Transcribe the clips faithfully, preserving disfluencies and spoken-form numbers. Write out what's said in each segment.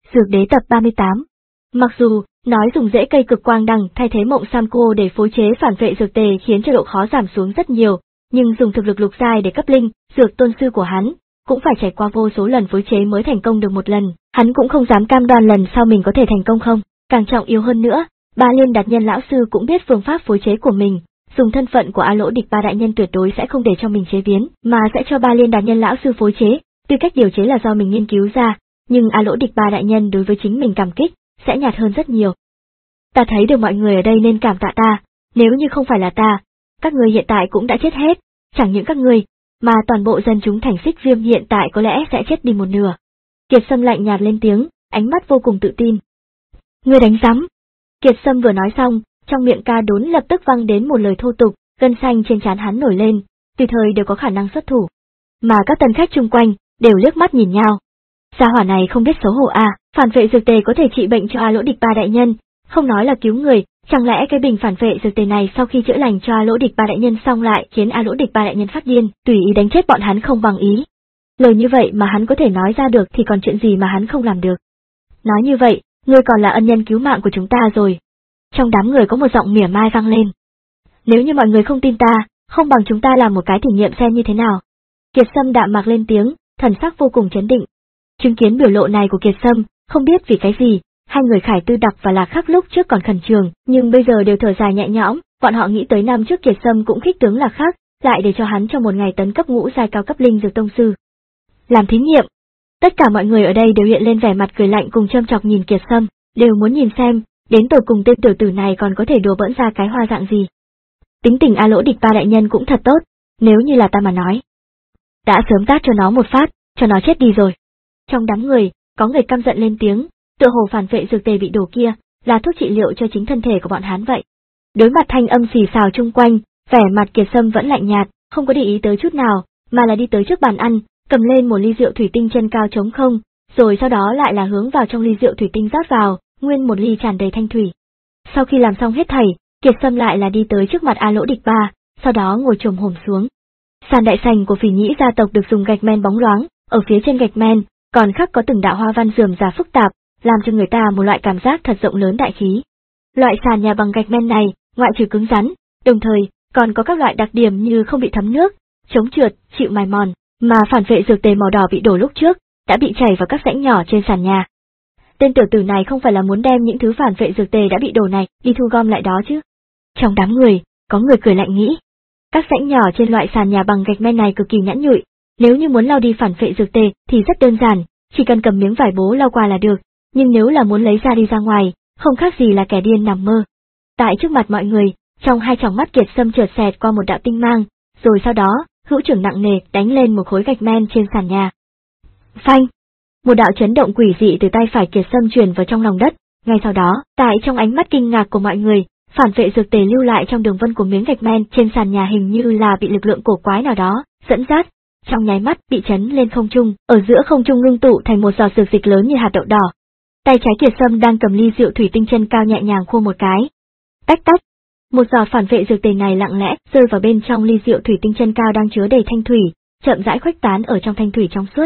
Dược đế tập ba mươi tám. Mặc dù, nói dùng rễ cây cực quang đằng thay thế mộng Samco để phối chế phản vệ dược tề khiến cho độ khó giảm xuống rất nhiều, nhưng dùng thực lực lục giai để cấp linh, dược tôn sư của hắn, cũng phải trải qua vô số lần phối chế mới thành công được một lần, hắn cũng không dám cam đoan lần sau mình có thể thành công không. Càng trọng yếu hơn nữa, Ba Liên Đạt Nhân lão sư cũng biết phương pháp phối chế của mình, dùng thân phận của A Lỗ Địch Ba đại nhân tuyệt đối sẽ không để cho mình chế biến, mà sẽ cho Ba Liên Đạt Nhân lão sư phối chế, tuy cách điều chế là do mình nghiên cứu ra, nhưng A Lỗ Địch Ba đại nhân đối với chính mình cảm kích, sẽ nhạt hơn rất nhiều. Ta thấy được mọi người ở đây nên cảm tạ ta, nếu như không phải là ta, các người hiện tại cũng đã chết hết, chẳng những các người, mà toàn bộ dân chúng thành Xích Viêm hiện tại có lẽ sẽ chết đi một nửa. Kiệt Sâm lạnh nhạt lên tiếng, ánh mắt vô cùng tự tin. Ngươi đánh rắm. Kiệt Sâm vừa nói xong, trong miệng Ca Đốn lập tức vang đến một lời thô tục, gân xanh trên trán hắn nổi lên, tùy thời đều có khả năng xuất thủ. Mà các tân khách chung quanh đều liếc mắt nhìn nhau. Gia hỏa này không biết xấu hổ à, phản vệ dược tề có thể trị bệnh cho A Lỗ Địch Ba đại nhân, không nói là cứu người, chẳng lẽ cái bình phản vệ dược tề này sau khi chữa lành cho A Lỗ Địch Ba đại nhân xong lại khiến A Lỗ Địch Ba đại nhân phát điên, tùy ý đánh chết bọn hắn không bằng ý. Lời như vậy mà hắn có thể nói ra được thì còn chuyện gì mà hắn không làm được. Nói như vậy, ngươi còn là ân nhân cứu mạng của chúng ta rồi. Trong đám người có một giọng mỉa mai vang lên. Nếu như mọi người không tin ta, không bằng chúng ta làm một cái thử nghiệm xem như thế nào. Kiệt Sâm đạm mạc lên tiếng, thần sắc vô cùng chấn định. Chứng kiến biểu lộ này của Kiệt Sâm, không biết vì cái gì, hai người Khải Tư Đặc và Lạc Khắc lúc trước còn khẩn trương, nhưng bây giờ đều thở dài nhẹ nhõm, bọn họ nghĩ tới năm trước Kiệt Sâm cũng khích tướng Lạc Khắc, lại để cho hắn trong một ngày tấn cấp ngũ giai cao cấp linh dược tông sư. Làm thí nghiệm. Tất cả mọi người ở đây đều hiện lên vẻ mặt cười lạnh cùng châm chọc nhìn Kiệt Sâm, đều muốn nhìn xem, đến tột cùng tên tiểu tử này còn có thể đùa bỡn ra cái hoa dạng gì. Tính tình A Lỗ Địch Ba đại nhân cũng thật tốt, nếu như là ta mà nói, đã sớm tát cho nó một phát, cho nó chết đi rồi. Trong đám người, có người căm giận lên tiếng, tựa hồ phản vệ dược tề bị đổ kia, là thuốc trị liệu cho chính thân thể của bọn hắn vậy. Đối mặt thanh âm xì xào chung quanh, vẻ mặt Kiệt Sâm vẫn lạnh nhạt, không có để ý tới chút nào, mà là đi tới trước bàn ăn, cầm lên một ly rượu thủy tinh chân cao trống không, rồi sau đó lại là hướng vào trong ly rượu thủy tinh rót vào, nguyên một ly tràn đầy thanh thủy. Sau khi làm xong hết thảy, Kiệt Sâm lại là đi tới trước mặt A Lỗ Địch Ba, sau đó ngồi chồm hổm xuống. Sàn đại sành của Phỉ Nhĩ gia tộc được dùng gạch men bóng loáng, ở phía trên gạch men còn khắc có từng đạo hoa văn rườm rà phức tạp, làm cho người ta một loại cảm giác thật rộng lớn đại khí. Loại sàn nhà bằng gạch men này, ngoại trừ cứng rắn, đồng thời còn có các loại đặc điểm như không bị thấm nước, chống trượt, chịu mài mòn, mà phản vệ dược tề màu đỏ bị đổ lúc trước đã bị chảy vào các rãnh nhỏ trên sàn nhà. Tên tiểu tử này không phải là muốn đem những thứ phản vệ dược tề đã bị đổ này đi thu gom lại đó chứ? Trong đám người, có người cười lạnh nghĩ. Các rãnh nhỏ trên loại sàn nhà bằng gạch men này cực kỳ nhẵn nhụi, nếu như muốn lau đi phản vệ dược tề thì rất đơn giản, chỉ cần cầm miếng vải bố lau qua là được, nhưng nếu là muốn lấy ra đi ra ngoài, không khác gì là kẻ điên nằm mơ. Tại trước mặt mọi người, trong hai tròng mắt Kiệt Sâm chợt xẹt qua một đạo tinh mang, rồi sau đó, hữu trưởng nặng nề đánh lên một khối gạch men trên sàn nhà. Phanh! Một đạo chấn động quỷ dị từ tay phải Kiệt Sâm truyền vào trong lòng đất, ngay sau đó, tại trong ánh mắt kinh ngạc của mọi người, phản vệ dược tề lưu lại trong đường vân của miếng gạch men trên sàn nhà hình như là bị lực lượng cổ quái nào đó dẫn dắt, trong nháy mắt bị chấn lên không trung, ở giữa không trung ngưng tụ thành một giọt dược dịch lớn như hạt đậu đỏ. Tay trái Kiệt Sâm đang cầm ly rượu thủy tinh chân cao nhẹ nhàng khua một cái. Tách tách, một giọt phản vệ dược tề này lặng lẽ rơi vào bên trong ly rượu thủy tinh chân cao đang chứa đầy thanh thủy, chậm rãi khuếch tán ở trong thanh thủy trong suốt.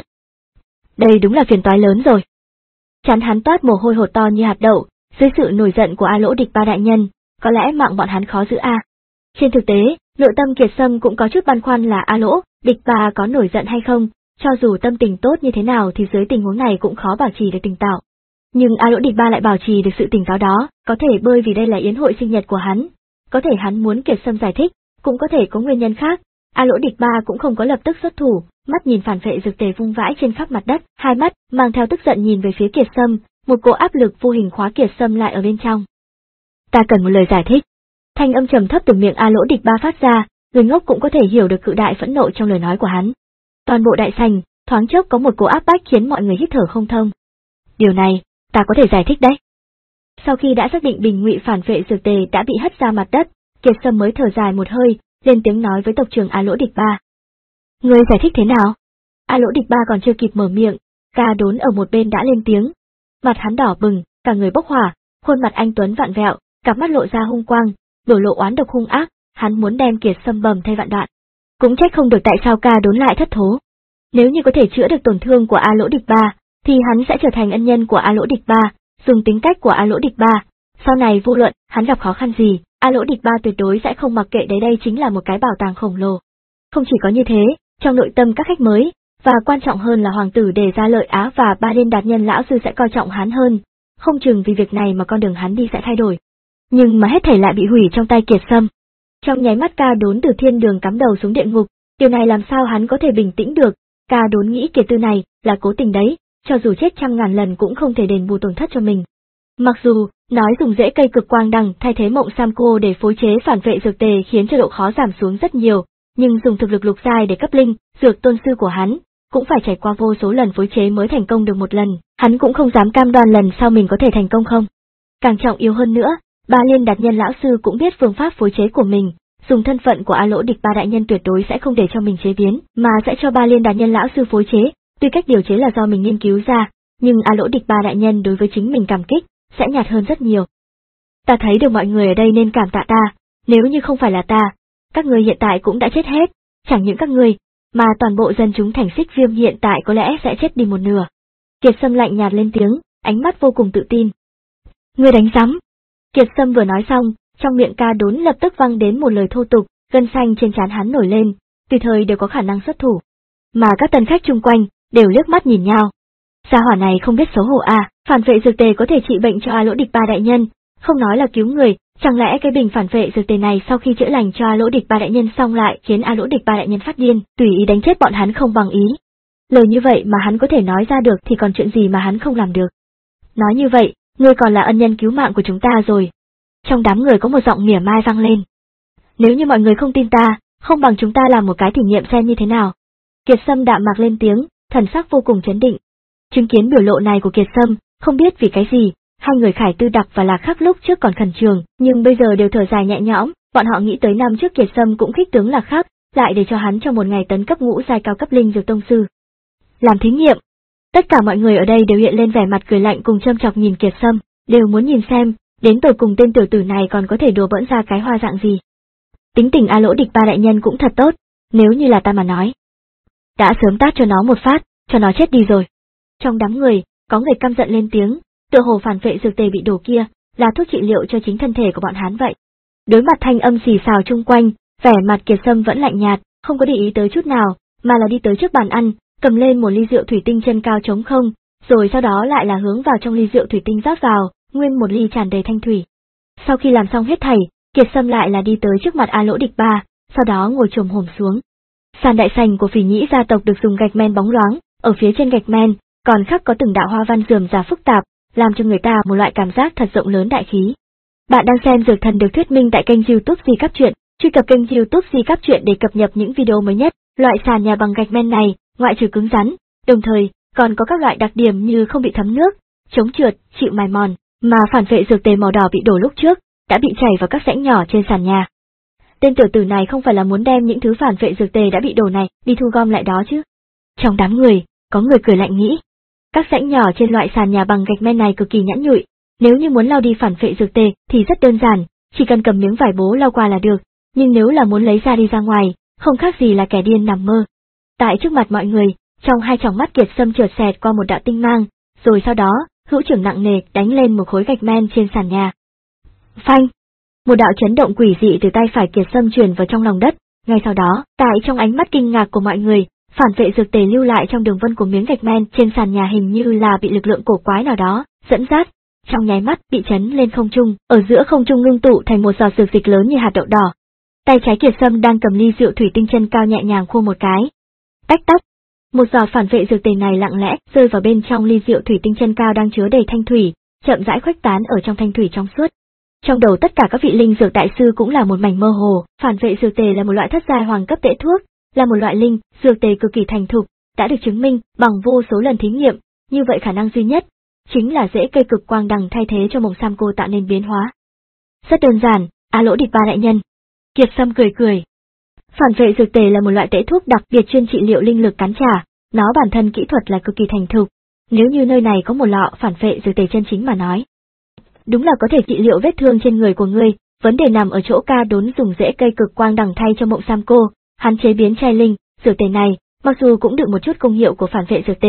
Đây đúng là phiền toái lớn rồi. Chán hắn toát mồ hôi hột to như hạt đậu, dưới sự nổi giận của A Lỗ Địch Ba đại nhân, có lẽ mạng bọn hắn khó giữ a. Trên thực tế, nội tâm Kiệt Sâm cũng có chút băn khoăn là A Lỗ Địch Ba có nổi giận hay không, cho dù tâm tình tốt như thế nào thì dưới tình huống này cũng khó bảo trì được tỉnh táo. Nhưng A Lỗ Địch Ba lại bảo trì được sự tỉnh táo đó, có thể bởi vì đây là yến hội sinh nhật của hắn, có thể hắn muốn Kiệt Sâm giải thích, cũng có thể có nguyên nhân khác. A Lỗ Địch Ba cũng không có lập tức xuất thủ, mắt nhìn phản vệ dược tề vung vãi trên khắp mặt đất, hai mắt mang theo tức giận nhìn về phía Kiệt Sâm, một cỗ áp lực vô hình khóa Kiệt Sâm lại ở bên trong. Ta cần một lời giải thích. Thanh âm trầm thấp từ miệng A Lỗ Địch Ba phát ra, người ngốc cũng có thể hiểu được cự đại phẫn nộ trong lời nói của hắn. Toàn bộ đại sảnh, thoáng chốc có một cỗ áp bách khiến mọi người hít thở không thông. Điều này, ta có thể giải thích đấy. Sau khi đã xác định bình ngụy phản vệ dược tề đã bị hất ra mặt đất, Kiệt Sâm mới thở dài một hơi, lên tiếng nói với tộc trưởng A Lỗ Địch Ba. Ngươi giải thích thế nào? A Lỗ Địch Ba còn chưa kịp mở miệng, Ca Đốn ở một bên đã lên tiếng. Mặt hắn đỏ bừng, cả người bốc hỏa, khuôn mặt anh tuấn vặn vẹo, cặp mắt lộ ra hung quang, biểu lộ oán độc hung ác, hắn muốn đem Kiệt Sâm bầm thay vạn đoạn. Cũng trách không được tại sao Ca Đốn lại thất thố. Nếu như có thể chữa được tổn thương của A Lỗ Địch Ba, thì hắn sẽ trở thành ân nhân của A Lỗ Địch Ba, dùng tính cách của A Lỗ Địch Ba. Sau này vô luận hắn gặp khó khăn gì, A Lỗ Địch Ba tuyệt đối sẽ không mặc kệ, đấy đây chính là một cái bảo tàng khổng lồ. Không chỉ có như thế, trong nội tâm các khách mới, và quan trọng hơn là hoàng tử Đề Gia Lợi Á và Ba Liên Đạt Nhân lão sư sẽ coi trọng hắn hơn, không chừng vì việc này mà con đường hắn đi sẽ thay đổi. Nhưng mà hết thảy lại bị hủy trong tay Kiệt Sâm. Trong nháy mắt Ca Đốn từ thiên đường cắm đầu xuống địa ngục, điều này làm sao hắn có thể bình tĩnh được? Ca Đốn nghĩ Kiệt Tư này là cố tình đấy, cho dù chết trăm ngàn lần cũng không thể đền bù tổn thất cho mình. Mặc dù nói dùng rễ cây cực quang đằng thay thế mộng Samco để phối chế phản vệ dược tề khiến cho độ khó giảm xuống rất nhiều, nhưng dùng thực lực lục giai để cấp linh, dược tôn sư của hắn cũng phải trải qua vô số lần phối chế mới thành công được một lần, hắn cũng không dám cam đoan lần sau mình có thể thành công không. Càng trọng yếu hơn nữa, Ba Liên Đạt Nhân lão sư cũng biết phương pháp phối chế của mình, dùng thân phận của A Lỗ Địch Ba đại nhân tuyệt đối sẽ không để cho mình chế biến, mà sẽ cho Ba Liên Đạt Nhân lão sư phối chế. Tuy cách điều chế là do mình nghiên cứu ra, nhưng A Lỗ Địch Ba đại nhân đối với chính mình cảm kích sẽ nhạt hơn rất nhiều. Ta thấy được mọi người ở đây nên cảm tạ ta, nếu như không phải là ta, các ngươi hiện tại cũng đã chết hết, chẳng những các ngươi, mà toàn bộ dân chúng thành Xích Viêm hiện tại có lẽ sẽ chết đi một nửa. Kiệt Sâm lạnh nhạt lên tiếng, ánh mắt vô cùng tự tin. Ngươi đánh rắm. Kiệt Sâm vừa nói xong, trong miệng Ca Đốn lập tức vang đến một lời thô tục, gân xanh trên trán hắn nổi lên, tùy thời đều có khả năng xuất thủ. Mà các tân khách chung quanh đều liếc mắt nhìn nhau. Gia hỏa này không biết xấu hổ à, phản vệ dược tề có thể trị bệnh cho A Lỗ Địch Ba đại nhân, không nói là cứu người, chẳng lẽ cái bình phản vệ dược tề này sau khi chữa lành cho A Lỗ Địch Ba đại nhân xong lại khiến A Lỗ Địch Ba đại nhân phát điên, tùy ý đánh chết bọn hắn không bằng ý. Lời như vậy mà hắn có thể nói ra được thì còn chuyện gì mà hắn không làm được. Nói như vậy, ngươi còn là ân nhân cứu mạng của chúng ta rồi. Trong đám người có một giọng mỉa mai vang lên. Nếu như mọi người không tin ta, không bằng chúng ta làm một cái thử nghiệm xem như thế nào. Kiệt Sâm đạm mạc lên tiếng, thần sắc vô cùng chấn định. Chứng kiến biểu lộ này của Kiệt Sâm, không biết vì cái gì, hai người Khải Tư Đặc và Lạc Khắc lúc trước còn khẩn trương, nhưng bây giờ đều thở dài nhẹ nhõm, bọn họ nghĩ tới năm trước Kiệt Sâm cũng khích tướng Lạc Khắc, lại để cho hắn trong một ngày tấn cấp ngũ giai cao cấp linh dược tông sư. Làm thí nghiệm. Tất cả mọi người ở đây đều hiện lên vẻ mặt cười lạnh cùng châm chọc nhìn Kiệt Sâm, đều muốn nhìn xem, đến tột cùng tên tiểu tử này còn có thể đùa bỡn ra cái hoa dạng gì. Tính tình A Lỗ Địch Ba đại nhân cũng thật tốt, nếu như là ta mà nói, đã sớm tát cho nó một phát, cho nó chết đi rồi. Trong đám người, có người căm giận lên tiếng, tựa hồ phản vệ dược tề bị đổ kia, là thuốc trị liệu cho chính thân thể của bọn hắn vậy. Đối mặt thanh âm xì xào chung quanh, vẻ mặt Kiệt Sâm vẫn lạnh nhạt, không có để ý tới chút nào, mà là đi tới trước bàn ăn, cầm lên một ly rượu thủy tinh chân cao trống không, rồi sau đó lại là hướng vào trong ly rượu thủy tinh rót vào, nguyên một ly tràn đầy thanh thủy. Sau khi làm xong hết thảy, Kiệt Sâm lại là đi tới trước mặt A Lỗ Địch Ba, sau đó ngồi chồm hổm xuống. Sàn đại sành của Phỉ Nhĩ gia tộc được dùng gạch men bóng loáng, ở phía trên gạch men còn khắc có từng đạo hoa văn rườm rà phức tạp, làm cho người ta một loại cảm giác thật rộng lớn đại khí. Bạn đang xem Dược Thần được thuyết minh tại kênh YouTube Di Cáp Truyện, truy cập kênh YouTube Di Cáp Truyện để cập nhật những video mới nhất. Loại sàn nhà bằng gạch men này, ngoại trừ cứng rắn, đồng thời còn có các loại đặc điểm như không bị thấm nước, chống trượt, chịu mài mòn, mà phản vệ dược tề màu đỏ bị đổ lúc trước đã bị chảy vào các rãnh nhỏ trên sàn nhà. Tên tiểu tử này không phải là muốn đem những thứ phản vệ dược tề đã bị đổ này đi thu gom lại đó chứ? Trong đám người, có người cười lạnh nghĩ. Các rãnh nhỏ trên loại sàn nhà bằng gạch men này cực kỳ nhẵn nhụi, nếu như muốn lau đi phản vệ dược tề thì rất đơn giản, chỉ cần cầm miếng vải bố lau qua là được, nhưng nếu là muốn lấy ra đi ra ngoài, không khác gì là kẻ điên nằm mơ. Tại trước mặt mọi người, trong hai tròng mắt Kiệt Sâm chợt xẹt qua một đạo tinh mang, rồi sau đó, hữu trưởng nặng nề đánh lên một khối gạch men trên sàn nhà. Phanh! Một đạo chấn động quỷ dị từ tay phải Kiệt Sâm truyền vào trong lòng đất, ngay sau đó, tại trong ánh mắt kinh ngạc của mọi người, phản vệ dược tề lưu lại trong đường vân của miếng gạch men trên sàn nhà hình như là bị lực lượng cổ quái nào đó dẫn dắt, trong nháy mắt bị chấn lên không trung, ở giữa không trung ngưng tụ thành một giọt dược dịch lớn như hạt đậu đỏ. Tay trái Kiệt Sâm đang cầm ly rượu thủy tinh chân cao nhẹ nhàng khua một cái. Tách tách, một giọt phản vệ dược tề này lặng lẽ rơi vào bên trong ly rượu thủy tinh chân cao đang chứa đầy thanh thủy, chậm rãi khuếch tán ở trong thanh thủy trong suốt. Trong đầu tất cả các vị linh dược đại sư cũng là một mảnh mơ hồ, phản vệ dược tề là một loại thất giai hoàng cấp tệ thuốc, là một loại linh dược tề cực kỳ thành thục, đã được chứng minh bằng vô số lần thí nghiệm, như vậy khả năng duy nhất chính là rễ cây cực quang đằng thay thế cho mộng Samco tạo nên biến hóa. Rất đơn giản, A Lỗ Địch Ba đại nhân. Kiệt Sâm cười cười. Phản vệ dược tề là một loại tễ thuốc đặc biệt chuyên trị liệu linh lực cắn trả, nó bản thân kỹ thuật là cực kỳ thành thục. Nếu như nơi này có một lọ phản vệ dược tề chân chính mà nói, đúng là có thể trị liệu vết thương trên người của ngươi, vấn đề nằm ở chỗ Ca Đốn dùng rễ cây cực quang đằng thay cho mộng Samco, hắn chế biến chai linh, dược tề này, mặc dù cũng được một chút công hiệu của phản vệ dược tề,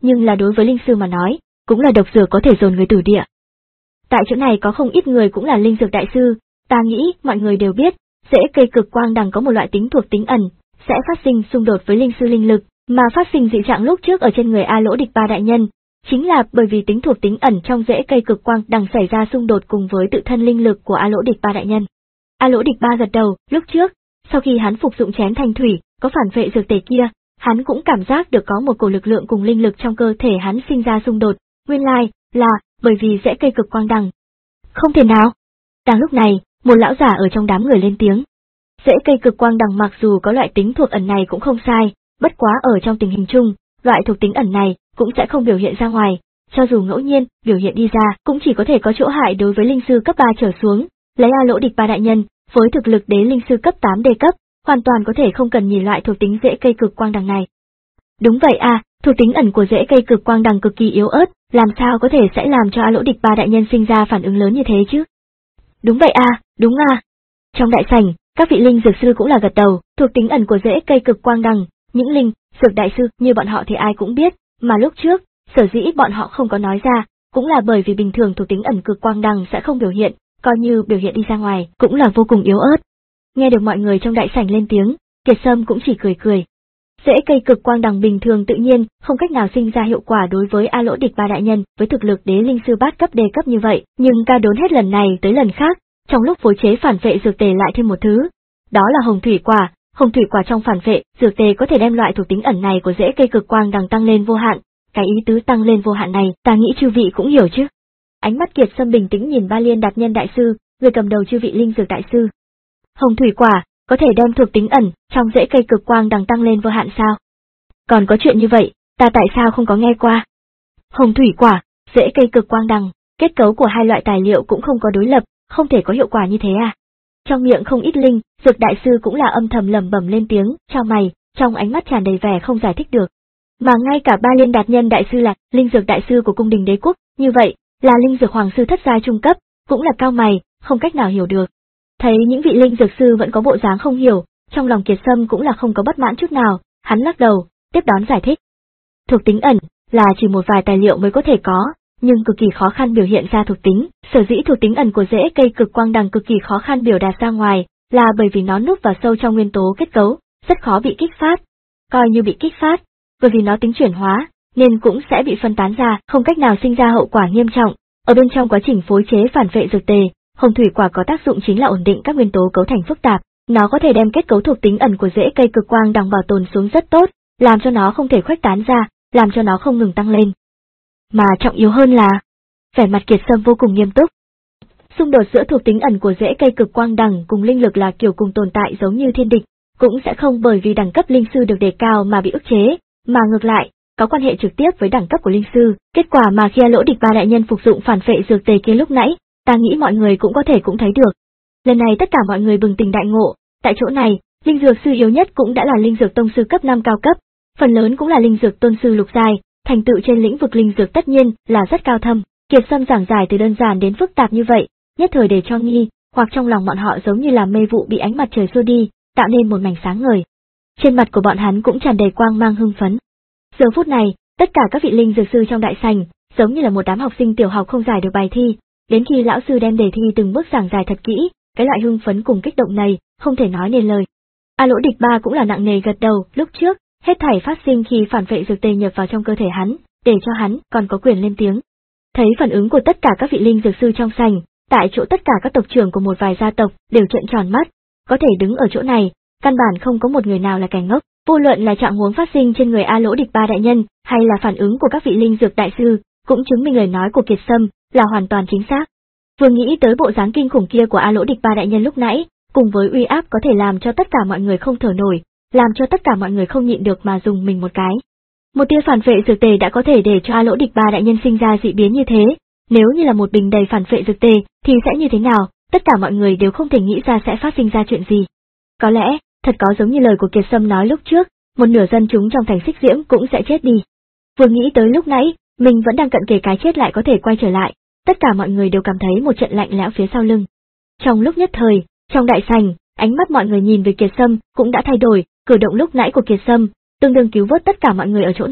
nhưng là đối với linh sư mà nói, cũng là độc dược có thể dồn người tử địa. Tại chỗ này có không ít người cũng là linh dược đại sư, ta nghĩ mọi người đều biết, rễ cây cực quang đằng có một loại tính thuộc tính ẩn, sẽ phát sinh xung đột với linh sư linh lực, mà phát sinh dị trạng lúc trước ở trên người A Lỗ Địch Ba đại nhân, chính là bởi vì tính thuộc tính ẩn trong rễ cây cực quang đằng xảy ra xung đột cùng với tự thân linh lực của A Lỗ Địch Ba đại nhân. A Lỗ Địch Ba gật đầu, lúc trước, sau khi hắn phục dụng chén thanh thủy, có phản vệ dược tề kia, hắn cũng cảm giác được có một cổ lực lượng cùng linh lực trong cơ thể hắn sinh ra xung đột, nguyên lai là bởi vì rễ cây cực quang đằng. Không thể nào. Đang lúc này, một lão giả ở trong đám người lên tiếng. Rễ cây cực quang đằng mặc dù có loại tính thuộc ẩn này cũng không sai, bất quá ở trong tình hình chung, loại thuộc tính ẩn này cũng sẽ không biểu hiện ra ngoài, cho dù ngẫu nhiên biểu hiện đi ra, cũng chỉ có thể có chỗ hại đối với linh sư cấp ba trở xuống, lấy A Lỗ Địch Ba đại nhân, với thực lực đế linh sư cấp tám đề cấp, hoàn toàn có thể không cần nhìn loại thuộc tính rễ cây cực quang đằng này. Đúng vậy à, thuộc tính ẩn của rễ cây cực quang đằng cực kỳ yếu ớt, làm sao có thể sẽ làm cho A Lỗ Địch Ba đại nhân sinh ra phản ứng lớn như thế chứ? Đúng vậy à, đúng à. Trong đại sảnh, các vị linh dược sư cũng là gật đầu, thuộc tính ẩn của rễ cây cực quang đằng, những linh dược đại sư như bọn họ thì ai cũng biết, mà lúc trước, sở dĩ bọn họ không có nói ra, cũng là bởi vì bình thường thuộc tính ẩn cực quang đằng sẽ không biểu hiện, coi như biểu hiện đi ra ngoài, cũng là vô cùng yếu ớt. Nghe được mọi người trong đại sảnh lên tiếng, Kiệt Sâm cũng chỉ cười cười. Rễ cây cực quang đằng bình thường tự nhiên không cách nào sinh ra hiệu quả đối với A Lỗ Địch Ba đại nhân, với thực lực đế linh sư bát cấp đề cấp như vậy, nhưng ca đốn hết lần này tới lần khác, trong lúc phối chế phản vệ dược tề lại thêm một thứ, đó là hồng thủy quả. Hồng thủy quả trong phản vệ dược tề có thể đem loại thuộc tính ẩn này của rễ cây cực quang đằng tăng lên vô hạn, cái ý tứ tăng lên vô hạn này, ta nghĩ chư vị cũng hiểu chứ. Ánh mắt Kiệt Sâm bình tĩnh nhìn Ba Liên Đạt Nhân đại sư, người cầm đầu chư vị linh dược đại sư. Hồng thủy quả có thể đem thuộc tính ẩn trong rễ cây cực quang đằng tăng lên vô hạn sao? Còn có chuyện như vậy, ta tại sao không có nghe qua? Hồng thủy quả, rễ cây cực quang đằng, kết cấu của hai loại tài liệu cũng không có đối lập, không thể có hiệu quả như thế à? Trong miệng không ít linh dược đại sư cũng là âm thầm lẩm bẩm lên tiếng, chao mày, trong ánh mắt tràn đầy vẻ không giải thích được. Mà ngay cả Ba Liên Đạt Nhân đại sư là linh dược đại sư của cung đình đế quốc, như vậy là linh dược hoàng sư thất giai trung cấp, cũng là cao mày, không cách nào hiểu được. Thấy những vị linh dược sư vẫn có bộ dáng không hiểu, trong lòng Kiệt Sâm cũng là không có bất mãn chút nào, hắn lắc đầu, tiếp đón giải thích. Thuộc tính ẩn là chỉ một vài tài liệu mới có thể có, nhưng cực kỳ khó khăn biểu hiện ra thuộc tính, sở dĩ thuộc tính ẩn của rễ cây cực quang đằng cực kỳ khó khăn biểu đạt ra ngoài, là bởi vì nó núp vào sâu trong nguyên tố kết cấu, rất khó bị kích phát. Coi như bị kích phát, bởi vì nó tính chuyển hóa, nên cũng sẽ bị phân tán ra, không cách nào sinh ra hậu quả nghiêm trọng. Ở bên trong quá trình phối chế phản vệ dược tề, hồng thủy quả có tác dụng chính là ổn định các nguyên tố cấu thành phức tạp, nó có thể đem kết cấu thuộc tính ẩn của rễ cây cực quang đằng bảo tồn xuống rất tốt, làm cho nó không thể khuếch tán ra, làm cho nó không ngừng tăng lên. Mà trọng yếu hơn là, vẻ mặt Kiệt Sâm vô cùng nghiêm túc. Xung đột giữa thuộc tính ẩn của rễ cây cực quang đằng cùng linh lực là kiểu cùng tồn tại giống như thiên địch, cũng sẽ không bởi vì đẳng cấp linh sư được đề cao mà bị ức chế, mà ngược lại, có quan hệ trực tiếp với đẳng cấp của linh sư. Kết quả mà khi A Lỗ Địch Ba đại nhân phục dụng phản vệ dược tề kia lúc nãy, ta nghĩ mọi người cũng có thể cũng thấy được. Lần này tất cả mọi người bừng tỉnh đại ngộ, tại chỗ này, linh dược sư yếu nhất cũng đã là linh dược tông sư cấp năm cao cấp, phần lớn cũng là linh dược tôn sư lục giai, thành tựu trên lĩnh vực linh dược tất nhiên là rất cao thâm. Kiệt Sâm giảng giải từ đơn giản đến phức tạp như vậy, nhất thời để cho nghi, hoặc trong lòng bọn họ giống như là mây vụ bị ánh mặt trời xua đi, tạo nên một mảnh sáng ngời. Trên mặt của bọn hắn cũng tràn đầy quang mang hưng phấn. Giờ phút này, tất cả các vị linh dược sư trong đại sảnh, giống như là một đám học sinh tiểu học không giải được bài thi, đến khi lão sư đem đề thi từng bước giảng giải thật kỹ, cái loại hưng phấn cùng kích động này, không thể nói nên lời. A Lỗ Địch Ba cũng là nặng nề gật đầu, lúc trước, hết thảy phát sinh khi phản vệ dược tề nhập vào trong cơ thể hắn, để cho hắn còn có quyền lên tiếng. Thấy phản ứng của tất cả các vị linh dược sư trong sảnh, tại chỗ tất cả các tộc trưởng của một vài gia tộc đều trợn tròn mắt, có thể đứng ở chỗ này, căn bản không có một người nào là kẻ ngốc, vô luận là trạng huống phát sinh trên người A Lỗ Địch Ba đại nhân, hay là phản ứng của các vị linh dược đại sư, cũng chứng minh lời nói của Kiệt Sâm là hoàn toàn chính xác. Vừa nghĩ tới bộ dáng kinh khủng kia của A Lỗ Địch Ba đại nhân lúc nãy, cùng với uy áp có thể làm cho tất cả mọi người không thở nổi, làm cho tất cả mọi người không nhịn được mà dùng mình một cái. Một tia phản vệ dược tề đã có thể để cho A Lỗ Địch Ba đại nhân sinh ra dị biến như thế, nếu như là một bình đầy phản vệ dược tề thì sẽ như thế nào, tất cả mọi người đều không thể nghĩ ra sẽ phát sinh ra chuyện gì. Có lẽ, thật có giống như lời của Kiệt Sâm nói lúc trước, một nửa dân chúng trong thành Xích Diễm cũng sẽ chết đi. Vừa nghĩ tới lúc nãy, mình vẫn đang cận kề cái chết lại có thể quay trở lại, tất cả mọi người đều cảm thấy một trận lạnh lẽo phía sau lưng. Trong lúc nhất thời, trong đại sảnh, ánh mắt mọi người nhìn về Kiệt Sâm cũng đã thay đổi, cử động lúc nãy của Kiệt Sâm tương đương cứu vớt tất cả mọi người ở chỗ này,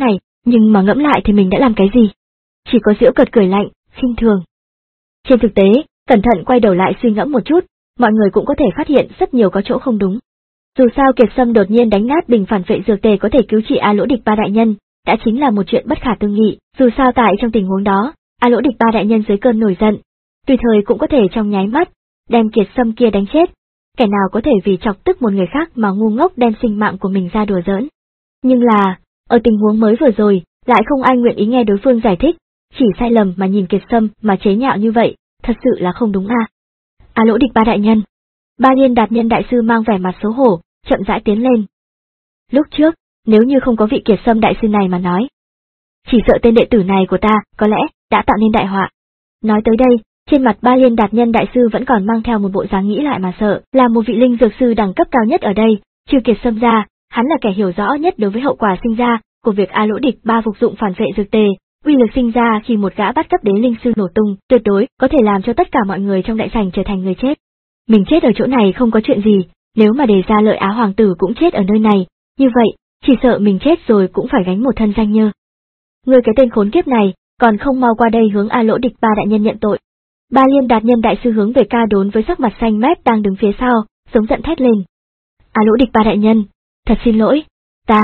Nhưng mà ngẫm lại thì mình đã làm cái gì? Chỉ có giễu cợt cười lạnh, khinh thường. Trên thực tế, cẩn thận quay đầu lại suy ngẫm một chút, mọi người cũng có thể phát hiện rất nhiều có chỗ không đúng. Dù sao Kiệt Sâm đột nhiên đánh nát bình phản vệ dược tề có thể cứu trị A Lỗ Địch Ba đại nhân, đã chính là một chuyện bất khả tư nghị. Dù sao tại trong tình huống đó, A Lỗ Địch Ba đại nhân dưới cơn nổi giận, tùy thời cũng có thể trong nháy mắt đem Kiệt Sâm kia đánh chết. Kẻ nào có thể vì chọc tức một người khác mà ngu ngốc đem sinh mạng của mình ra đùa giỡn. Nhưng là, ở tình huống mới vừa rồi, lại không ai nguyện ý nghe đối phương giải thích, chỉ sai lầm mà nhìn Kiệt Sâm mà chế nhạo như vậy, thật sự là không đúng à. A Lỗ Địch Ba đại nhân. Ba Liên Đạt Nhân đại sư mang vẻ mặt xấu hổ, chậm rãi tiến lên. Lúc trước, nếu như không có vị Kiệt Sâm đại sư này mà nói, chỉ sợ tên đệ tử này của ta, có lẽ, đã tạo nên đại họa. Nói tới đây, trên mặt Ba Liên Đạt Nhân đại sư vẫn còn mang theo một bộ dáng nghĩ lại mà sợ, là một vị linh dược sư đẳng cấp cao nhất ở đây, trừ Kiệt Sâm ra, hắn là kẻ hiểu rõ nhất đối với hậu quả sinh ra của việc A Lỗ Địch Ba phục dụng phản vệ dược tề, uy lực sinh ra khi một gã bắt cấp đế linh sư nổ tung, tuyệt đối có thể làm cho tất cả mọi người trong đại sảnh trở thành người chết. Mình chết ở chỗ này không có chuyện gì, nếu mà đề ra Lợi Á hoàng tử cũng chết ở nơi này, như vậy, chỉ sợ mình chết rồi cũng phải gánh một thân danh nhơ. Người cái tên khốn kiếp này, còn không mau qua đây hướng A Lỗ Địch Ba đại nhân nhận tội. Ba Liên Đạt Nhân đại sư hướng về Ca Đốn với sắc mặt xanh mét đang đứng phía sau, giống giận thét lên. A Lỗ Địch Ba đại nhân, thật xin lỗi, ta.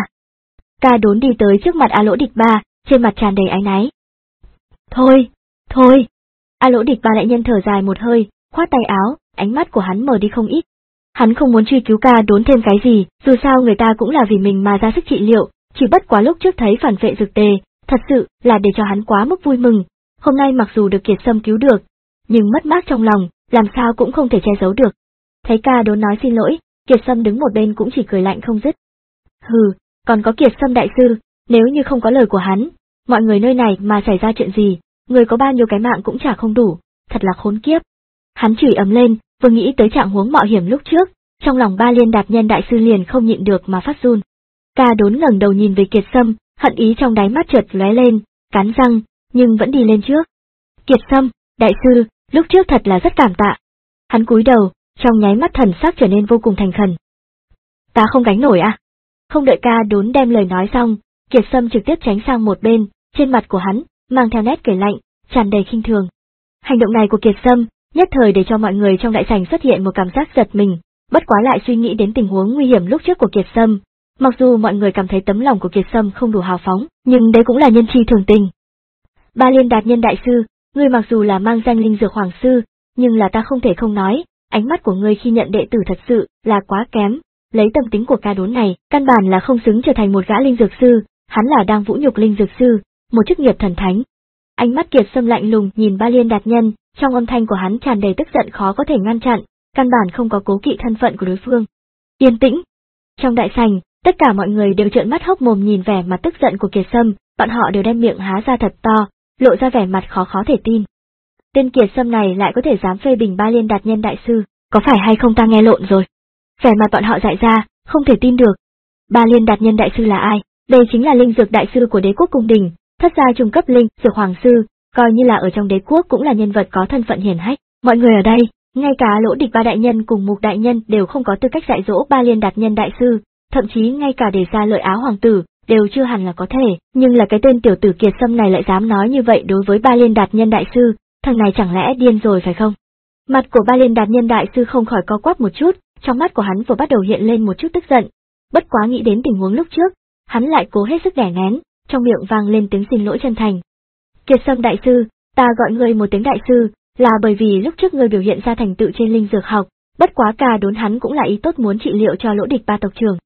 Ca Đốn đi tới trước mặt A Lỗ Địch Ba, trên mặt tràn đầy áy náy. Thôi, thôi. A Lỗ Địch Ba đại nhân thở dài một hơi, khoát tay áo, ánh mắt của hắn mờ đi không ít. Hắn không muốn truy cứu Ca Đốn thêm cái gì, dù sao người ta cũng là vì mình mà ra sức trị liệu, chỉ bất quá lúc trước thấy phản vệ dược tề, thật sự là để cho hắn quá mức vui mừng. Hôm nay mặc dù được Kiệt Sâm cứu được, nhưng mất mát trong lòng, làm sao cũng không thể che giấu được. Thấy Ca Đốn nói xin lỗi, Kiệt Sâm đứng một bên cũng chỉ cười lạnh không dứt. Hừ, còn có Kiệt Sâm đại sư, nếu như không có lời của hắn, mọi người nơi này mà xảy ra chuyện gì, người có bao nhiêu cái mạng cũng chả không đủ, thật là khốn kiếp. Hắn chửi ầm lên, vừa nghĩ tới trạng huống mạo hiểm lúc trước, trong lòng Ba Liên Đạt Nhân đại sư liền không nhịn được mà phát run. Ca Đốn ngẩng đầu nhìn về Kiệt Sâm, hận ý trong đáy mắt chợt lóe lên, cắn răng, nhưng vẫn đi lên trước. Kiệt Sâm, đại sư, lúc trước thật là rất cảm tạ. Hắn cúi đầu, trong nháy mắt thần sắc trở nên vô cùng thành khẩn. Ta không gánh nổi à? Không đợi Ca Đốn đem lời nói xong, Kiệt Sâm trực tiếp tránh sang một bên, trên mặt của hắn mang theo nét cười lạnh, tràn đầy khinh thường. Hành động này của Kiệt Sâm nhất thời để cho mọi người trong đại sảnh xuất hiện một cảm giác giật mình, bất quá lại suy nghĩ đến tình huống nguy hiểm lúc trước của Kiệt Sâm. Mặc dù mọi người cảm thấy tấm lòng của Kiệt Sâm không đủ hào phóng, nhưng đấy cũng là nhân chi thường tình. Ba Liên Đạt Nhân đại sư, ngươi mặc dù là mang danh linh dược hoàng sư, nhưng là ta không thể không nói, ánh mắt của ngươi khi nhận đệ tử thật sự là quá kém, lấy tâm tính của Ca Đốn này, căn bản là không xứng trở thành một gã linh dược sư, hắn là đang vũ nhục linh dược sư, một chức nghiệp thần thánh. Ánh mắt Kiệt Sâm lạnh lùng nhìn Ba Liên Đạt Nhân, trong âm thanh của hắn tràn đầy tức giận khó có thể ngăn chặn, căn bản không có cố kỵ thân phận của đối phương. Yên tĩnh. Trong đại sảnh, tất cả mọi người đều trợn mắt hốc mồm nhìn vẻ mặt tức giận của Kiệt Sâm, bọn họ đều đem miệng há ra thật to, lộ ra vẻ mặt khó khó thể tin. Tên Kiệt Sâm này lại có thể dám phê bình Ba Liên Đạt Nhân đại sư, có phải hay không ta nghe lộn rồi? Vẻ mặt bọn họ dại ra, không thể tin được. Ba Liên Đạt Nhân đại sư là ai? Đây chính là linh dược đại sư của Đế quốc cung đình, thất gia trung cấp linh dược hoàng sư, coi như là ở trong đế quốc cũng là nhân vật có thân phận hiển hách. Mọi người ở đây, ngay cả Lỗ Địch Ba đại nhân cùng Mục đại nhân đều không có tư cách dạy dỗ Ba Liên Đạt Nhân đại sư, thậm chí ngay cả đề ra Lợi Á hoàng tử đều chưa hẳn là có thể, nhưng là cái tên tiểu tử Kiệt Sâm này lại dám nói như vậy đối với Ba Liên Đạt Nhân đại sư, thằng này chẳng lẽ điên rồi phải không? Mặt của Ba Liên Đạt Nhân đại sư không khỏi co quắp một chút, trong mắt của hắn vừa bắt đầu hiện lên một chút tức giận, bất quá nghĩ đến tình huống lúc trước, hắn lại cố hết sức đè nén, trong miệng vang lên tiếng xin lỗi chân thành. Kiệt Sâm đại sư, ta gọi ngươi một tiếng đại sư, là bởi vì lúc trước ngươi biểu hiện ra thành tựu trên linh dược học, bất quá Ca Đốn hắn cũng là ý tốt muốn trị liệu cho Lỗ Địch Ba tộc trưởng.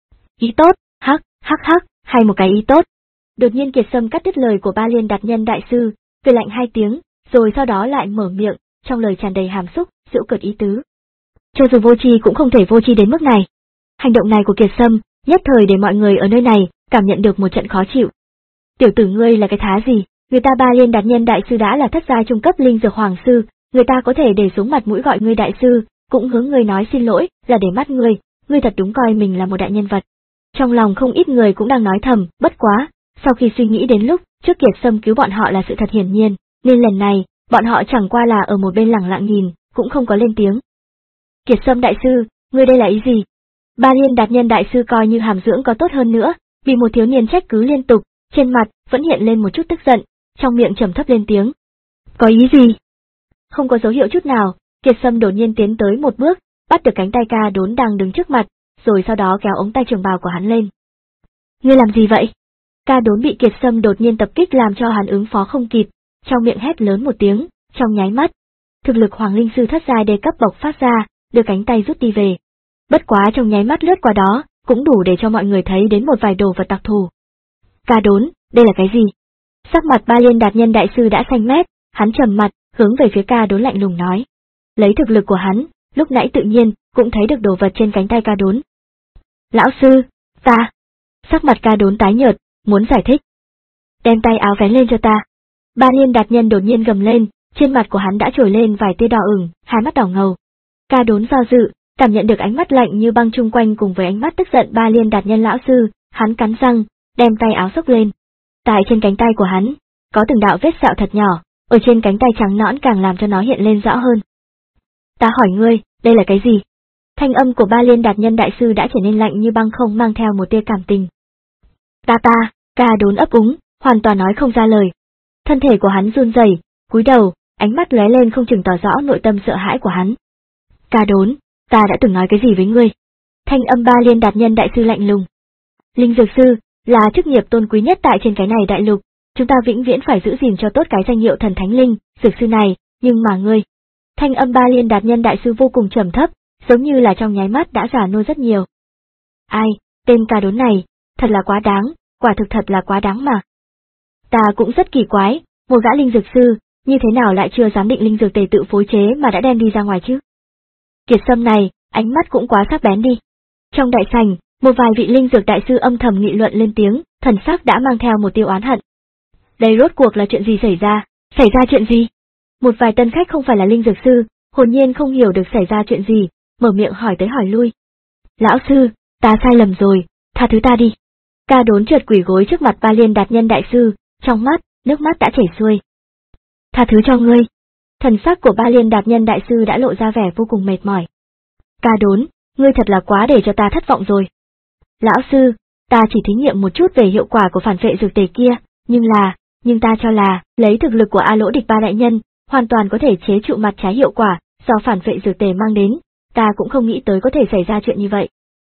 Ý tốt, hắc, hắc hắc, hay một cái ý tốt. Đột nhiên Kiệt Sâm cắt đứt lời của Ba Liên Đạt Nhân đại sư, cười lạnh hai tiếng, rồi sau đó lại mở miệng, trong lời tràn đầy hàm xúc, giễu cợt ý tứ. Cho dù vô tri cũng không thể vô tri đến mức này. Hành động này của Kiệt Sâm, nhất thời để mọi người ở nơi này cảm nhận được một trận khó chịu. Tiểu tử ngươi là cái thá gì? Người ta Ba Liên Đạt Nhân đại sư đã là thất gia trung cấp linh dược hoàng sư, người ta có thể để xuống mặt mũi gọi ngươi đại sư, cũng hướng ngươi nói xin lỗi, là để mắt ngươi, ngươi thật đúng coi mình là một đại nhân vật. Trong lòng không ít người cũng đang nói thầm, bất quá, sau khi suy nghĩ đến lúc trước Kiệt Sâm cứu bọn họ là sự thật hiển nhiên, nên lần này, bọn họ chẳng qua là ở một bên lẳng lặng nhìn, cũng không có lên tiếng. Kiệt Sâm đại sư, ngươi đây là ý gì? Ba Liên Đạt Nhân đại sư coi như hàm dưỡng có tốt hơn nữa, vì một thiếu niên trách cứ liên tục, trên mặt vẫn hiện lên một chút tức giận, trong miệng trầm thấp lên tiếng. Có ý gì? Không có dấu hiệu chút nào, Kiệt Sâm đột nhiên tiến tới một bước, bắt được cánh tay Ca Đốn đang đứng trước mặt, rồi sau đó kéo ống tay trường bào của hắn lên. Ngươi làm gì vậy? Ca Đốn bị Kiệt Sâm đột nhiên tập kích làm cho hắn ứng phó không kịp, trong miệng hét lớn một tiếng, trong nháy mắt. Thực lực Hoàng Linh Sư thất giai đê cấp bộc phát ra, đưa cánh tay rút đi về. Bất quá trong nháy mắt lướt qua đó, cũng đủ để cho mọi người thấy đến một vài đồ vật đặc thù. Ca Đốn, đây là cái gì? Sắc mặt Ba Liên Đạt Nhân đại sư đã xanh mét, hắn trầm mặt, hướng về phía Ca Đốn lạnh lùng nói. Lấy thực lực của hắn, lúc nãy tự nhiên cũng thấy được đồ vật trên cánh tay Ca Đốn. Lão sư, ta. Sắc mặt Ca Đốn tái nhợt, muốn giải thích. Đem tay áo vén lên cho ta. Ba Liên Đạt Nhân đột nhiên gầm lên, trên mặt của hắn đã trồi lên vài tia đỏ ửng, hai mắt đỏ ngầu. Ca Đốn do dự, cảm nhận được ánh mắt lạnh như băng chung quanh cùng với ánh mắt tức giận Ba Liên Đạt Nhân lão sư, hắn cắn răng, đem tay áo xốc lên. Tại trên cánh tay của hắn, có từng đạo vết sẹo thật nhỏ, ở trên cánh tay trắng nõn càng làm cho nó hiện lên rõ hơn. Ta hỏi ngươi, đây là cái gì? Thanh âm của Ba Liên Đạt Nhân đại sư đã trở nên lạnh như băng, không mang theo một tia cảm tình. Ta ta, Ca Đốn ấp úng, hoàn toàn nói không ra lời. Thân thể của hắn run rẩy, cúi đầu, ánh mắt lóe lên không chừng tỏ rõ nội tâm sợ hãi của hắn. Ca Đốn, ta đã từng nói cái gì với ngươi? Thanh âm Ba Liên Đạt Nhân đại sư lạnh lùng. Linh dược sư là chức nghiệp tôn quý nhất tại trên cái này đại lục, chúng ta vĩnh viễn phải giữ gìn cho tốt cái danh hiệu thần thánh linh dược sư này, nhưng mà ngươi. Thanh âm Ba Liên Đạt Nhân đại sư vô cùng trầm thấp, giống như là trong nháy mắt đã già nua rất nhiều. Ai, tên Ca Đốn này, thật là quá đáng, quả thực thật là quá đáng mà. Ta cũng rất kỳ quái, một gã linh dược sư, như thế nào lại chưa dám định linh dược tề tự phối chế mà đã đem đi ra ngoài chứ? Kiệt Sâm này, ánh mắt cũng quá sắc bén đi. Trong đại sảnh, một vài vị linh dược đại sư âm thầm nghị luận lên tiếng, thần sắc đã mang theo một tia oán hận. Đây rốt cuộc là chuyện gì xảy ra? Xảy ra chuyện gì? Một vài tân khách không phải là linh dược sư, hồn nhiên không hiểu được xảy ra chuyện gì, mở miệng hỏi tới hỏi lui. Lão sư, ta sai lầm rồi, tha thứ ta đi. Ca Đốn trượt quỳ gối trước mặt Ba Liên Đạt Nhân đại sư, trong mắt, nước mắt đã chảy xuôi. Tha thứ cho ngươi. Thần sắc của Ba Liên Đạt Nhân đại sư đã lộ ra vẻ vô cùng mệt mỏi. Ca Đốn, ngươi thật là quá để cho ta thất vọng rồi. Lão sư, ta chỉ thí nghiệm một chút về hiệu quả của phản vệ dược tề kia, nhưng là, nhưng ta cho là, lấy thực lực của A Lỗ Địch Ba đại nhân, hoàn toàn có thể chế trụ mặt trái hiệu quả do phản vệ dược tề mang đến, ta cũng không nghĩ tới có thể xảy ra chuyện như vậy.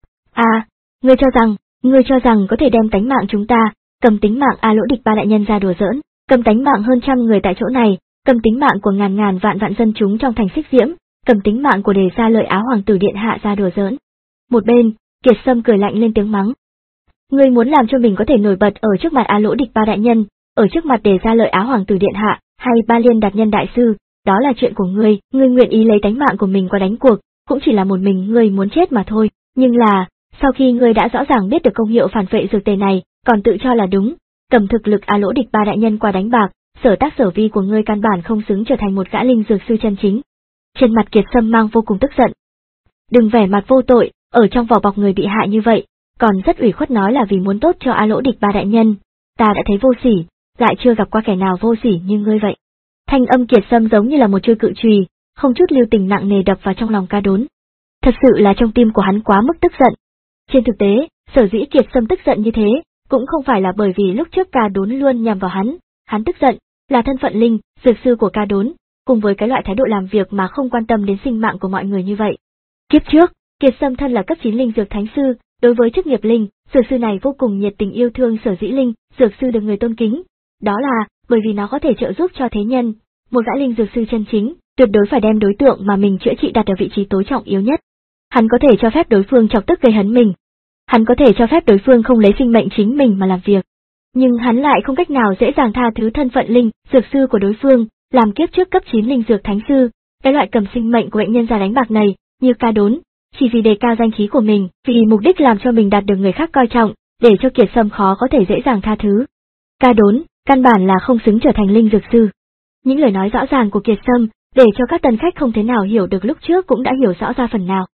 À, ngươi cho rằng, ngươi cho rằng có thể đem tánh mạng chúng ta, cầm tính mạng A Lỗ Địch Ba đại nhân ra đùa giỡn, cầm tánh mạng hơn trăm người tại chỗ này, cầm tính mạng của ngàn ngàn vạn vạn dân chúng trong thành Xích Diễm, cầm tính mạng của Đề Gia Lợi Áo Hoàng tử điện hạ ra đùa giỡn. Một bên, Kiệt Sâm cười lạnh lên tiếng mắng. Ngươi muốn làm cho mình có thể nổi bật ở trước mặt A Lỗ Địch Ba đại nhân, ở trước mặt Đề Gia Lợi Áo Hoàng tử điện hạ, hay Ba Liên Đạt Nhân đại sư, đó là chuyện của ngươi, ngươi nguyện ý lấy tánh mạng của mình qua đánh cuộc, cũng chỉ là một mình ngươi muốn chết mà thôi, nhưng là, sau khi ngươi đã rõ ràng biết được công hiệu phản vệ dược tề này, còn tự cho là đúng, cầm thực lực A Lỗ Địch Ba đại nhân qua đánh bạc, sở tác sở vi của ngươi căn bản không xứng trở thành một gã linh dược sư chân chính. Trên mặt Kiệt Sâm mang vô cùng tức giận. Đừng vẻ mặt vô tội, ở trong vỏ bọc người bị hại như vậy, còn rất ủy khuất nói là vì muốn tốt cho A Lỗ Địch Ba đại nhân, ta đã thấy vô sỉ, lại chưa gặp qua kẻ nào vô sỉ như ngươi vậy. Thanh âm Kiệt Sâm giống như là một chuôi cự chùy, không chút lưu tình nặng nề đập vào trong lòng Ca Đốn. Thật sự là trong tim của hắn quá mức tức giận. Trên thực tế, sở dĩ Kiệt Sâm tức giận như thế, cũng không phải là bởi vì lúc trước Ca Đốn luôn nhằm vào hắn, hắn tức giận là thân phận linh dược sư của Ca Đốn, cùng với cái loại thái độ làm việc mà không quan tâm đến sinh mạng của mọi người như vậy. Kiếp trước, Kiệt Sâm thân là cấp chín linh dược thánh sư, đối với chức nghiệp linh dược sư này vô cùng nhiệt tình yêu thương, sở dĩ linh dược sư được người tôn kính, đó là bởi vì nó có thể trợ giúp cho thế nhân. Một gã linh dược sư chân chính, tuyệt đối phải đem đối tượng mà mình chữa trị đặt ở vị trí tối trọng yếu nhất. Hắn có thể cho phép đối phương chọc tức gây hấn mình. Hắn có thể cho phép đối phương không lấy sinh mệnh chính mình mà làm việc. Nhưng hắn lại không cách nào dễ dàng tha thứ thân phận linh dược sư của đối phương, làm kiếp trước cấp chín linh dược thánh sư, cái loại cầm sinh mệnh của bệnh nhân ra đánh bạc này, như Ca Đốn, chỉ vì đề cao danh khí của mình, vì mục đích làm cho mình đạt được người khác coi trọng, để cho Kiệt Sâm khó có thể dễ dàng tha thứ. Ca Đốn, căn bản là không xứng trở thành linh dược sư. Những lời nói rõ ràng của Kiệt Sâm, để cho các tân khách không thể nào hiểu được lúc trước cũng đã hiểu rõ ra phần nào.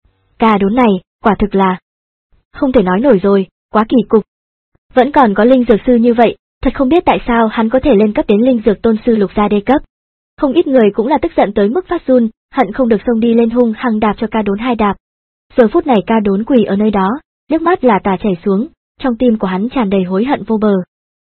Ca Đốn này, quả thực là không thể nói nổi rồi, quá kỳ cục. Vẫn còn có linh dược sư như vậy, thật không biết tại sao hắn có thể lên cấp đến linh dược tôn sư lục gia đê cấp. Không ít người cũng là tức giận tới mức phát run, hận không được xông đi lên hung hăng đạp cho Ca Đốn hai đạp. Giờ phút này Ca Đốn quỳ ở nơi đó, nước mắt là tà chảy xuống, trong tim của hắn tràn đầy hối hận vô bờ.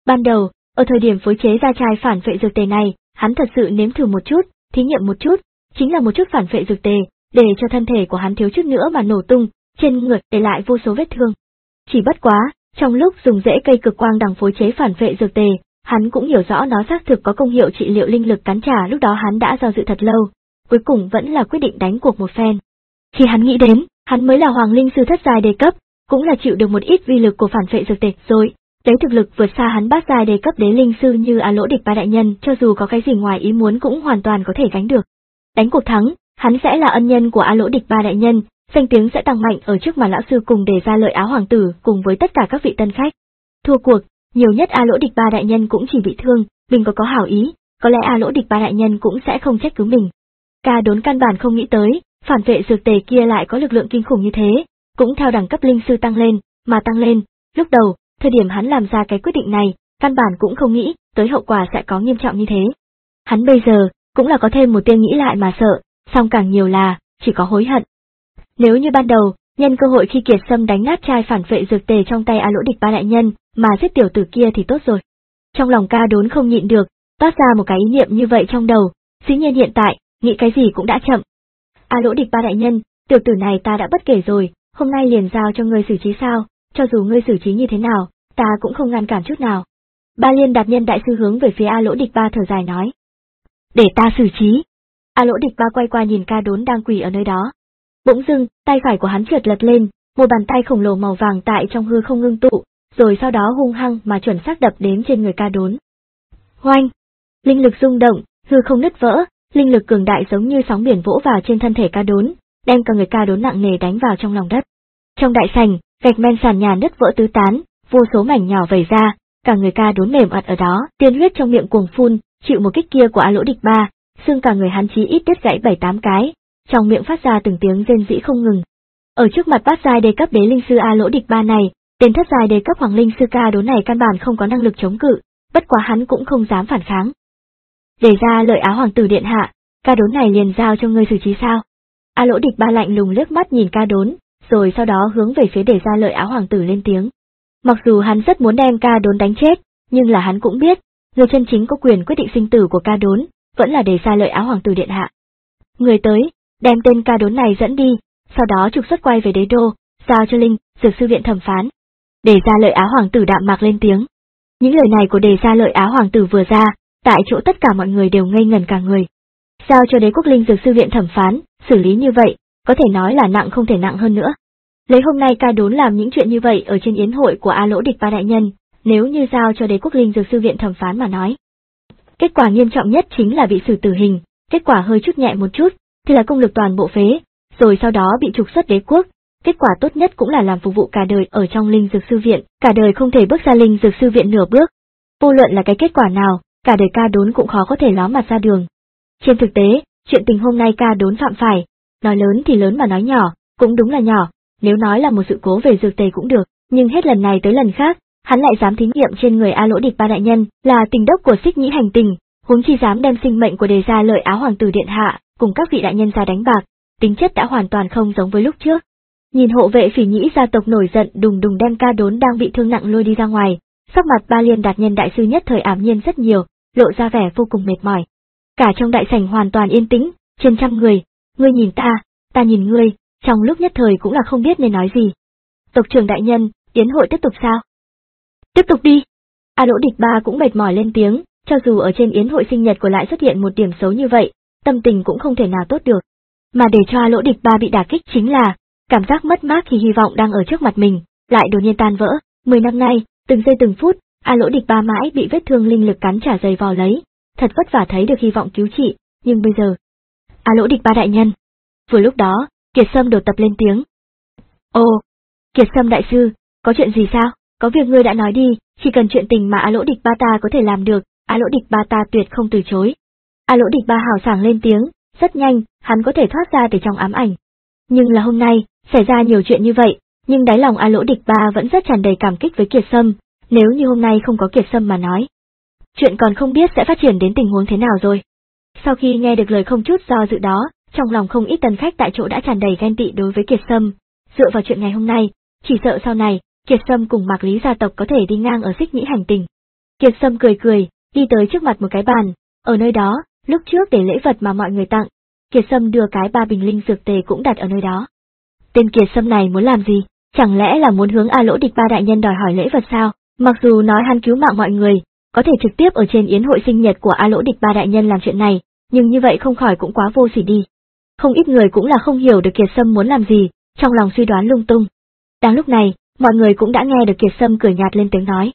Ban đầu, ở thời điểm phối chế ra chai phản vệ dược tề này, hắn thật sự nếm thử một chút, thí nghiệm một chút, chính là một chút phản vệ dược tề, để cho thân thể của hắn thiếu chút nữa mà nổ tung, trên người để lại vô số vết thương. Chỉ bất quá, trong lúc dùng rễ cây cực quang đằng phối chế phản vệ dược tề, hắn cũng hiểu rõ nó xác thực có công hiệu trị liệu linh lực cắn trả, lúc đó hắn đã do dự thật lâu, cuối cùng vẫn là quyết định đánh cuộc một phen. Khi hắn nghĩ đến, hắn mới là hoàng linh sư thất giai đề cấp, cũng là chịu được một ít vi lực của phản vệ dược tề rồi, đấy thực lực vượt xa hắn bát giai đề cấp đế linh sư như A Lỗ Địch Ba đại nhân, cho dù có cái gì ngoài ý muốn cũng hoàn toàn có thể gánh được. Đánh cuộc thắng, hắn sẽ là ân nhân của A Lỗ Địch Ba đại nhân, danh tiếng sẽ tăng mạnh ở trước mặt lão sư cùng Đề Gia Lợi Áo hoàng tử cùng với tất cả các vị tân khách. Thua cuộc, nhiều nhất A Lỗ Địch Ba đại nhân cũng chỉ bị thương, mình có có hảo ý, có lẽ A Lỗ Địch Ba đại nhân cũng sẽ không trách cứ mình. Ca Đốn căn bản không nghĩ tới, phản vệ dược tề kia lại có lực lượng kinh khủng như thế, cũng theo đẳng cấp linh sư tăng lên, mà tăng lên. Lúc đầu, thời điểm hắn làm ra cái quyết định này, căn bản cũng không nghĩ tới hậu quả sẽ có nghiêm trọng như thế. Hắn bây giờ cũng là có thêm một tia nghĩ lại mà sợ, song càng nhiều là chỉ có hối hận. Nếu như ban đầu, nhân cơ hội khi Kiệt Sâm đánh nát chai phản vệ dược tề trong tay A Lỗ Địch Ba đại nhân, mà giết tiểu tử kia thì tốt rồi. Trong lòng Ca Đốn không nhịn được, toát ra một cái ý niệm như vậy trong đầu, dĩ nhiên hiện tại, nghĩ cái gì cũng đã chậm. A Lỗ Địch Ba đại nhân, tiểu tử này ta đã bất kể rồi, hôm nay liền giao cho ngươi xử trí sao, cho dù ngươi xử trí như thế nào, ta cũng không ngăn cản chút nào. Ba Liên Đạt Nhân đại sư hướng về phía A Lỗ Địch Ba thở dài nói. Để ta xử trí. A Lỗ Địch Ba quay qua nhìn Ca Đốn đang quỳ ở nơi đó. Bỗng dưng, tay phải của hắn trượt lật lên, một bàn tay khổng lồ màu vàng tại trong hư không ngưng tụ, rồi sau đó hung hăng mà chuẩn xác đập đến trên người Ca Đốn. Hoanh! Linh lực rung động, hư không nứt vỡ, linh lực cường đại giống như sóng biển vỗ vào trên thân thể Ca Đốn, đem cả người Ca Đốn nặng nề đánh vào trong lòng đất. Trong đại sảnh, gạch men sàn nhà nứt vỡ tứ tán, vô số mảnh nhỏ vẩy ra, cả người Ca Đốn mềm ặt ở đó, tiên huyết trong miệng cuồng phun, chịu một kích kia của A Lỗ Địch Ba, xương cả người hắn chí ít đứt gãy bảy tám cái, trong miệng phát ra từng tiếng rên rỉ không ngừng. Ở trước mặt bát giai đề cấp đế linh sư A Lỗ Địch Ba này, đến thất giai đề cấp hoàng linh sư Ca Đốn này căn bản không có năng lực chống cự, bất quá hắn cũng không dám phản kháng. Đề Gia Lợi Áo hoàng tử điện hạ, Ca Đốn này liền giao cho ngươi xử trí sao? A Lỗ Địch Ba lạnh lùng liếc mắt nhìn Ca Đốn, rồi sau đó hướng về phía Đề Gia Lợi Áo hoàng tử lên tiếng. Mặc dù hắn rất muốn đem Ca Đốn đánh chết, nhưng là hắn cũng biết, người chân chính có quyền quyết định sinh tử của Ca Đốn, vẫn là Đề Gia Lợi Áo hoàng tử điện hạ. Người tới, đem tên Ca Đốn này dẫn đi, sau đó trục xuất quay về đế đô, giao cho Linh, Dược sư viện thẩm phán. Đề Gia Lợi Áo hoàng tử đạm mạc lên tiếng. Những lời này của Đề Gia Lợi Áo hoàng tử vừa ra, tại chỗ tất cả mọi người đều ngây ngẩn cả người. Giao cho Đế Quốc Linh Dược sư viện thẩm phán, xử lý như vậy, có thể nói là nặng không thể nặng hơn nữa. Lấy hôm nay Ca Đốn làm những chuyện như vậy ở trên yến hội của A Lỗ Địch Ba đại nhân, nếu như giao cho Đế Quốc Linh Dược sư viện thẩm phán mà nói, kết quả nghiêm trọng nhất chính là bị xử tử hình, kết quả hơi chút nhẹ một chút thì là công lực toàn bộ phế, rồi sau đó bị trục xuất đế quốc, kết quả tốt nhất cũng là làm phục vụ cả đời ở trong Linh Dược sư viện, cả đời không thể bước ra Linh Dược sư viện nửa bước. Vô luận là cái kết quả nào, cả đời Ca Đốn cũng khó có thể ló mặt ra đường. Trên thực tế, chuyện tình hôm nay Ca Đốn phạm phải, nói lớn thì lớn mà nói nhỏ, cũng đúng là nhỏ, nếu nói là một sự cố về dược tề cũng được, nhưng hết lần này tới lần khác, hắn lại dám thí nghiệm trên người A Lỗ Địch Ba đại nhân, là tình đốc của Xích Nhĩ hành tinh, huống chi dám đem sinh mệnh của Đề Gia Lợi Áo hoàng tử điện hạ cùng các vị đại nhân ra đánh bạc, tính chất đã hoàn toàn không giống với lúc trước. Nhìn hộ vệ Phỉ Nhĩ gia tộc nổi giận đùng đùng đem Ca Đốn đang bị thương nặng lôi đi ra ngoài, sắc mặt Ba Liên Đạt Nhân đại sư nhất thời ảm nhiên rất nhiều, lộ ra vẻ vô cùng mệt mỏi. Cả trong đại sảnh hoàn toàn yên tĩnh, trên trăm người, ngươi nhìn ta, ta nhìn ngươi, trong lúc nhất thời cũng là không biết nên nói gì. Tộc trưởng đại nhân, yến hội tiếp tục sao? Tiếp tục đi. A Lỗ Địch Ba cũng mệt mỏi lên tiếng, cho dù ở trên yến hội sinh nhật của lại xuất hiện một điểm xấu như vậy, tâm tình cũng không thể nào tốt được. Mà để cho A Lỗ Địch Ba bị đả kích chính là, cảm giác mất mát khi hy vọng đang ở trước mặt mình, lại đột nhiên tan vỡ. Mười năm nay, từng giây từng phút, A Lỗ Địch Ba mãi bị vết thương linh lực cắn trả dày vò lấy, thật vất vả thấy được hy vọng cứu trị, nhưng bây giờ... A Lỗ Địch Ba đại nhân. Vừa lúc đó, Kiệt Sâm đột tập lên tiếng. Ồ, Kiệt Sâm đại sư, có chuyện gì sao? Có việc ngươi đã nói đi, chỉ cần chuyện tình mà A Lỗ Địch Ba ta có thể làm được, A Lỗ Địch Ba ta tuyệt không từ chối. A Lỗ Địch Ba hào sảng lên tiếng, rất nhanh, hắn có thể thoát ra từ trong ám ảnh. Nhưng là hôm nay, xảy ra nhiều chuyện như vậy, nhưng đáy lòng A Lỗ Địch Ba vẫn rất tràn đầy cảm kích với Kiệt Sâm, nếu như hôm nay không có Kiệt Sâm mà nói. Chuyện còn không biết sẽ phát triển đến tình huống thế nào rồi. Sau khi nghe được lời không chút do dự đó, trong lòng không ít tân khách tại chỗ đã tràn đầy ghen tị đối với Kiệt Sâm, dựa vào chuyện ngày hôm nay, chỉ sợ sau này, Kiệt Sâm cùng Mạc Lý gia tộc có thể đi ngang ở Xích Nhĩ hành tinh. Kiệt Sâm cười cười, đi tới trước mặt một cái bàn, ở nơi đó, lúc trước để lễ vật mà mọi người tặng, Kiệt Sâm đưa cái ba bình linh dược tề cũng đặt ở nơi đó. Tên Kiệt Sâm này muốn làm gì? Chẳng lẽ là muốn hướng A Lỗ Địch Ba đại nhân đòi hỏi lễ vật sao? Mặc dù nói hắn cứu mạng mọi người, có thể trực tiếp ở trên yến hội sinh nhật của A Lỗ Địch Ba đại nhân làm chuyện này, nhưng như vậy không khỏi cũng quá vô sỉ đi. Không ít người cũng là không hiểu được Kiệt Sâm muốn làm gì, trong lòng suy đoán lung tung. Đang lúc này, mọi người cũng đã nghe được Kiệt Sâm cười nhạt lên tiếng nói.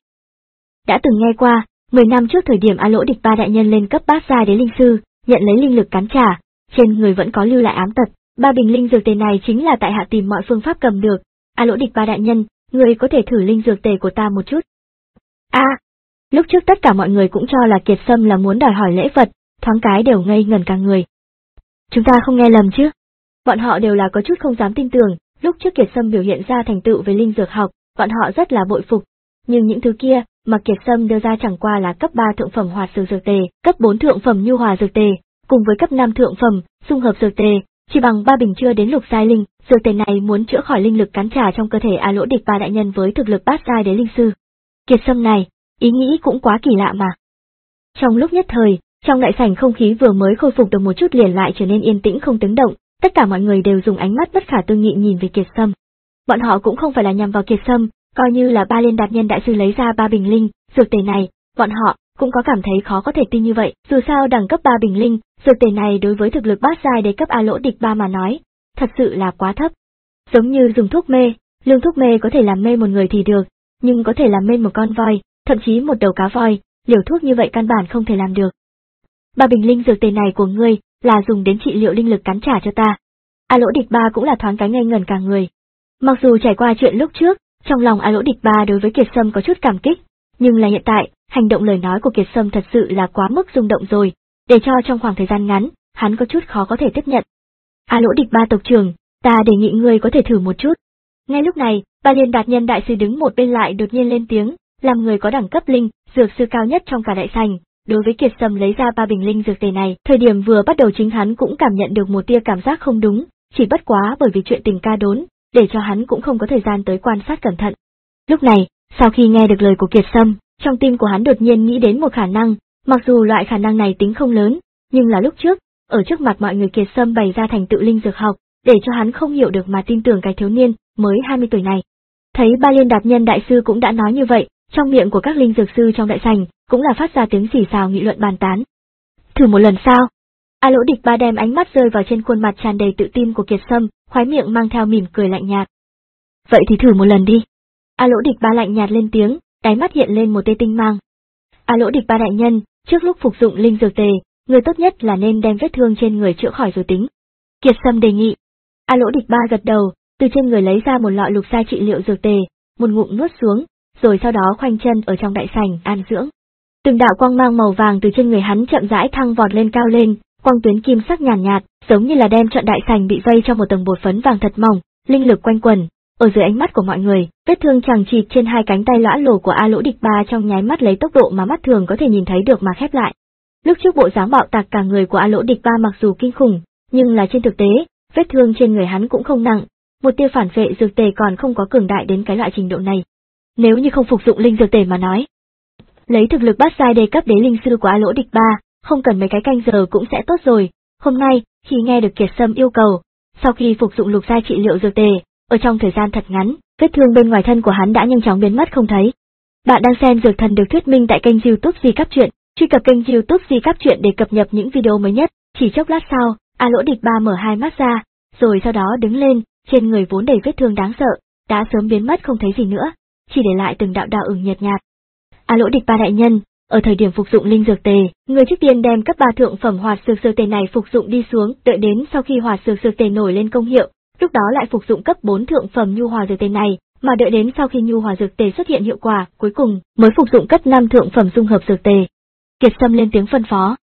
Đã từng nghe qua, mười năm trước thời điểm A Lỗ Địch Ba đại nhân lên cấp bát giai đế linh sư, nhận lấy linh lực cắn trả, trên người vẫn có lưu lại ám tật, ba bình linh dược tề này chính là tại hạ tìm mọi phương pháp cầm được. A Lỗ Địch Ba đại nhân, người có thể thử linh dược tề của ta một chút. A, à, lúc trước tất cả mọi người cũng cho là Kiệt Sâm là muốn đòi hỏi lễ vật, thoáng cái đều ngây ngẩn cả người. Chúng ta không nghe lầm chứ? Bọn họ đều là có chút không dám tin tưởng, lúc trước Kiệt Sâm biểu hiện ra thành tựu về linh dược học, bọn họ rất là bội phục. Nhưng những thứ kia, mà Kiệt Sâm đưa ra chẳng qua là cấp ba thượng phẩm hoạt dược dược tề, cấp bốn thượng phẩm nhu hòa dược tề, cùng với cấp năm thượng phẩm dung hợp dược tề, chỉ bằng ba bình chưa đến lục giai linh, dược tề này muốn chữa khỏi linh lực cắn trả trong cơ thể A Lỗ Địch Ba đại nhân với thực lực bát giai đế linh sư. Kiệt Sâm này, ý nghĩ cũng quá kỳ lạ mà. Trong lúc nhất thời, trong đại sảnh không khí vừa mới khôi phục được một chút liền lại trở nên yên tĩnh không tiếng động, tất cả mọi người đều dùng ánh mắt bất khả tư nghị nhìn về Kiệt Sâm. Bọn họ cũng không phải là nhằm vào Kiệt Sâm, coi như là Ba Liên Đạt Nhân đại sư lấy ra ba bình linh, dược tề này, bọn họ cũng có cảm thấy khó có thể tin như vậy, dù sao đẳng cấp ba bình linh, dược tề này đối với thực lực bát giai đế cấp A Lỗ Địch Ba mà nói, thật sự là quá thấp. Giống như dùng thuốc mê, lương thuốc mê có thể làm mê một người thì được, nhưng có thể làm mê một con voi, thậm chí một đầu cá voi, liều thuốc như vậy căn bản không thể làm được. Ba bình linh dược tề này của ngươi, là dùng đến trị liệu linh lực cắn trả cho ta. A Lỗ Địch Ba cũng là thoáng cái ngây ngẩn cả người. Mặc dù trải qua chuyện lúc trước, trong lòng A Lỗ Địch Ba đối với Kiệt Sâm có chút cảm kích, nhưng là hiện tại, hành động lời nói của Kiệt Sâm thật sự là quá mức rung động rồi, để cho trong khoảng thời gian ngắn, hắn có chút khó có thể tiếp nhận. A Lỗ Địch Ba tộc trưởng, ta đề nghị ngươi có thể thử một chút. Ngay lúc này, Ba Liên Đạt Nhân đại sư đứng một bên lại đột nhiên lên tiếng, làm người có đẳng cấp linh, dược sư cao nhất trong cả đại sảnh. Đối với Kiệt Sâm lấy ra ba bình linh dược tề này, thời điểm vừa bắt đầu chính hắn cũng cảm nhận được một tia cảm giác không đúng, chỉ bất quá bởi vì chuyện tình ca đốn, để cho hắn cũng không có thời gian tới quan sát cẩn thận. Lúc này, sau khi nghe được lời của Kiệt Sâm, trong tim của hắn đột nhiên nghĩ đến một khả năng, mặc dù loại khả năng này tính không lớn, nhưng là lúc trước, ở trước mặt mọi người Kiệt Sâm bày ra thành tựu linh dược học, để cho hắn không hiểu được mà tin tưởng cái thiếu niên mới hai mươi tuổi này. Thấy Ba Liên Đạt Nhân đại sư cũng đã nói như vậy, trong miệng của các linh dược sư trong đại sảnh cũng là phát ra tiếng xì xào nghị luận bàn tán. Thử một lần sao? A Lỗ Địch Ba đem ánh mắt rơi vào trên khuôn mặt tràn đầy tự tin của Kiệt Sâm, khóe miệng mang theo mỉm cười lạnh nhạt. Vậy thì thử một lần đi. A Lỗ Địch Ba lạnh nhạt lên tiếng, đáy mắt hiện lên một tia tinh mang. A Lỗ Địch Ba đại nhân, trước lúc phục dụng linh dược tề, người tốt nhất là nên đem vết thương trên người chữa khỏi rồi tính. Kiệt Sâm đề nghị. A Lỗ Địch Ba gật đầu, từ trên người lấy ra một lọ lục giai trị liệu dược tề, một ngụm nuốt xuống, rồi sau đó khoanh chân ở trong đại sảnh an dưỡng. Từng đạo quang mang màu vàng từ trên người hắn chậm rãi thăng vọt lên cao lên, quang tuyến kim sắc nhàn nhạt, nhạt, giống như là đem trọn đại sảnh bị vây trong một tầng bột phấn vàng thật mỏng, linh lực quanh quẩn. Ở dưới ánh mắt của mọi người, vết thương chằng chịt trên hai cánh tay lõa lồ của A Lỗ Địch Ba trong nháy mắt lấy tốc độ mà mắt thường có thể nhìn thấy được mà khép lại. Lúc trước bộ dáng bạo tạc cả người của A Lỗ Địch Ba mặc dù kinh khủng, nhưng là trên thực tế, vết thương trên người hắn cũng không nặng, một tia phản vệ dược tề còn không có cường đại đến cái loại trình độ này. Nếu như không phục dụng linh dược tề mà nói, lấy thực lực bát giai đề cấp đế linh sư của A Lỗ Địch Ba, không cần mấy cái canh giờ cũng sẽ tốt rồi. Hôm nay, khi nghe được Kiệt Sâm yêu cầu, sau khi phục dụng lục giai trị liệu dược tề, ở trong thời gian thật ngắn, vết thương bên ngoài thân của hắn đã nhanh chóng biến mất không thấy. Bạn đang xem Dược Thần được thuyết minh tại kênh YouTube Di Cáp Truyện, truy cập kênh YouTube Di Cáp Truyện để cập nhật những video mới nhất. Chỉ chốc lát sau, A Lỗ Địch Ba mở hai mắt ra, rồi sau đó đứng lên, trên người vốn đầy vết thương đáng sợ, đã sớm biến mất không thấy gì nữa, chỉ để lại từng đạo đỏ ửng nhợt nhạt. A Lỗ Địch Ba đại nhân, ở thời điểm phục dụng linh dược tề, người trước tiên đem cấp ba thượng phẩm hoạt dược dược tề này phục dụng đi xuống, đợi đến sau khi hoạt dược dược tề nổi lên công hiệu, lúc đó lại phục dụng cấp bốn thượng phẩm nhu hòa dược tề này, mà đợi đến sau khi nhu hòa dược tề xuất hiện hiệu quả, cuối cùng mới phục dụng cấp năm thượng phẩm dung hợp dược tề. Kiệt Sâm lên tiếng phân phó.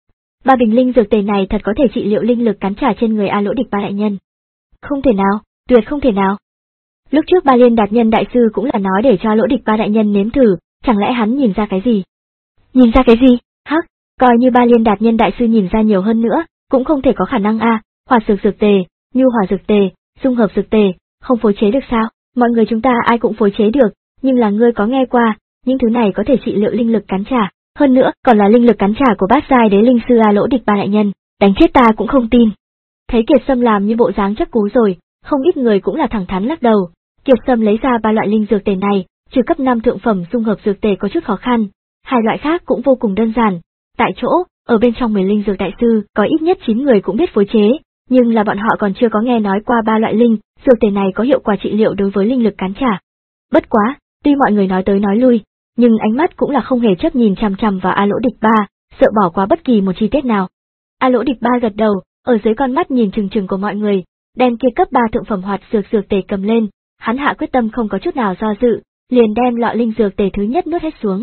Ba bình linh dược tề này thật có thể trị liệu linh lực cắn trả trên người A Lỗ Địch Ba đại nhân. Không thể nào, tuyệt không thể nào. Lúc trước Ba Liên Đạt Nhân đại sư cũng là nói để cho A Lỗ Địch Ba đại nhân nếm thử, chẳng lẽ hắn nhìn ra cái gì? Nhìn ra cái gì? Hắc, coi như Ba Liên Đạt Nhân đại sư nhìn ra nhiều hơn nữa, cũng không thể có khả năng a, hoạt dược dược tề, nhu hòa dược tề, dung hợp dược tề, không phối chế được sao? Mọi người chúng ta ai cũng phối chế được, nhưng là ngươi có nghe qua, những thứ này có thể trị liệu linh lực cắn trả, hơn nữa còn là linh lực cắn trả của bát giai đế linh sư A Lỗ Địch Ba đại nhân, đánh chết ta cũng không tin. Thấy Kiệt Sâm làm như bộ dáng chắc cú rồi, không ít người cũng là thẳng thắn lắc đầu. Kiệt Sâm lấy ra ba loại linh dược tề này, trừ cấp năm thượng phẩm dung hợp dược tề có chút khó khăn, hai loại khác cũng vô cùng đơn giản. Tại chỗ, ở bên trong mười linh dược đại sư, có ít nhất chín người cũng biết phối chế, nhưng là bọn họ còn chưa có nghe nói qua ba loại linh dược tề này có hiệu quả trị liệu đối với linh lực cắn trả. Bất quá, tuy mọi người nói tới nói lui, nhưng ánh mắt cũng là không hề chớp nhìn chằm chằm vào A Lỗ Địch Ba, sợ bỏ qua bất kỳ một chi tiết nào. A Lỗ Địch Ba gật đầu, ở dưới con mắt nhìn chừng chừng của mọi người, đem kia cấp ba thượng phẩm hoạt dược dược tề cầm lên, hắn hạ quyết tâm không có chút nào do dự, liền đem lọ linh dược tề thứ nhất nuốt hết xuống.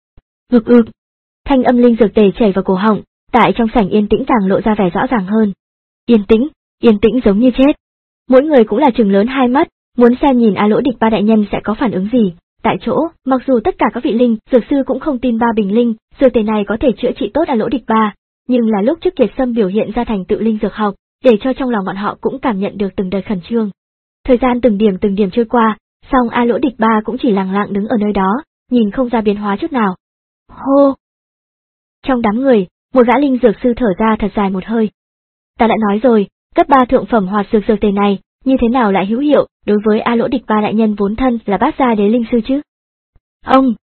Ực ực, thanh âm linh dược tề chảy vào cổ họng, tại trong sảnh yên tĩnh càng lộ ra vẻ rõ ràng hơn. Yên tĩnh, yên tĩnh giống như chết. Mỗi người cũng là trừng lớn hai mắt, muốn xem nhìn A Lỗ Địch Ba đại nhân sẽ có phản ứng gì. Tại chỗ, mặc dù tất cả các vị linh dược sư cũng không tin ba bình linh dược tề này có thể chữa trị tốt A Lỗ Địch Ba, nhưng là lúc trước Kiệt Sâm biểu hiện ra thành tựu linh dược học, để cho trong lòng bọn họ cũng cảm nhận được từng đợt khẩn trương. Thời gian từng điểm từng điểm trôi qua, song A Lỗ Địch Ba cũng chỉ lặng lặng đứng ở nơi đó, nhìn không ra biến hóa chút nào. Hô! Trong đám người, một gã linh dược sư thở ra thật dài một hơi. Ta đã nói rồi, cấp ba thượng phẩm hoạt dược dược tề này, như thế nào lại hữu hiệu đối với A Lỗ Địch Ba đại nhân vốn thân là bát giai đế linh sư chứ? Ông!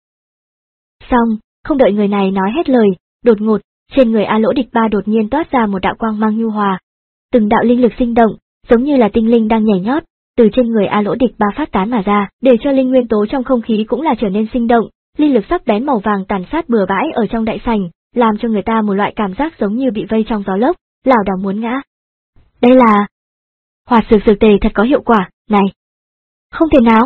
Xong, không đợi người này nói hết lời, đột ngột, trên người A Lỗ Địch Ba đột nhiên toát ra một đạo quang mang nhu hòa. Từng đạo linh lực sinh động, giống như là tinh linh đang nhảy nhót, từ trên người A Lỗ Địch Ba phát tán mà ra, để cho linh nguyên tố trong không khí cũng là trở nên sinh động, linh lực sắc bén màu vàng tàn sát bừa bãi ở trong đại sảnh, làm cho người ta một loại cảm giác giống như bị vây trong gió lốc, lảo đảo muốn ngã. Đây là hoạt dược dược tề thật có hiệu quả, này. Không thể nào.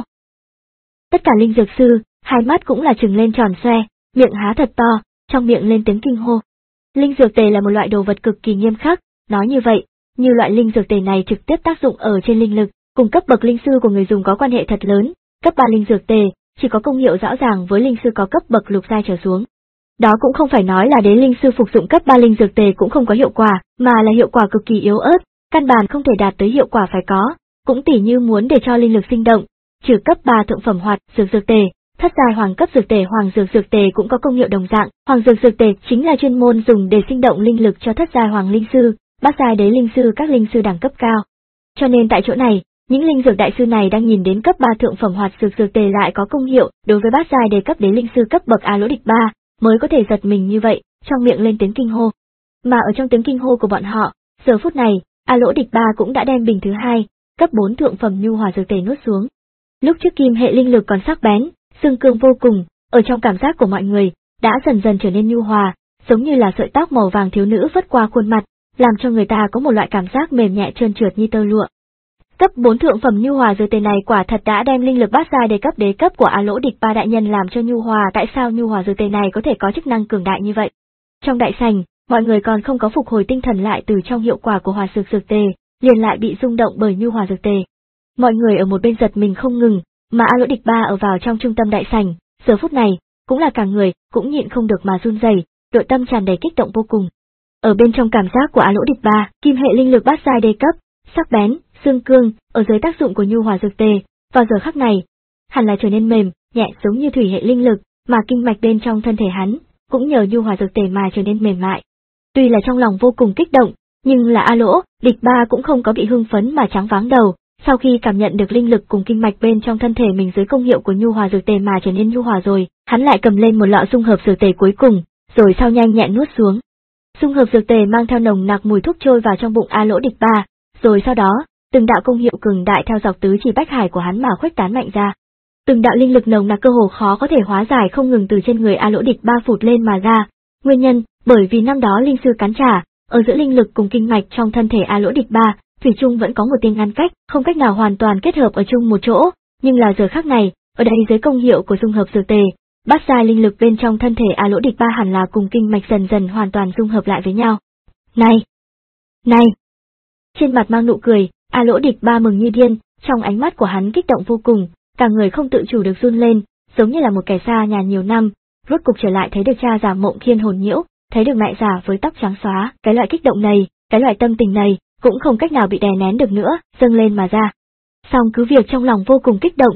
Tất cả linh dược sư, hai mắt cũng là trừng lên tròn xoe, miệng há thật to, trong miệng lên tiếng kinh hô. Linh dược tề là một loại đồ vật cực kỳ nghiêm khắc, nói như vậy, như loại linh dược tề này trực tiếp tác dụng ở trên linh lực, cùng cấp bậc linh sư của người dùng có quan hệ thật lớn, cấp ba linh dược tề chỉ có công hiệu rõ ràng với linh sư có cấp bậc lục giai trở xuống. Đó cũng không phải nói là đế linh sư phục dụng cấp ba linh dược tề cũng không có hiệu quả, mà là hiệu quả cực kỳ yếu ớt, căn bản không thể đạt tới hiệu quả phải có, cũng tỉ như muốn để cho linh lực sinh động, trừ cấp ba thượng phẩm hoạt dược dược tề, thất giai hoàng cấp dược tề hoàng dược dược tề cũng có công hiệu đồng dạng, hoàng dược dược tề chính là chuyên môn dùng để sinh động linh lực cho thất giai hoàng linh sư, bát giai đế linh sư các linh sư đẳng cấp cao. Cho nên tại chỗ này, những linh dược đại sư này đang nhìn đến cấp ba thượng phẩm hoạt dược dược tề lại có công hiệu đối với bát giai đế cấp đế linh sư cấp bậc A Lỗ Địch Ba, mới có thể giật mình như vậy, trong miệng lên tiếng kinh hô. Mà ở trong tiếng kinh hô của bọn họ, giờ phút này, A Lỗ Địch Ba cũng đã đem bình thứ hai, cấp bốn thượng phẩm nhu hòa dược tề nuốt xuống. Lúc trước kim hệ linh lực còn sắc bén, xương cương vô cùng, ở trong cảm giác của mọi người, đã dần dần trở nên nhu hòa, giống như là sợi tóc màu vàng thiếu nữ phất qua khuôn mặt, làm cho người ta có một loại cảm giác mềm nhẹ trơn trượt như tơ lụa. Cấp bốn thượng phẩm nhu hòa dược tề này quả thật đã đem linh lực bát giai đế cấp đế cấp của A Lỗ Địch Ba đại nhân làm cho nhu hòa. Tại sao nhu hòa dược tề này có thể có chức năng cường đại như vậy? Trong đại sảnh, mọi người còn không có phục hồi tinh thần lại từ trong hiệu quả của hòa dược dược tề, liền lại bị rung động bởi nhu hòa dược tề. Mọi người ở một bên giật mình không ngừng, mà A Lỗ Địch Ba ở vào trong trung tâm đại sảnh, giờ phút này, cũng là cả người, cũng nhịn không được mà run rẩy, nội tâm tràn đầy kích động vô cùng. Ở bên trong cảm giác của A Lỗ Địch Ba, kim hệ linh lực bát giai đế cấp, sắc bén, xương cương, ở dưới tác dụng của nhu hòa dược tề, vào giờ khắc này, hẳn là trở nên mềm, nhẹ giống như thủy hệ linh lực, mà kinh mạch bên trong thân thể hắn, cũng nhờ nhu hòa dược tề mà trở nên mềm mại. Tuy là trong lòng vô cùng kích động, nhưng là A Lỗ Địch Ba cũng không có bị hưng phấn mà trắng váng đầu, sau khi cảm nhận được linh lực cùng kinh mạch bên trong thân thể mình dưới công hiệu của nhu hòa dược tề mà trở nên nhu hòa rồi, hắn lại cầm lên một lọ dung hợp dược tề cuối cùng, rồi sau nhanh nhẹn nuốt xuống. Dung hợp dược tề mang theo nồng nặc mùi thuốc trôi vào trong bụng A Lỗ Địch Ba, rồi sau đó, từng đạo công hiệu cường đại theo dọc tứ chi bách hải của hắn mà khuếch tán mạnh ra. Từng đạo linh lực nồng nặc cơ hồ khó có thể hóa giải không ngừng từ trên người A Lỗ Địch Ba phụt lên mà ra. Nguyên nhân, bởi vì năm đó linh sư cắn trả, ở giữa linh lực cùng kinh mạch trong thân thể A Lỗ Địch Ba, thủy chung vẫn có một tiếng ngăn cách, không cách nào hoàn toàn kết hợp ở chung một chỗ, nhưng là giờ khắc này, ở đây dưới công hiệu của dung hợp dược tề, bát giai linh lực bên trong thân thể A Lỗ Địch Ba hẳn là cùng kinh mạch dần dần hoàn toàn dung hợp lại với nhau. Này! Này! Trên mặt mang nụ cười, A Lỗ Địch Ba mừng như điên, trong ánh mắt của hắn kích động vô cùng, cả người không tự chủ được run lên, giống như là một kẻ xa nhà nhiều năm, rốt cục trở lại thấy được cha già Mộng Khiên hồn nhiễu, thấy được mẹ già với tóc trắng xóa, cái loại kích động này, cái loại tâm tình này, cũng không cách nào bị đè nén được nữa, dâng lên mà ra. Song cứ việc trong lòng vô cùng kích động,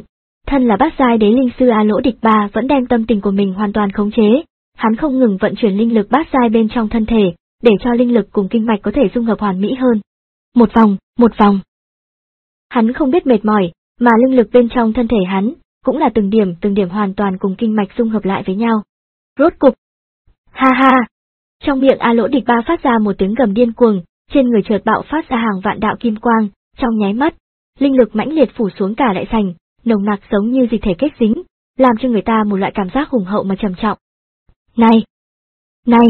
Thân là bát giai đế linh sư A Lỗ Địch Ba vẫn đem tâm tình của mình hoàn toàn khống chế, hắn không ngừng vận chuyển linh lực bát giai bên trong thân thể, để cho linh lực cùng kinh mạch có thể dung hợp hoàn mỹ hơn. Một vòng, một vòng. Hắn không biết mệt mỏi, mà linh lực bên trong thân thể hắn cũng là từng điểm từng điểm hoàn toàn cùng kinh mạch dung hợp lại với nhau. Rốt cục. Ha ha. Trong miệng A Lỗ Địch Ba phát ra một tiếng gầm điên cuồng, trên người chợt bạo phát ra hàng vạn đạo kim quang, trong nháy mắt, linh lực mãnh liệt phủ xuống cả đại sảnh, nồng nặc giống như dịch thể kết dính, làm cho người ta một loại cảm giác hùng hậu mà trầm trọng. Này! Này!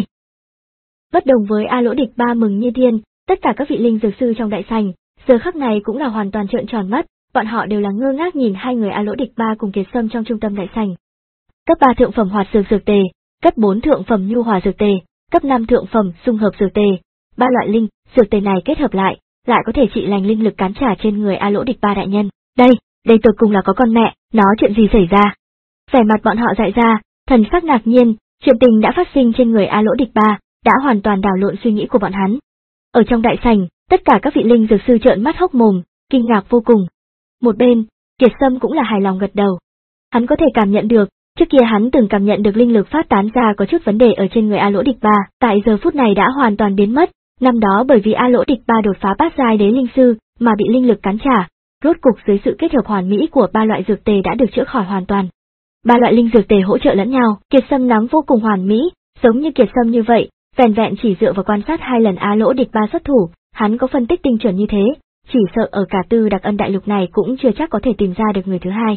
Bất đồng với A Lỗ Địch Ba mừng như điên, tất cả các vị linh dược sư trong đại sảnh, giờ khắc này cũng là hoàn toàn trợn tròn mắt, bọn họ đều là ngơ ngác nhìn hai người A Lỗ Địch Ba cùng Kiệt Sâm trong trung tâm đại sảnh. Cấp ba thượng phẩm hoạt dược dược tề, cấp bốn thượng phẩm nhu hòa dược tề, cấp năm thượng phẩm dung hợp dược tề, ba loại linh dược tề này kết hợp lại, lại có thể trị lành linh lực cắn trả trên người A Lỗ Địch Ba đại nhân. Đây, đây tột cùng là có con mẹ, nó chuyện gì xảy ra? Vẻ mặt bọn họ dại ra, thần sắc ngạc nhiên, chuyện tình đã phát sinh trên người A Lỗ Địch Ba, đã hoàn toàn đảo lộn suy nghĩ của bọn hắn. Ở trong đại sảnh, tất cả các vị linh dược sư trợn mắt hốc mồm, kinh ngạc vô cùng. Một bên, Kiệt Sâm cũng là hài lòng gật đầu. Hắn có thể cảm nhận được, trước kia hắn từng cảm nhận được linh lực phát tán ra có chút vấn đề ở trên người A Lỗ Địch Ba, tại giờ phút này đã hoàn toàn biến mất. Năm đó bởi vì A Lỗ Địch Ba đột phá bát giai đế linh sư mà bị linh lực cắn trả, rốt cục dưới sự kết hợp hoàn mỹ của ba loại dược tề đã được chữa khỏi hoàn toàn. Ba loại linh dược tề hỗ trợ lẫn nhau, Kiệt Sâm nắm vô cùng hoàn mỹ, giống như Kiệt Sâm như vậy, vẻn vẹn chỉ dựa vào quan sát hai lần A Lỗ Địch Ba xuất thủ, hắn có phân tích tinh chuẩn như thế, chỉ sợ ở cả Tư Đặc Ân đại lục này cũng chưa chắc có thể tìm ra được người thứ hai.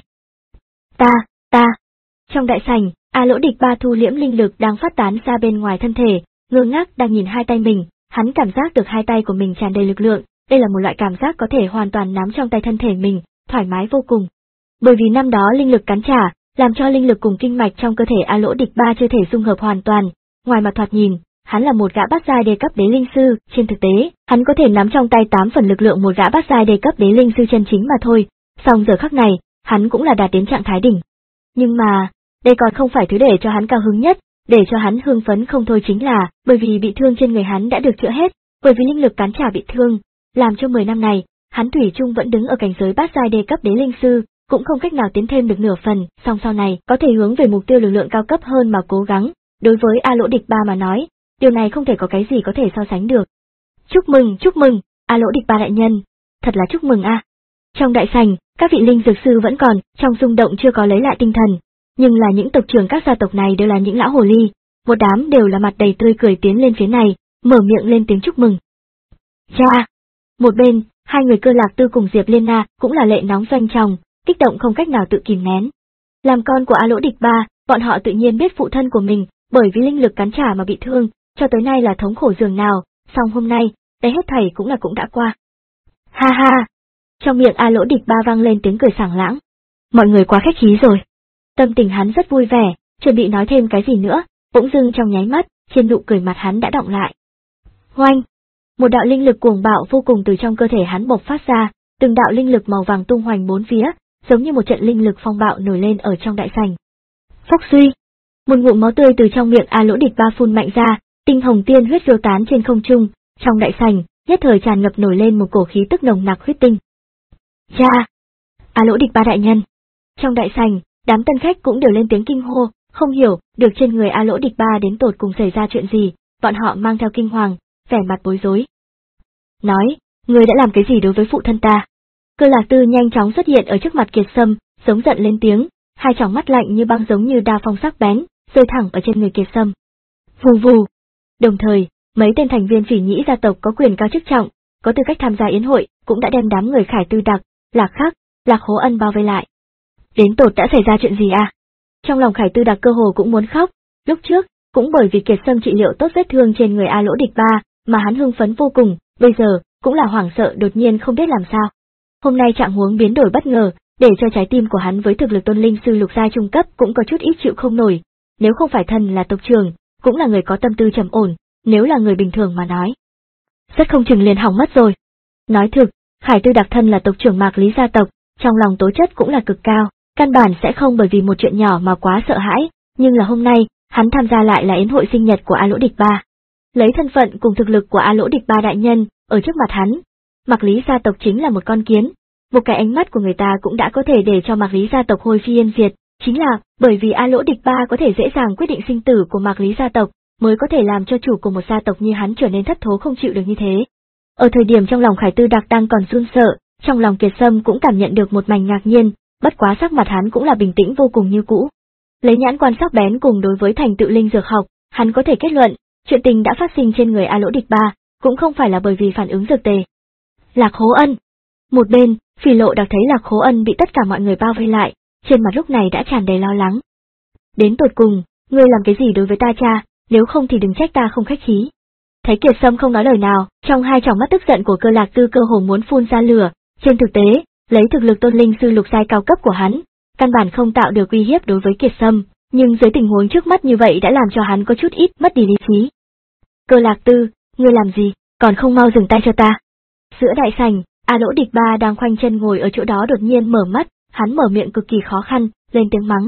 Ta, ta. Trong đại sảnh, A Lỗ Địch Ba thu liễm linh lực đang phát tán ra bên ngoài thân thể, ngơ ngác đang nhìn hai tay mình, hắn cảm giác được hai tay của mình tràn đầy lực lượng, đây là một loại cảm giác có thể hoàn toàn nắm trong tay thân thể mình, thoải mái vô cùng. Bởi vì năm đó linh lực cắn trả, làm cho linh lực cùng kinh mạch trong cơ thể A Lỗ Địch Ba chưa thể dung hợp hoàn toàn, ngoài mặt thoạt nhìn, hắn là một gã bát giai đế cấp đế linh sư, trên thực tế, hắn có thể nắm trong tay tám phần lực lượng một gã bát giai đế cấp đế linh sư chân chính mà thôi, song giờ khắc này, hắn cũng là đạt đến trạng thái đỉnh. Nhưng mà, đây còn không phải thứ để cho hắn cao hứng nhất, để cho hắn hưng phấn không thôi chính là, bởi vì bị thương trên người hắn đã được chữa hết, bởi vì linh lực cắn trả bị thương, làm cho mười năm này, hắn thủy chung vẫn đứng ở cảnh giới bát giai đế cấp đế linh sư, cũng không cách nào tiến thêm được nửa phần, song sau này có thể hướng về mục tiêu lực lượng cao cấp hơn mà cố gắng, đối với A Lỗ Địch Ba mà nói, điều này không thể có cái gì có thể so sánh được. Chúc mừng, chúc mừng, A Lỗ Địch Ba đại nhân, thật là chúc mừng a. À. Trong đại sảnh, các vị linh dược sư vẫn còn trong rung động chưa có lấy lại tinh thần, nhưng là những tộc trưởng các gia tộc này đều là những lão hồ ly, một đám đều là mặt đầy tươi cười tiến lên phía này, mở miệng lên tiếng chúc mừng. Cha! Một bên, hai người Cơ Lạc Tư cùng Diệp Liên Na cũng là lệ nóng doanh tròng, kích động không cách nào tự kìm nén. Làm con của A Lỗ Địch Ba, bọn họ tự nhiên biết phụ thân của mình, bởi vì linh lực cắn trả mà bị thương, cho tới nay là thống khổ dường nào, song hôm nay, đây hết thảy cũng là cũng đã qua. Ha ha! Trong miệng A Lỗ Địch Ba vang lên tiếng cười sảng lãng. Mọi người quá khách khí rồi. Tâm tình hắn rất vui vẻ, chuẩn bị nói thêm cái gì nữa, bỗng dưng trong nháy mắt, trên nụ cười mặt hắn đã đọng lại. Hoanh! Một đạo linh lực cuồng bạo vô cùng từ trong cơ thể hắn bộc phát ra, từng đạo linh lực màu vàng tung hoành bốn phía, giống như một trận linh lực phong bạo nổi lên ở trong đại sảnh. Phốc suy! Một ngụm máu tươi từ trong miệng A Lỗ Địch Ba phun mạnh ra, tinh hồng tiên huyết phiêu tán trên không trung, trong đại sảnh, nhất thời tràn ngập nổi lên một cổ khí tức nồng nặc huyết tinh. Cha! A Lỗ Địch Ba đại nhân! Trong đại sảnh, đám tân khách cũng đều lên tiếng kinh hô, không hiểu được trên người A Lỗ Địch Ba đến tột cùng xảy ra chuyện gì, bọn họ mang theo kinh hoàng, vẻ mặt bối rối. Nói, ngươi đã làm cái gì đối với phụ thân ta? Cơ Lạc Tư nhanh chóng xuất hiện ở trước mặt Kiệt Sâm, giống giận lên tiếng, hai tròng mắt lạnh như băng giống như đao phong sắc bén, rơi thẳng ở trên người Kiệt Sâm. Vù vù. Đồng thời, mấy tên thành viên Phỉ Nhĩ gia tộc có quyền cao chức trọng, có tư cách tham gia yến hội, cũng đã đem đám người Khải Tư Đặc, Lạc Khắc, Lạc Hố Ân bao vây lại. Đến tột đã xảy ra chuyện gì à? Trong lòng Khải Tư Đặc cơ hồ cũng muốn khóc, lúc trước, cũng bởi vì Kiệt Sâm trị liệu tốt vết thương trên người A Lỗ Địch Ba, mà hắn hưng phấn vô cùng, bây giờ, cũng là hoảng sợ đột nhiên không biết làm sao. Hôm nay trạng huống biến đổi bất ngờ, để cho trái tim của hắn với thực lực tôn linh sư lục giai trung cấp cũng có chút ít chịu không nổi, nếu không phải thần là tộc trưởng, cũng là người có tâm tư trầm ổn, nếu là người bình thường mà nói, rất không chừng liền hỏng mất rồi. Nói thực, Khải Tư Đặc thân là tộc trưởng Mạc Lý gia tộc, trong lòng tố chất cũng là cực cao, căn bản sẽ không bởi vì một chuyện nhỏ mà quá sợ hãi, nhưng là hôm nay, hắn tham gia lại là yến hội sinh nhật của A Lỗ Địch Ba. Lấy thân phận cùng thực lực của A Lỗ Địch Ba đại nhân, ở trước mặt hắn, Mạc Lý gia tộc chính là một con kiến, Một cái ánh mắt của người ta cũng đã có thể để cho Mạc Lý gia tộc hôi phi yên diệt, chính là bởi vì A Lỗ Địch Ba có thể dễ dàng quyết định sinh tử của Mạc Lý gia tộc, mới có thể làm cho chủ của một gia tộc như hắn trở nên thất thố không chịu được như thế. Ở thời điểm trong lòng Khải Tư Đặc đang còn run sợ, trong lòng Kiệt Sâm cũng cảm nhận được một mảnh ngạc nhiên, bất quá sắc mặt hắn cũng là bình tĩnh vô cùng như cũ. Lấy nhãn quan sắc bén cùng đối với thành tựu linh dược học, hắn có thể kết luận, chuyện tình đã phát sinh trên người A Lỗ Địch Ba, cũng không phải là bởi vì phản ứng dược tề. Lạc Khố Ân. Một bên, Phỉ Lộ Đặc thấy Lạc Khố Ân bị tất cả mọi người bao vây lại, trên mặt lúc này đã tràn đầy lo lắng. Đến tột cùng, ngươi làm cái gì đối với ta cha, nếu không thì đừng trách ta không khách khí. Thấy Kiệt Sâm không nói lời nào, trong hai tròng mắt tức giận của Cơ Lạc Tư cơ hồ muốn phun ra lửa, trên thực tế, lấy thực lực tôn linh sư lục giai cao cấp của hắn, căn bản không tạo được uy hiếp đối với Kiệt Sâm, nhưng dưới tình huống trước mắt như vậy đã làm cho hắn có chút ít mất đi lý trí. Cơ Lạc Tư, ngươi làm gì, còn không mau dừng tay cho ta. Giữa đại sảnh, A Lỗ Địch Ba đang khoanh chân ngồi ở chỗ đó đột nhiên mở mắt, hắn mở miệng cực kỳ khó khăn, lên tiếng mắng.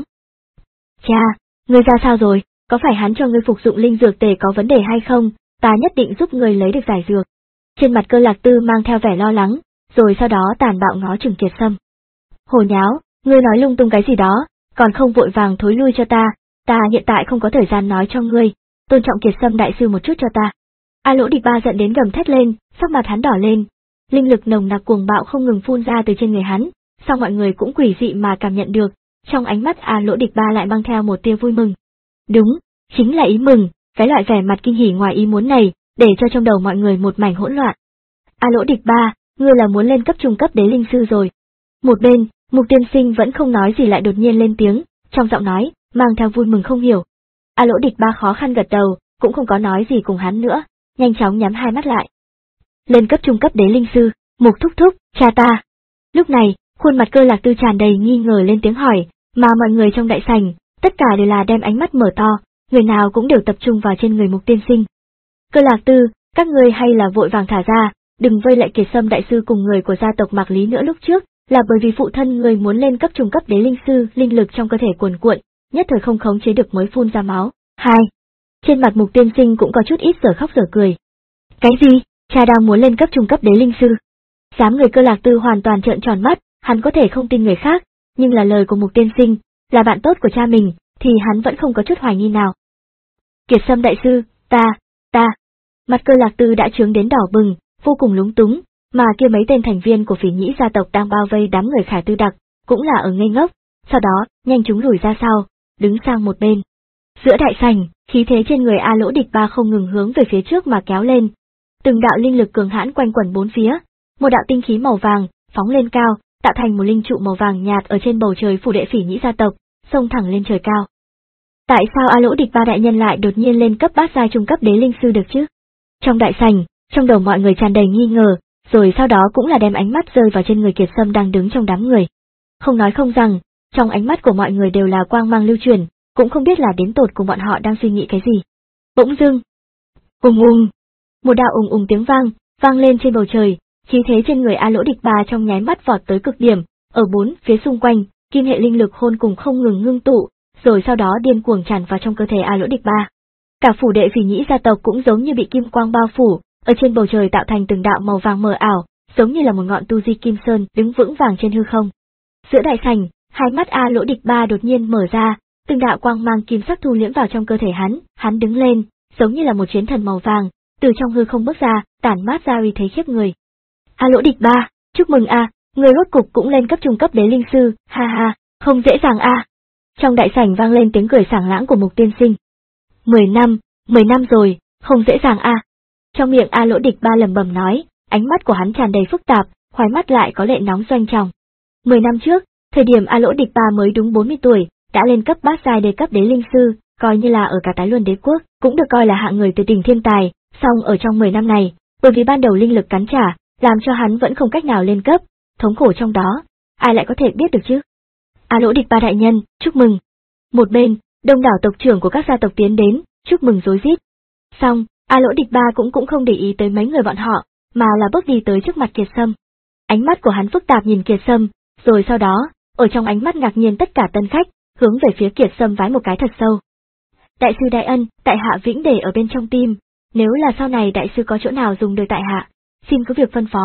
Cha, ngươi ra sao rồi, có phải hắn cho ngươi phục dụng linh dược tề có vấn đề hay không, ta nhất định giúp ngươi lấy được giải dược. Trên mặt Cơ Lạc Tư mang theo vẻ lo lắng, rồi sau đó tàn bạo ngó chừng Kiệt Sâm. Hồ nháo, ngươi nói lung tung cái gì đó, còn không vội vàng thối lui cho ta, ta hiện tại không có thời gian nói cho ngươi, tôn trọng Kiệt Sâm đại sư một chút cho ta. A Lỗ Địch Ba giận đến gầm thét lên, sắc mặt hắn đỏ lên, linh lực nồng nặc cuồng bạo không ngừng phun ra từ trên người hắn, sau mọi người cũng quỷ dị mà cảm nhận được, trong ánh mắt A Lỗ Địch Ba lại mang theo một tia vui mừng. Đúng, chính là ý mừng, cái loại vẻ mặt kinh hỉ ngoài ý muốn này, để cho trong đầu mọi người một mảnh hỗn loạn. A Lỗ Địch Ba, ngươi là muốn lên cấp trung cấp đế linh sư rồi. Một bên, Mục Tiên Sinh vẫn không nói gì lại đột nhiên lên tiếng, trong giọng nói, mang theo vui mừng không hiểu. A Lỗ Địch Ba khó khăn gật đầu, cũng không có nói gì cùng hắn nữa, nhanh chóng nhắm hai mắt lại. Lên cấp trung cấp đế linh sư, Mục thúc thúc, cha ta. Lúc này, khuôn mặt Cơ Lạc Tư tràn đầy nghi ngờ lên tiếng hỏi, mà mọi người trong đại sảnh, tất cả đều là đem ánh mắt mở to, người nào cũng đều tập trung vào trên người Mục Tiên Sinh. Cơ Lạc Tư, các ngươi hay là vội vàng thả ra, đừng vây lại Kiệt Sâm đại sư cùng người của gia tộc Mạc Lý nữa, lúc trước là bởi vì phụ thân người muốn lên cấp trung cấp đế linh sư, linh lực trong cơ thể cuồn cuộn, nhất thời không khống chế được mới phun ra máu. Hai. Trên mặt Mục Tiên Sinh cũng có chút ít sở khóc sở cười. Cái gì? Cha đang muốn lên cấp trung cấp đế linh sư? Dám người Cơ Lạc Tư hoàn toàn trợn tròn mắt, hắn có thể không tin người khác, nhưng là lời của Mục Tiên Sinh, là bạn tốt của cha mình, thì hắn vẫn không có chút hoài nghi nào. Kiệt Sâm đại sư, ta, ta. Mặt Cơ Lạc Tư đã trướng đến đỏ bừng, vô cùng lúng túng, mà kia mấy tên thành viên của Phỉ Nhĩ gia tộc đang bao vây đám người Khải Tư Đặc, cũng là ở ngây ngốc, sau đó, nhanh chúng lùi ra sau, đứng sang một bên. Giữa đại sảnh, khí thế trên người A Lỗ Địch Ba không ngừng hướng về phía trước mà kéo lên. Từng đạo linh lực cường hãn quanh quẩn bốn phía, một đạo tinh khí màu vàng phóng lên cao, tạo thành một linh trụ màu vàng nhạt ở trên bầu trời phủ đệ Phỉ Nhĩ gia tộc, xông thẳng lên trời cao. Tại sao A Lỗ Địch Ba đại nhân lại đột nhiên lên cấp bát giai trung cấp đế linh sư được chứ? Trong đại sảnh, trong đầu mọi người tràn đầy nghi ngờ, rồi sau đó cũng là đem ánh mắt rơi vào trên người Kiệt Sâm đang đứng trong đám người. Không nói không rằng, trong ánh mắt của mọi người đều là quang mang lưu truyền, cũng không biết là đến tột cùng bọn họ đang suy nghĩ cái gì. Bỗng dưng, ùng ùng, một đạo ùng ùng tiếng vang, vang lên trên bầu trời, khí thế trên người A Lỗ Địch Ba trong nháy mắt vọt tới cực điểm, ở bốn phía xung quanh, kim hệ linh lực hôn cùng không ngừng ngưng tụ, rồi sau đó điên cuồng tràn vào trong cơ thể A Lỗ Địch Ba. Cả phủ đệ Phỉ Nhĩ gia tộc cũng giống như bị kim quang bao phủ, ở trên bầu trời tạo thành từng đạo màu vàng mờ ảo, giống như là một ngọn tu di kim sơn đứng vững vàng trên hư không. Giữa đại sảnh, hai mắt A Lỗ Địch Ba đột nhiên mở ra, từng đạo quang mang kim sắc thu liễm vào trong cơ thể hắn, hắn đứng lên, giống như là một chiến thần màu vàng, từ trong hư không bước ra, tản mát ra uy thế khiếp người. A Lỗ Địch Ba, chúc mừng a, người rốt cục cũng lên cấp trung cấp đế linh sư, ha ha, không dễ dàng a. Trong đại sảnh vang lên tiếng cười sảng lãng của Mục Tiên Sinh. Mười năm, mười năm rồi, không dễ dàng a. Trong miệng A Lỗ Địch Ba lẩm bẩm nói, ánh mắt của hắn tràn đầy phức tạp, khóe mắt lại có lệ nóng doanh tròng. Mười năm trước, thời điểm A Lỗ Địch Ba mới đúng bốn mươi tuổi, đã lên cấp bát giai đế cấp đế linh sư, coi như là ở cả Tái Luân Đế quốc, cũng được coi là hạng người tuyệt tình thiên tài, song ở trong mười năm này, bởi vì ban đầu linh lực cắn trả, làm cho hắn vẫn không cách nào lên cấp, thống khổ trong đó, ai lại có thể biết được chứ? A Lỗ Địch Ba đại nhân, chúc mừng. Một bên, đông đảo tộc trưởng của các gia tộc tiến đến, chúc mừng rối rít. Xong, A Lỗ Địch Ba cũng cũng không để ý tới mấy người bọn họ, mà là bước đi tới trước mặt Kiệt Sâm. Ánh mắt của hắn phức tạp nhìn Kiệt Sâm, rồi sau đó, ở trong ánh mắt ngạc nhiên tất cả tân khách, hướng về phía Kiệt Sâm vái một cái thật sâu. Đại sư đại ân, tại hạ vĩnh để ở bên trong tim, nếu là sau này đại sư có chỗ nào dùng đời tại hạ, xin cứ việc phân phó.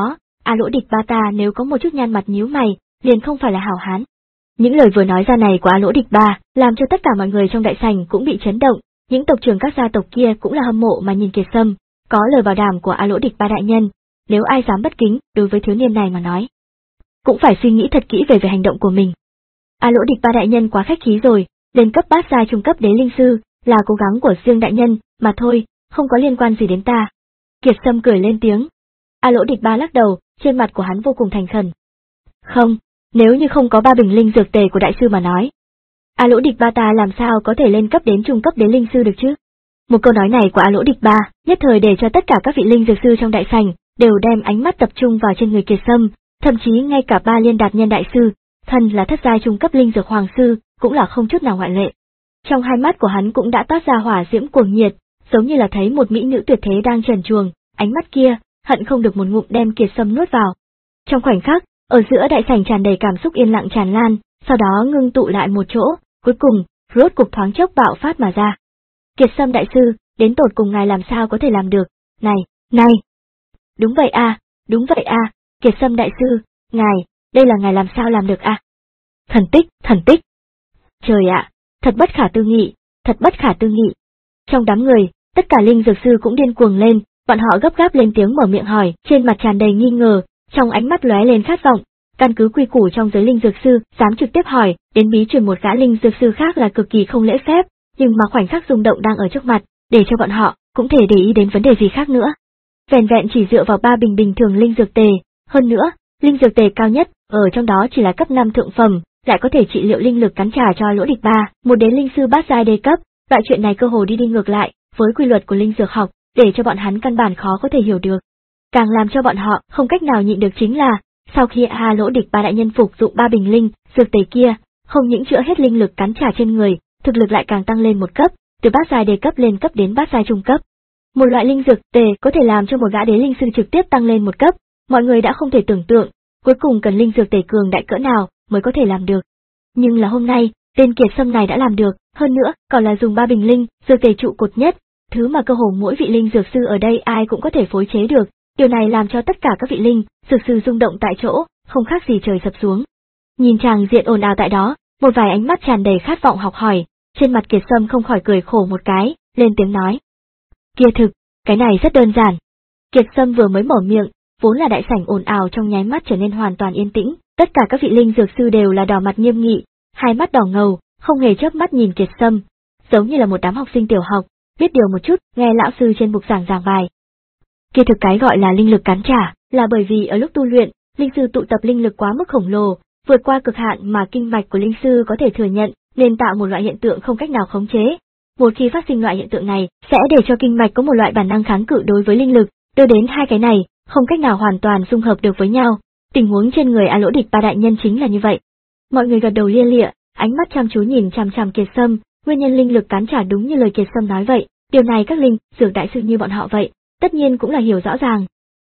A Lỗ Địch Ba ta nếu có một chút nhăn mặt nhíu mày, liền không phải là hảo hán. Những lời vừa nói ra này của A Lỗ Địch Ba, làm cho tất cả mọi người trong đại sảnh cũng bị chấn động, những tộc trưởng các gia tộc kia cũng là hâm mộ mà nhìn Kiệt Sâm, có lời bảo đảm của A Lỗ Địch Ba đại nhân, nếu ai dám bất kính đối với thiếu niên này mà nói, cũng phải suy nghĩ thật kỹ về về hành động của mình. A Lỗ Địch Ba đại nhân quá khách khí rồi, lên cấp bát giai trung cấp đế linh sư, là cố gắng của riêng đại nhân, mà thôi, không có liên quan gì đến ta. Kiệt Sâm cười lên tiếng. A Lỗ Địch Ba lắc đầu, trên mặt của hắn vô cùng thành khẩn. Không, nếu như không có ba bình linh dược tề của đại sư mà nói, A Lỗ Địch Ba ta làm sao có thể lên cấp đến trung cấp đế linh sư được chứ? Một câu nói này của A Lỗ Địch Ba, nhất thời để cho tất cả các vị linh dược sư trong đại sảnh đều đem ánh mắt tập trung vào trên người Kiệt Sâm, thậm chí ngay cả ba liên đạt nhân đại sư, thân là thất giai trung cấp linh dược hoàng sư, cũng là không chút nào ngoại lệ. Trong hai mắt của hắn cũng đã toát ra hỏa diễm cuồng nhiệt, giống như là thấy một mỹ nữ tuyệt thế đang trần truồng, ánh mắt kia, hận không được một ngụm đem Kiệt Sâm nuốt vào. Trong khoảnh khắc, ở giữa đại sảnh tràn đầy cảm xúc yên lặng tràn lan, sau đó ngưng tụ lại một chỗ, cuối cùng, rốt cục thoáng chốc bạo phát mà ra. Kiệt Sâm đại sư, đến tột cùng ngài làm sao có thể làm được? Này, này! Đúng vậy a, đúng vậy a, Kiệt Sâm đại sư, ngài, đây là ngài làm sao làm được a? Thần tích, thần tích! Trời ạ, thật bất khả tư nghị, thật bất khả tư nghị. Trong đám người, tất cả linh dược sư cũng điên cuồng lên, bọn họ gấp gáp lên tiếng mở miệng hỏi, trên mặt tràn đầy nghi ngờ, trong ánh mắt lóe lên khát vọng. Căn cứ quy củ trong giới linh dược sư, dám trực tiếp hỏi, đến bí truyền một gã linh dược sư khác là cực kỳ không lễ phép, nhưng mà khoảnh khắc rung động đang ở trước mặt, để cho bọn họ cũng thể để ý đến vấn đề gì khác nữa. Vẻn vẹn chỉ dựa vào ba bình bình thường linh dược tề, hơn nữa, linh dược tề cao nhất ở trong đó chỉ là cấp năm thượng phẩm, lại có thể trị liệu linh lực cắn trả cho Lỗ Địch Ba, một đến linh sư bát giai đề cấp, loại chuyện này cơ hồ đi đi ngược lại với quy luật của linh dược học, để cho bọn hắn căn bản khó có thể hiểu được. Càng làm cho bọn họ không cách nào nhịn được chính là, sau khi A Lỗ Địch Ba đại nhân phục dụng ba bình linh dược tề kia, không những chữa hết linh lực cắn trả trên người, thực lực lại càng tăng lên một cấp, từ bát giai đề cấp lên cấp đến bát giai trung cấp. Một loại linh dược tề có thể làm cho một gã đế linh sư trực tiếp tăng lên một cấp, mọi người đã không thể tưởng tượng, cuối cùng cần linh dược tề cường đại cỡ nào mới có thể làm được. Nhưng là hôm nay, tên Kiệt Sâm này đã làm được, hơn nữa, còn là dùng ba bình linh dược tề trụ cột nhất, thứ mà cơ hồ mỗi vị linh dược sư ở đây ai cũng có thể phối chế được. Điều này làm cho tất cả các vị linh dược sư rung động tại chỗ, không khác gì trời sập xuống. Nhìn chàng diện ồn ào tại đó, một vài ánh mắt tràn đầy khát vọng học hỏi, trên mặt Kiệt Sâm không khỏi cười khổ một cái, lên tiếng nói. Kia thực, cái này rất đơn giản. Kiệt Sâm vừa mới mở miệng, vốn là đại sảnh ồn ào trong nháy mắt trở nên hoàn toàn yên tĩnh, tất cả các vị linh dược sư đều là đỏ mặt nghiêm nghị, hai mắt đỏ ngầu, không hề chớp mắt nhìn Kiệt Sâm, giống như là một đám học sinh tiểu học, biết điều một chút, nghe lão sư trên bục giảng giảng bài. Kia thực cái gọi là linh lực cắn trả, là bởi vì ở lúc tu luyện, linh sư tụ tập linh lực quá mức khổng lồ, vượt qua cực hạn mà kinh mạch của linh sư có thể thừa nhận, nên tạo một loại hiện tượng không cách nào khống chế. Một khi phát sinh loại hiện tượng này, sẽ để cho kinh mạch có một loại bản năng kháng cự đối với linh lực, đưa đến hai cái này, không cách nào hoàn toàn dung hợp được với nhau. Tình huống trên người A Lỗ Địch Ba đại nhân chính là như vậy. Mọi người gật đầu lia lịa, ánh mắt chăm chú nhìn chằm chằm Kiệt Sâm, nguyên nhân linh lực cắn trả đúng như lời Kiệt Sâm nói vậy, điều này các linh dược đại sư như bọn họ vậy, tất nhiên cũng là hiểu rõ ràng.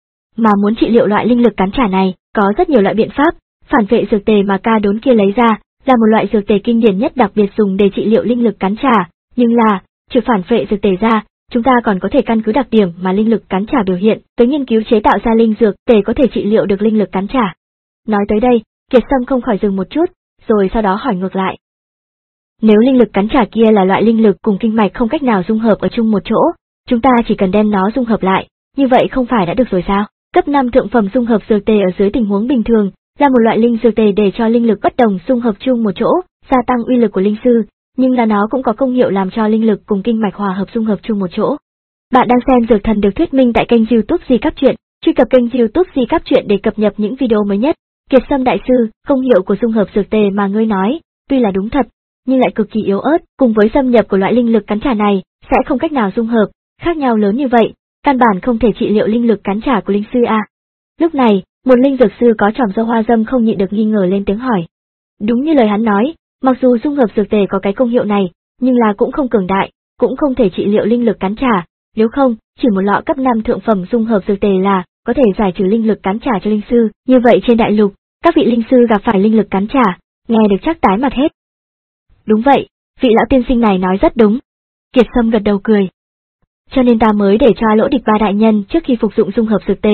Mà muốn trị liệu loại linh lực cắn trả này, có rất nhiều loại biện pháp, phản vệ dược tề mà ca đốn kia lấy ra, là một loại dược tề kinh điển nhất đặc biệt dùng để trị liệu linh lực cắn trả, nhưng là, trừ phản vệ dược tề ra, chúng ta còn có thể căn cứ đặc điểm mà linh lực cắn trả biểu hiện, tới nghiên cứu chế tạo ra linh dược tề có thể trị liệu được linh lực cắn trả. Nói tới đây, Kiệt Sâm không khỏi dừng một chút, rồi sau đó hỏi ngược lại. Nếu linh lực cắn trả kia là loại linh lực cùng kinh mạch không cách nào dung hợp ở chung một chỗ, chúng ta chỉ cần đem nó dung hợp lại, như vậy không phải đã được rồi sao? Cấp năm thượng phẩm dung hợp dược tề ở dưới tình huống bình thường, là một loại linh dược tề để cho linh lực bất đồng dung hợp chung một chỗ, gia tăng uy lực của linh sư, nhưng là nó cũng có công hiệu làm cho linh lực cùng kinh mạch hòa hợp dung hợp chung một chỗ. Bạn đang xem Dược Thần được thuyết minh tại kênh YouTube Di Cáp Truyện, truy cập kênh YouTube Di Cáp Truyện để cập nhật những video mới nhất. Kiệt Sâm đại sư, công hiệu của dung hợp dược tề mà ngươi nói, tuy là đúng thật, nhưng lại cực kỳ yếu ớt, cùng với xâm nhập của loại linh lực cắn trả này, sẽ không cách nào dung hợp, khác nhau lớn như vậy, căn bản không thể trị liệu linh lực cắn trả của linh sư a. Lúc này, một linh dược sư có tròm râu hoa dâm không nhịn được nghi ngờ lên tiếng hỏi. Đúng như lời hắn nói, mặc dù dung hợp dược tề có cái công hiệu này, nhưng là cũng không cường đại, cũng không thể trị liệu linh lực cắn trả, nếu không, chỉ một lọ cấp năm thượng phẩm dung hợp dược tề là có thể giải trừ linh lực cắn trả cho linh sư, như vậy trên đại lục, các vị linh sư gặp phải linh lực cắn trả, nghe được chắc tái mặt hết. Đúng vậy, vị lão tiên sinh này nói rất đúng. Kiệt Sâm gật đầu cười. Cho nên ta mới để cho Lỗ Địch Ba đại nhân trước khi phục dụng dung hợp dược tề,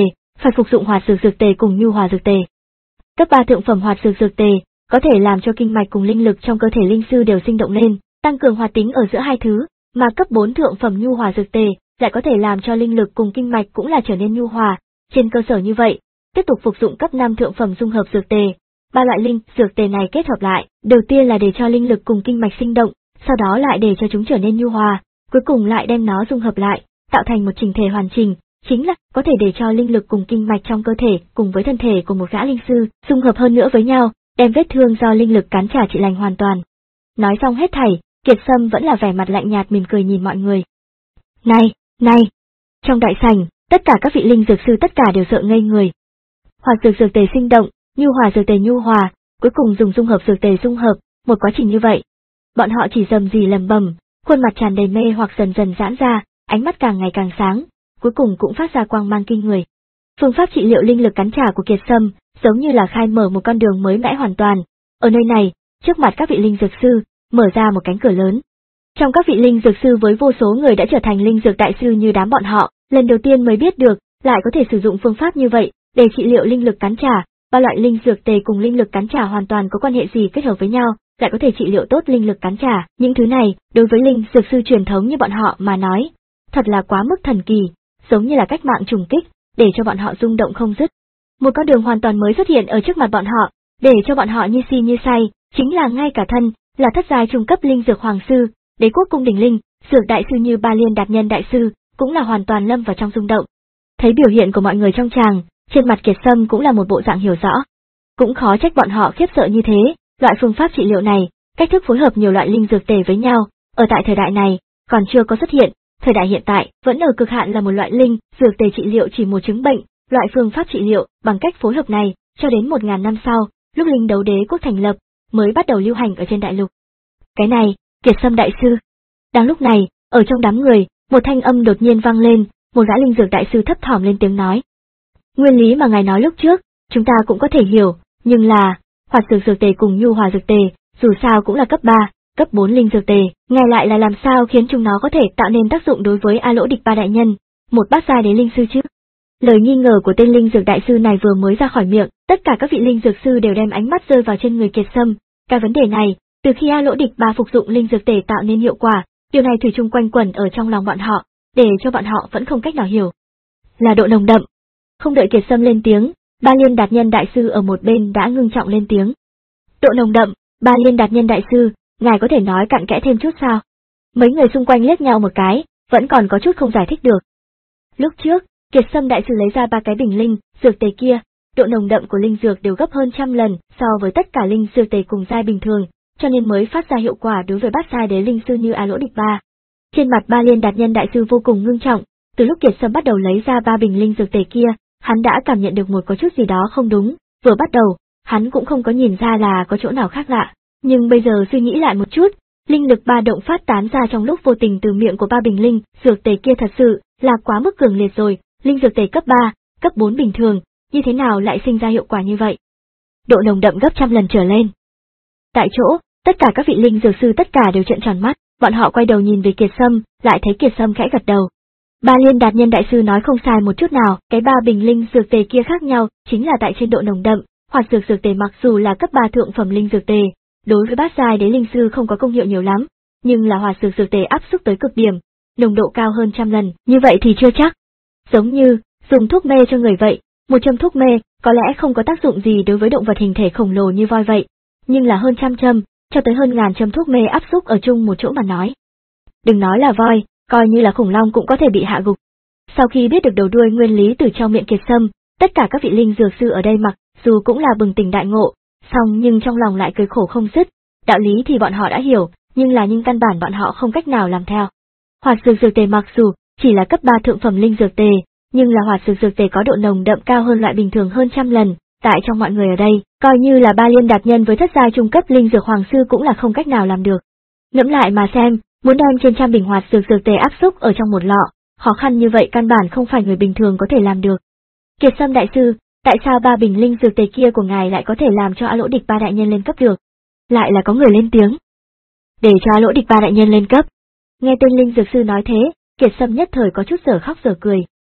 phải phục dụng hoạt dược dược tề cùng nhu hòa dược tề. Cấp ba thượng phẩm hoạt dược dược tề có thể làm cho kinh mạch cùng linh lực trong cơ thể linh sư đều sinh động lên, tăng cường hoạt tính ở giữa hai thứ, mà cấp bốn thượng phẩm nhu hòa dược tề lại có thể làm cho linh lực cùng kinh mạch cũng là trở nên nhu hòa. Trên cơ sở như vậy, tiếp tục phục dụng cấp năm thượng phẩm dung hợp dược tề. Ba loại linh dược tề này kết hợp lại, đầu tiên là để cho linh lực cùng kinh mạch sinh động, sau đó lại để cho chúng trở nên nhu hòa, cuối cùng lại đem nó dung hợp lại, tạo thành một chỉnh thể hoàn chỉnh, chính là có thể để cho linh lực cùng kinh mạch trong cơ thể cùng với thân thể của một gã linh sư dung hợp hơn nữa với nhau, đem vết thương do linh lực cắn trả trị lành hoàn toàn. Nói xong hết thảy, Kiệt Sâm vẫn là vẻ mặt lạnh nhạt mỉm cười nhìn mọi người. Này, này! Trong đại sảnh, tất cả các vị linh dược sư tất cả đều sợ ngây người. Hoạt dược dược tề sinh động, nhu hòa dược tề nhu hòa, cuối cùng dùng dung hợp dược tề dung hợp, một quá trình như vậy. Bọn họ chỉ rầm rì lầm bầm, khuôn mặt tràn đầy mê hoặc dần dần giãn ra, ánh mắt càng ngày càng sáng, cuối cùng cũng phát ra quang mang kinh người. Phương pháp trị liệu linh lực cắn trả của Kiệt Sâm giống như là khai mở một con đường mới mẻ hoàn toàn. Ở nơi này, trước mặt các vị linh dược sư, mở ra một cánh cửa lớn. Trong các vị linh dược sư với vô số người đã trở thành linh dược đại sư như đám bọn họ, lần đầu tiên mới biết được, lại có thể sử dụng phương pháp như vậy để trị liệu linh lực cắn trả. Ba loại linh dược tề cùng linh lực cắn trả hoàn toàn có quan hệ gì kết hợp với nhau, lại có thể trị liệu tốt linh lực cắn trả. Những thứ này, đối với linh dược sư truyền thống như bọn họ mà nói, thật là quá mức thần kỳ, giống như là cách mạng trùng kích, để cho bọn họ rung động không dứt. Một con đường hoàn toàn mới xuất hiện ở trước mặt bọn họ, để cho bọn họ như si như say, chính là ngay cả thân, là thất giai trung cấp linh dược hoàng sư, đế quốc cung đình linh, dược đại sư như Ba Liên Đạt Nhân đại sư, cũng là hoàn toàn lâm vào trong rung động. Thấy biểu hiện của mọi người trong tràng, trên mặt Kiệt Sâm cũng là một bộ dạng hiểu rõ. Cũng khó trách bọn họ khiếp sợ như thế, loại phương pháp trị liệu này, cách thức phối hợp nhiều loại linh dược tề với nhau, ở tại thời đại này, còn chưa có xuất hiện, thời đại hiện tại, vẫn ở cực hạn là một loại linh dược tề trị liệu chỉ một chứng bệnh, loại phương pháp trị liệu bằng cách phối hợp này, cho đến một ngàn năm sau, lúc linh đấu đế quốc thành lập, mới bắt đầu lưu hành ở trên đại lục. Cái này, Kiệt Sâm đại sư. Đang lúc này, ở trong đám người, một thanh âm đột nhiên vang lên, một gã linh dược đại sư thấp thỏm lên tiếng nói. Nguyên lý mà ngài nói lúc trước, chúng ta cũng có thể hiểu, nhưng là, hoạt dược dược tề cùng nhu hòa dược tề, dù sao cũng là cấp ba, cấp bốn linh dược tề, ngài lại là làm sao khiến chúng nó có thể tạo nên tác dụng đối với A Lỗ Địch Ba đại nhân, một bát giai đế linh sư chứ? Lời nghi ngờ của tên linh dược đại sư này vừa mới ra khỏi miệng, tất cả các vị linh dược sư đều đem ánh mắt rơi vào trên người Kiệt Sâm. Cái vấn đề này, từ khi A Lỗ Địch Ba phục dụng linh dược tề tạo nên hiệu quả, điều này thủy chung quanh quẩn ở trong lòng bọn họ, để cho bọn họ vẫn không cách nào hiểu. Là độ nồng đậm. Không đợi Kiệt Sâm lên tiếng, Ba Liên Đạt Nhân đại sư ở một bên đã ngưng trọng lên tiếng. Độ nồng đậm, Ba Liên Đạt Nhân đại sư, ngài có thể nói cặn kẽ thêm chút sao? Mấy người xung quanh liếc nhau một cái, vẫn còn có chút không giải thích được. Lúc trước, Kiệt Sâm đại sư lấy ra ba cái bình linh dược tề kia, độ nồng đậm của linh dược đều gấp hơn trăm lần so với tất cả linh dược tề cùng giai bình thường, cho nên mới phát ra hiệu quả đối với bát giai đế linh sư như A Lỗ Địch Ba. Trên mặt Ba Liên Đạt Nhân đại sư vô cùng ngưng trọng, từ lúc Kiệt Sâm bắt đầu lấy ra ba bình linh dược tề kia, hắn đã cảm nhận được một có chút gì đó không đúng, vừa bắt đầu, hắn cũng không có nhìn ra là có chỗ nào khác lạ, nhưng bây giờ suy nghĩ lại một chút, linh lực ba động phát tán ra trong lúc vô tình từ miệng của ba bình linh dược tề kia thật sự là quá mức cường liệt rồi, linh dược tề cấp ba, cấp bốn bình thường, như thế nào lại sinh ra hiệu quả như vậy? Độ nồng đậm gấp trăm lần trở lên. Tại chỗ, tất cả các vị linh dược sư tất cả đều trợn tròn mắt, bọn họ quay đầu nhìn về Kiệt Sâm, lại thấy Kiệt Sâm khẽ gật đầu. Ba Liên Đạt Nhân đại sư nói không sai một chút nào, cái ba bình linh dược tề kia khác nhau, chính là tại trên độ nồng đậm, hoạt dược dược tề mặc dù là cấp ba thượng phẩm linh dược tề, đối với bát giai đế linh sư không có công hiệu nhiều lắm, nhưng là hoạt dược dược tề áp xúc tới cực điểm, nồng độ cao hơn trăm lần, như vậy thì chưa chắc. Giống như, dùng thuốc mê cho người vậy, một châm thuốc mê, có lẽ không có tác dụng gì đối với động vật hình thể khổng lồ như voi vậy, nhưng là hơn trăm châm, cho tới hơn ngàn châm thuốc mê áp xúc ở chung một chỗ mà nói. Đừng nói là voi, coi như là khủng long cũng có thể bị hạ gục. Sau khi biết được đầu đuôi nguyên lý từ trong miệng Kiệt Sâm, tất cả các vị linh dược sư ở đây mặc dù cũng là bừng tỉnh đại ngộ, song nhưng trong lòng lại cười khổ không dứt. Đạo lý thì bọn họ đã hiểu, nhưng là nhưng căn bản bọn họ không cách nào làm theo. Hoạt dược dược tề mặc dù chỉ là cấp ba thượng phẩm linh dược tề, nhưng là hoạt dược dược tề có độ nồng đậm cao hơn loại bình thường hơn trăm lần. Tại trong mọi người ở đây, coi như là Ba Liên Đạt Nhân với thất giai trung cấp linh dược hoàng sư cũng là không cách nào làm được. Ngẫm lại mà xem, muốn đem trên trăm bình hoạt dược dược tề áp xúc ở trong một lọ, khó khăn như vậy căn bản không phải người bình thường có thể làm được. Kiệt Sâm đại sư, tại sao ba bình linh dược tề kia của ngài lại có thể làm cho A Lỗ Địch Ba đại nhân lên cấp được? Lại là có người lên tiếng. Để cho A Lỗ Địch Ba đại nhân lên cấp. Nghe tên linh dược sư nói thế, Kiệt Sâm nhất thời có chút dở khóc dở cười.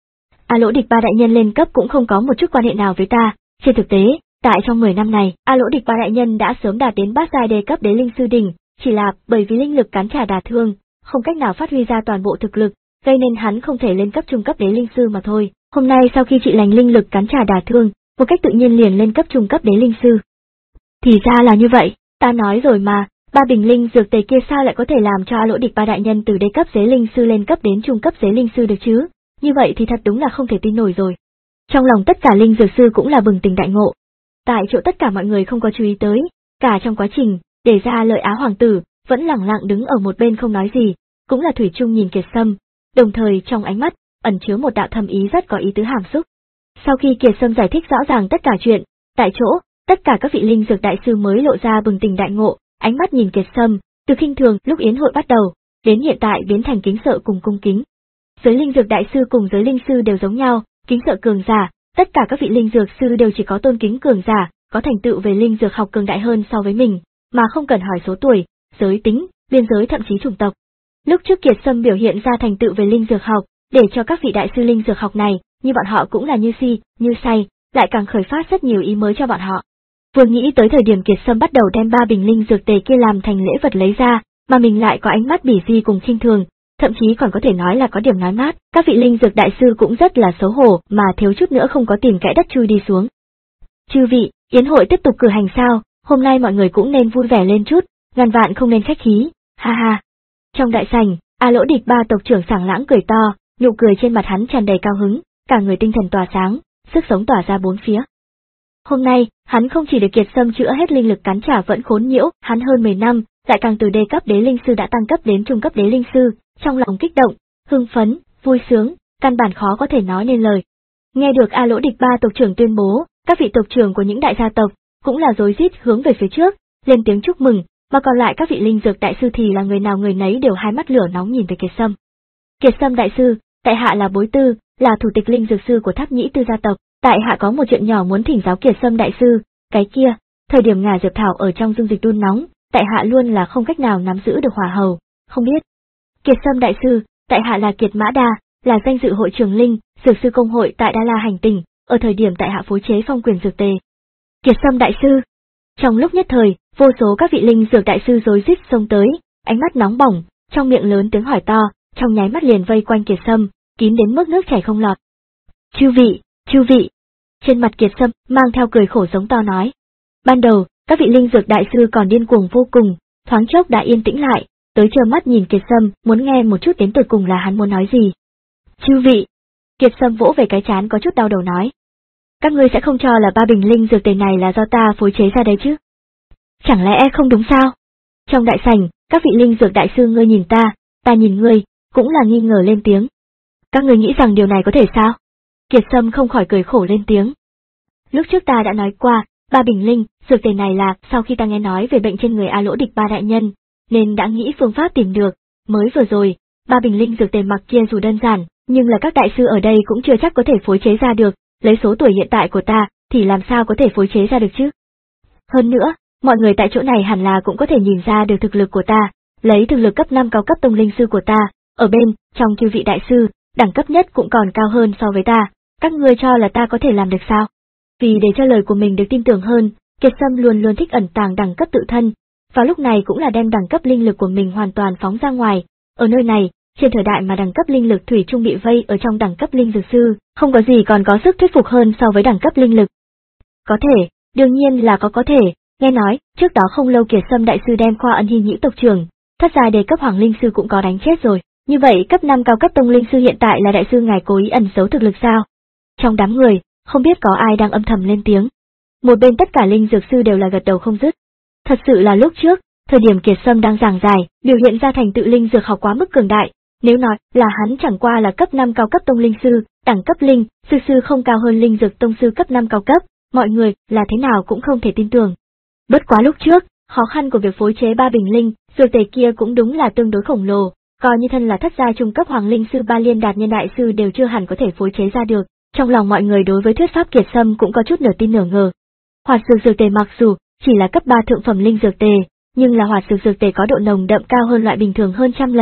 A Lỗ Địch Ba đại nhân lên cấp cũng không có một chút quan hệ nào với ta. Trên thực tế, tại trong mười năm này, A Lỗ Địch Ba đại nhân đã sớm đạt đến bát giai đề cấp đế linh sư đỉnh, chỉ là bởi vì linh lực cắn trả đả thương, không cách nào phát huy ra toàn bộ thực lực, gây nên hắn không thể lên cấp trung cấp đế linh sư mà thôi. Hôm nay sau khi trị lành linh lực cắn trả đả thương, một cách tự nhiên liền lên cấp trung cấp đế linh sư. Thì ra là như vậy, ta nói rồi mà, ba bình linh dược tề kia sao lại có thể làm cho A Lỗ Địch Ba đại nhân từ đế cấp giới linh sư lên cấp đến trung cấp giới linh sư được chứ? Như vậy thì thật đúng là không thể tin nổi rồi. Trong lòng tất cả linh dược sư cũng là bừng tỉnh đại ngộ. Tại chỗ tất cả mọi người không có chú ý tới, cả trong quá trình, để ra lợi Á hoàng tử, vẫn lẳng lặng đứng ở một bên không nói gì, cũng là thủy chung nhìn Kiệt Sâm, đồng thời trong ánh mắt, ẩn chứa một đạo thâm ý rất có ý tứ hàm xúc. Sau khi Kiệt Sâm giải thích rõ ràng tất cả chuyện, tại chỗ, tất cả các vị linh dược đại sư mới lộ ra bừng tỉnh đại ngộ, ánh mắt nhìn Kiệt Sâm, từ khinh thường lúc yến hội bắt đầu, đến hiện tại biến thành kính sợ cùng cung kính. Giới linh dược đại sư cùng giới linh sư đều giống nhau, kính sợ cường giả, tất cả các vị linh dược sư đều chỉ có tôn kính cường giả, có thành tựu về linh dược học cường đại hơn so với mình, mà không cần hỏi số tuổi, giới tính, biên giới thậm chí chủng tộc. Lúc trước Kiệt Sâm biểu hiện ra thành tựu về linh dược học, để cho các vị đại sư linh dược học này, như bọn họ cũng là như si, như say, lại càng khởi phát rất nhiều ý mới cho bọn họ. Vừa nghĩ tới thời điểm Kiệt Sâm bắt đầu đem ba bình linh dược tề kia làm thành lễ vật lấy ra, mà mình lại có ánh mắt bỉ di cùng khinh thường, thậm chí còn có thể nói là có điểm nói mát, các vị linh dược đại sư cũng rất là xấu hổ mà thiếu chút nữa không có tìm kẽ đất chui đi xuống. Chư vị, yến hội tiếp tục cử hành sao, hôm nay mọi người cũng nên vui vẻ lên chút, ngàn vạn không nên khách khí, ha ha. Trong đại sảnh, A Lỗ Địch Ba tộc trưởng sảng lãng cười to, nụ cười trên mặt hắn tràn đầy cao hứng, cả người tinh thần tỏa sáng, sức sống tỏa ra bốn phía. Hôm nay, hắn không chỉ được Kiệt Sâm chữa hết linh lực cắn trả vẫn khốn nhiễu, hắn hơn mười năm, lại càng từ đê cấp đế linh sư đã tăng cấp đến trung cấp đế linh sư, trong lòng kích động, hưng phấn, vui sướng, căn bản khó có thể nói nên lời. Nghe được A Lỗ Địch Ba tộc trưởng tuyên bố, các vị tộc trưởng của những đại gia tộc cũng là rối rít hướng về phía trước, lên tiếng chúc mừng, mà còn lại các vị linh dược đại sư thì là người nào người nấy đều hai mắt lửa nóng nhìn về Kiệt Sâm. Kiệt Sâm đại sư, tại hạ là Bối Tư, là thủ tịch linh dược sư của Tháp Nhĩ Tư gia tộc, tại hạ có một chuyện nhỏ muốn thỉnh giáo Kiệt Sâm đại sư, cái kia, thời điểm ngà diệp thảo ở trong dung dịch đun nóng, tại hạ luôn là không cách nào nắm giữ được hỏa hầu, không biết. Kiệt Sâm đại sư, tại hạ là Kiệt Mã Đa, là danh dự hội trưởng linh, dược sư công hội tại Đa La hành tinh, ở thời điểm tại hạ phối chế phong quyền dược tề. Kiệt Sâm đại sư. Trong lúc nhất thời, vô số các vị linh dược đại sư rối rít xông tới, ánh mắt nóng bỏng, trong miệng lớn tiếng hỏi to, trong nháy mắt liền vây quanh Kiệt Sâm, kín đến mức nước chảy không lọt. Chư vị, chư vị. Trên mặt Kiệt Sâm mang theo cười khổ giống to nói. Ban đầu, các vị linh dược đại sư còn điên cuồng vô cùng, thoáng chốc đã yên tĩnh lại, tới trơ mắt nhìn Kiệt Sâm, muốn nghe một chút đến tột cùng là hắn muốn nói gì. Chư vị. Kiệt Sâm vỗ về cái trán có chút đau đầu nói. Các ngươi sẽ không cho là ba bình linh dược tề này là do ta phối chế ra đấy chứ? Chẳng lẽ không đúng sao? Trong đại sảnh, các vị linh dược đại sư ngươi nhìn ta, ta nhìn ngươi, cũng là nghi ngờ lên tiếng. Các ngươi nghĩ rằng điều này có thể sao? Kiệt Sâm không khỏi cười khổ lên tiếng. Lúc trước ta đã nói qua, ba bình linh, dược tề này là sau khi ta nghe nói về bệnh trên người A Lỗ Địch Ba đại nhân, nên đã nghĩ phương pháp tìm được, mới vừa rồi, ba bình linh dược tề mặc kia dù đơn giản, nhưng là các đại sư ở đây cũng chưa chắc có thể phối chế ra được, lấy số tuổi hiện tại của ta, thì làm sao có thể phối chế ra được chứ? Hơn nữa, mọi người tại chỗ này hẳn là cũng có thể nhìn ra được thực lực của ta, lấy thực lực cấp năm cao cấp tông linh sư của ta, ở bên, trong chư vị đại sư, đẳng cấp nhất cũng còn cao hơn so với ta, các ngươi cho là ta có thể làm được sao? Vì để cho lời của mình được tin tưởng hơn, Kiệt Sâm luôn luôn thích ẩn tàng đẳng cấp tự thân, và lúc này cũng là đem đẳng cấp linh lực của mình hoàn toàn phóng ra ngoài, ở nơi này, trên thời đại mà đẳng cấp linh lực thủy chung bị vây ở trong đẳng cấp linh dược sư, không có gì còn có sức thuyết phục hơn so với đẳng cấp linh lực. Có thể, đương nhiên là có có thể, nghe nói, trước đó không lâu Kiệt Sâm đại sư đem Khoa Ân Hy Nhĩ tộc trưởng, thất giai đề cấp hoàng linh sư cũng có đánh chết rồi, như vậy cấp năm cao cấp tông linh sư hiện tại là đại sư ngài cố ý ẩn giấu thực lực sao? Trong đám người, không biết có ai đang âm thầm lên tiếng. Một bên tất cả linh dược sư đều là gật đầu không dứt. Thật sự là lúc trước, thời điểm Kiệt Sâm đang giảng giải, biểu hiện ra thành tựu linh dược học quá mức cường đại, nếu nói là hắn chẳng qua là cấp năm cao cấp tông linh sư, đẳng cấp linh, sư sư không cao hơn linh dược tông sư cấp năm cao cấp, mọi người là thế nào cũng không thể tin tưởng. Bất quá lúc trước, khó khăn của việc phối chế ba bình linh, dược tề kia cũng đúng là tương đối khổng lồ, coi như thân là thất gia trung cấp hoàng linh sư ba liên đạt nhân đại sư đều chưa hẳn có thể phối chế ra được. Trong lòng mọi người đối với thuyết pháp Kiệt Sâm cũng có chút nửa tin nửa ngờ. Hoạt dược dược tề mặc dù chỉ là cấp ba thượng phẩm linh dược tề, nhưng là hoạt dược dược tề có độ nồng đậm cao hơn loại bình thường hơn trăm lần,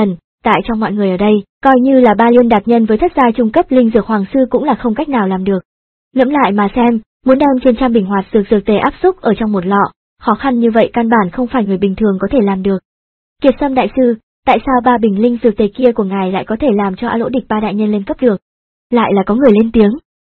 tại trong mọi người ở đây, coi như là Ba Liên đạt nhân với thất giai trung cấp linh dược hoàng sư cũng là không cách nào làm được. Ngẫm lại mà xem, muốn đem trên trăm bình hoạt dược dược tề áp xúc ở trong một lọ, khó khăn như vậy căn bản không phải người bình thường có thể làm được. Kiệt Sâm đại sư, tại sao ba bình linh dược tề kia của ngài lại có thể làm cho A Lỗ Địch Ba đại nhân lên cấp được? Lại là có người lên tiếng.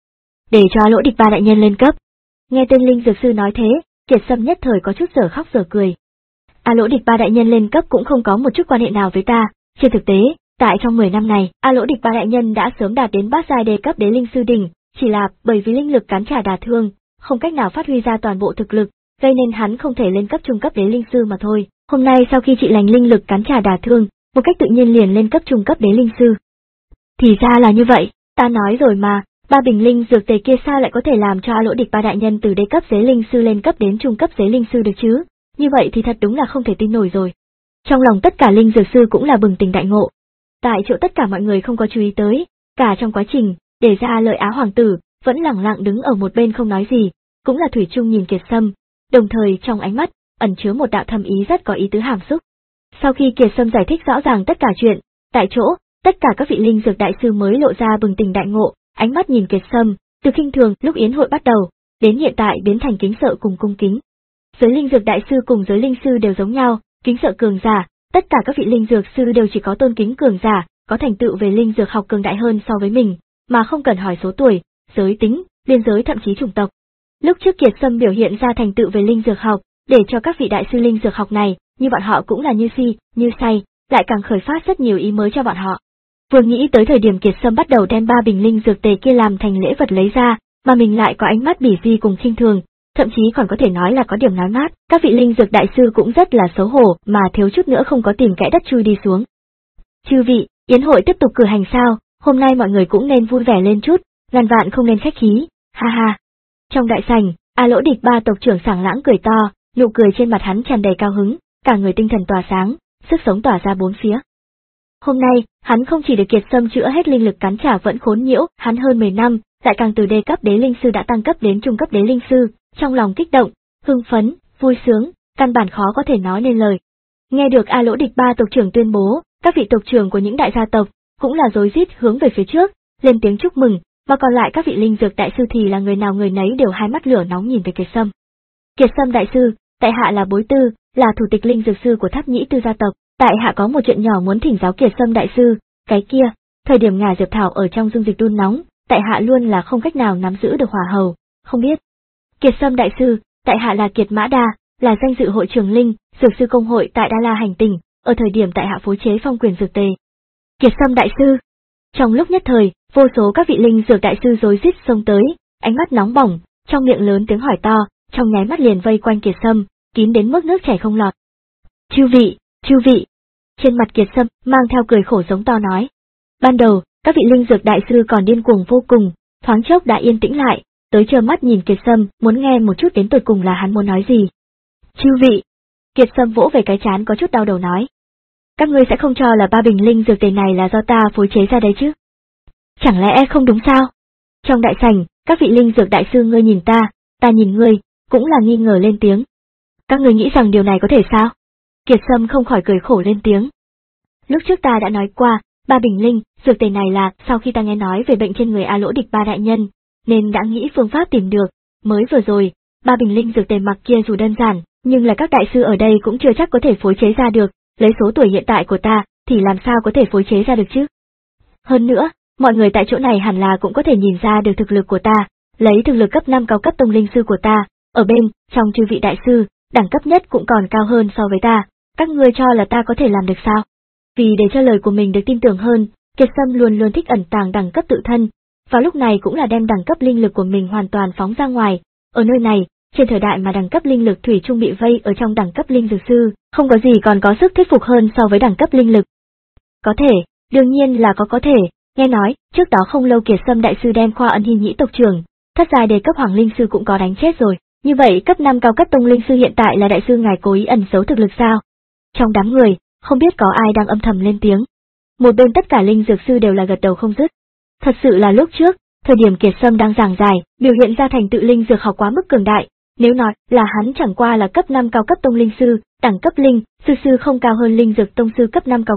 Để cho A Lỗ Địch Ba đại nhân lên cấp. Nghe tên linh dược sư nói thế, Kiệt Sâm nhất thời có chút dở khóc dở cười. A Lỗ Địch Ba đại nhân lên cấp cũng không có một chút quan hệ nào với ta, trên thực tế, tại trong mười năm này, A Lỗ Địch Ba đại nhân đã sớm đạt đến bát giai đề cấp đế linh sư đỉnh, chỉ là bởi vì linh lực cắn trả đả thương, không cách nào phát huy ra toàn bộ thực lực, gây nên hắn không thể lên cấp trung cấp đế linh sư mà thôi. Hôm nay sau khi trị lành linh lực cắn trả đả thương, một cách tự nhiên liền lên cấp trung cấp đế linh sư. Thì ra là như vậy, ta nói rồi mà, ba bình linh dược tề kia sao lại có thể làm cho A Lỗ Địch Ba đại nhân từ đế cấp giới linh sư lên cấp đến trung cấp giới linh sư được chứ? Như vậy thì thật đúng là không thể tin nổi rồi. Trong lòng tất cả linh dược sư cũng là bừng tỉnh đại ngộ. Tại chỗ tất cả mọi người không có chú ý tới, cả trong quá trình, để ra lợi Á hoàng tử, vẫn lẳng lặng đứng ở một bên không nói gì, cũng là thủy chung nhìn Kiệt Sâm, đồng thời trong ánh mắt, ẩn chứa một đạo thâm ý rất có ý tứ hàm xúc. Sau khi Kiệt Sâm giải thích rõ ràng tất cả chuyện, tại chỗ, tất cả các vị linh dược đại sư mới lộ ra bừng tỉnh đại ngộ, ánh mắt nhìn Kiệt Sâm, từ khinh thường lúc yến hội bắt đầu, đến hiện tại biến thành kính sợ cùng cung kính. Giới linh dược đại sư cùng giới linh sư đều giống nhau, kính sợ cường giả, tất cả các vị linh dược sư đều chỉ có tôn kính cường giả, có thành tựu về linh dược học cường đại hơn so với mình, mà không cần hỏi số tuổi, giới tính, biên giới thậm chí chủng tộc. Lúc trước Kiệt Sâm biểu hiện ra thành tựu về linh dược học, để cho các vị đại sư linh dược học này, như bọn họ cũng là như si, như say, lại càng khởi phát rất nhiều ý mới cho bọn họ. Vừa nghĩ tới thời điểm Kiệt Sâm bắt đầu đem ba bình linh dược tề kia làm thành lễ vật lấy ra, mà mình lại có ánh mắt bỉ di cùng khinh thường, thậm chí còn có thể nói là có điểm nói mát, các vị linh dược đại sư cũng rất là xấu hổ mà thiếu chút nữa không có tìm kẽ đất chui đi xuống. Chư vị, yến hội tiếp tục cử hành sao, hôm nay mọi người cũng nên vui vẻ lên chút, ngàn vạn không nên khách khí, ha ha. Trong đại sảnh, A Lỗ Địch Ba tộc trưởng sảng lãng cười to, nụ cười trên mặt hắn tràn đầy cao hứng, cả người tinh thần tỏa sáng, sức sống tỏa ra bốn phía. Hôm nay, hắn không chỉ được Kiệt Sâm chữa hết linh lực cắn trả vẫn khốn nhiễu, hắn hơn mười năm, lại càng từ đê cấp đế linh sư đã tăng cấp đến trung cấp đế linh sư, trong lòng kích động, hưng phấn, vui sướng, căn bản khó có thể nói nên lời. Nghe được A Lỗ Địch Ba tộc trưởng tuyên bố, các vị tộc trưởng của những đại gia tộc cũng là rối rít hướng về phía trước, lên tiếng chúc mừng, mà còn lại các vị linh dược đại sư thì là người nào người nấy đều hai mắt lửa nóng nhìn về Kiệt Sâm. Kiệt Sâm đại sư, tại hạ là Bối Tư, là thủ tịch linh dược sư của Tháp Nhĩ Tư gia tộc, tại hạ có một chuyện nhỏ muốn thỉnh giáo Kiệt Sâm đại sư, cái kia, thời điểm ngài diệp thảo ở trong dung dịch đun nóng, tại hạ luôn là không cách nào nắm giữ được hỏa hầu, không biết. Kiệt Sâm đại sư, tại hạ là Kiệt Mã Đa, là danh dự hội trưởng linh, dược sư công hội tại Đa La hành tinh, ở thời điểm tại hạ phối chế phong quyền dược tề. Kiệt Sâm đại sư. Trong lúc nhất thời, vô số các vị linh dược đại sư rối rít xông tới, ánh mắt nóng bỏng, trong miệng lớn tiếng hỏi to, trong nháy mắt liền vây quanh Kiệt Sâm, kín đến mức nước chảy không lọt. Chư vị, chư vị. Trên mặt Kiệt Sâm mang theo cười khổ giống to nói. Ban đầu, các vị linh dược đại sư còn điên cuồng vô cùng, thoáng chốc đã yên tĩnh lại, tới trơ mắt nhìn Kiệt Sâm, muốn nghe một chút đến tột cùng là hắn muốn nói gì. Chư vị. Kiệt Sâm vỗ về cái trán có chút đau đầu nói. Các ngươi sẽ không cho là ba bình linh dược tề này là do ta phối chế ra đấy chứ? Chẳng lẽ không đúng sao? Trong đại sảnh, các vị linh dược đại sư ngươi nhìn ta, ta nhìn ngươi, cũng là nghi ngờ lên tiếng. Các ngươi nghĩ rằng điều này có thể sao? Kiệt Sâm không khỏi cười khổ lên tiếng. Lúc trước ta đã nói qua, ba bình linh, dược tề này là sau khi ta nghe nói về bệnh trên người A Lỗ Địch Ba đại nhân, nên đã nghĩ phương pháp tìm được, mới vừa rồi, ba bình linh dược tề mặc kia dù đơn giản, nhưng là các đại sư ở đây cũng chưa chắc có thể phối chế ra được, lấy số tuổi hiện tại của ta, thì làm sao có thể phối chế ra được chứ? Hơn nữa, mọi người tại chỗ này hẳn là cũng có thể nhìn ra được thực lực của ta, lấy thực lực cấp năm cao cấp tông linh sư của ta, ở bên, trong chư vị đại sư, đẳng cấp nhất cũng còn cao hơn so với ta, các ngươi cho là ta có thể làm được sao? Vì để cho lời của mình được tin tưởng hơn, Kiệt Sâm luôn luôn thích ẩn tàng đẳng cấp tự thân, và lúc này cũng là đem đẳng cấp linh lực của mình hoàn toàn phóng ra ngoài, ở nơi này, trên thời đại mà đẳng cấp linh lực thủy chung bị vây ở trong đẳng cấp linh dược sư, không có gì còn có sức thuyết phục hơn so với đẳng cấp linh lực. Có thể, đương nhiên là có có thể, nghe nói, trước đó không lâu Kiệt Sâm đại sư đem Khoa Ân Hi Nhĩ tộc trưởng, thất giai đề cấp hoàng linh sư cũng có đánh chết rồi, như vậy cấp năm cao cấp tông linh sư hiện tại là đại sư ngài cố ý ẩn giấu thực lực sao? Trong đám người, không biết có ai đang âm thầm lên tiếng. Một bên tất cả linh dược sư đều là gật đầu không dứt. Thật sự là lúc trước, thời điểm Kiệt Sâm đang giảng giải, biểu hiện ra thành tựu linh dược học quá mức cường đại, nếu nói là hắn chẳng qua là cấp năm cao cấp tông linh sư, đẳng cấp linh, sư sư không cao hơn linh dược tông sư cấp năm cao cấp,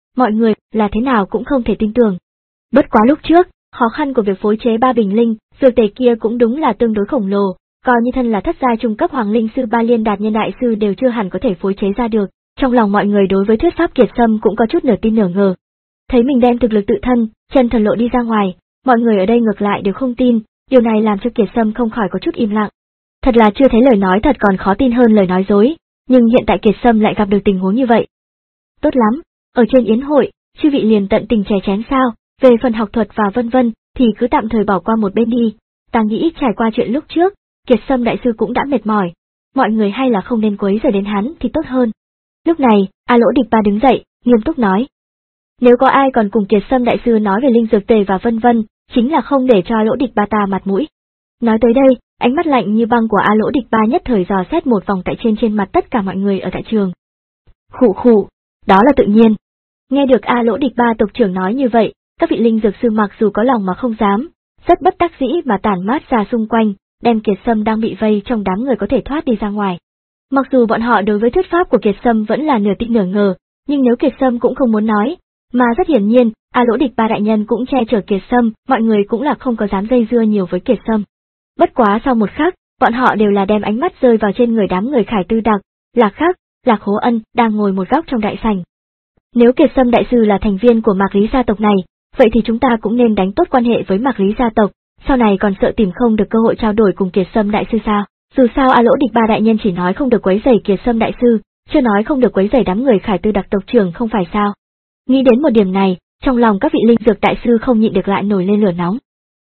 mọi người là thế nào cũng không thể tin tưởng. Bất quá lúc trước, khó khăn của việc phối chế ba bình linh, dược tề kia cũng đúng là tương đối khổng lồ, coi như thân là thất giai trung cấp hoàng linh sư ba liên đạt nhân đại sư đều chưa hẳn có thể phối chế ra được. Trong lòng mọi người đối với thuyết pháp Kiệt Sâm cũng có chút nửa tin nửa ngờ. Thấy mình đem thực lực tự thân, chân thần lộ đi ra ngoài, mọi người ở đây ngược lại đều không tin, điều này làm cho Kiệt Sâm không khỏi có chút im lặng. Thật là chưa thấy lời nói thật còn khó tin hơn lời nói dối, nhưng hiện tại Kiệt Sâm lại gặp được tình huống như vậy. Tốt lắm, ở trên yến hội, chư vị liền tận tình chè chén sao, về phần học thuật và vân vân thì cứ tạm thời bỏ qua một bên đi. Ta nghĩ trải qua chuyện lúc trước, Kiệt Sâm đại sư cũng đã mệt mỏi, mọi người hay là không nên quấy rầy đến hắn thì tốt hơn. Lúc này, A Lỗ Địch Ba đứng dậy, nghiêm túc nói. Nếu có ai còn cùng Kiệt Sâm đại sư nói về linh dược tề và vân vân, chính là không để cho A Lỗ Địch Ba ta mặt mũi. Nói tới đây, ánh mắt lạnh như băng của A Lỗ Địch Ba nhất thời dò xét một vòng tại trên trên mặt tất cả mọi người ở tại trường. Khụ khụ, đó là tự nhiên. Nghe được A Lỗ Địch Ba tộc trưởng nói như vậy, các vị linh dược sư mặc dù có lòng mà không dám, rất bất đắc dĩ mà tản mát ra xung quanh, đem Kiệt Sâm đang bị vây trong đám người có thể thoát đi ra ngoài. Mặc dù bọn họ đối với thuyết pháp của Kiệt Sâm vẫn là nửa tin nửa ngờ, nhưng nếu Kiệt Sâm cũng không muốn nói, mà rất hiển nhiên, A Lỗ Địch Ba đại nhân cũng che chở Kiệt Sâm, mọi người cũng là không có dám dây dưa nhiều với Kiệt Sâm. Bất quá sau một khắc, bọn họ đều là đem ánh mắt rơi vào trên người đám người Khải Tư Đặc, Lạc Khắc, Lạc Hố Ân đang ngồi một góc trong đại sảnh. Nếu Kiệt Sâm đại sư là thành viên của Mạc Lý gia tộc này, vậy thì chúng ta cũng nên đánh tốt quan hệ với Mạc Lý gia tộc, sau này còn sợ tìm không được cơ hội trao đổi cùng Kiệt Sâm đại sư sao? Dù sao A Lỗ Địch Ba đại nhân chỉ nói không được quấy rầy Kiệt Sâm đại sư, chưa nói không được quấy rầy đám người Khải Tư Đặc tộc trưởng không phải sao? Nghĩ đến một điểm này, trong lòng các vị linh dược đại sư không nhịn được lại nổi lên lửa nóng.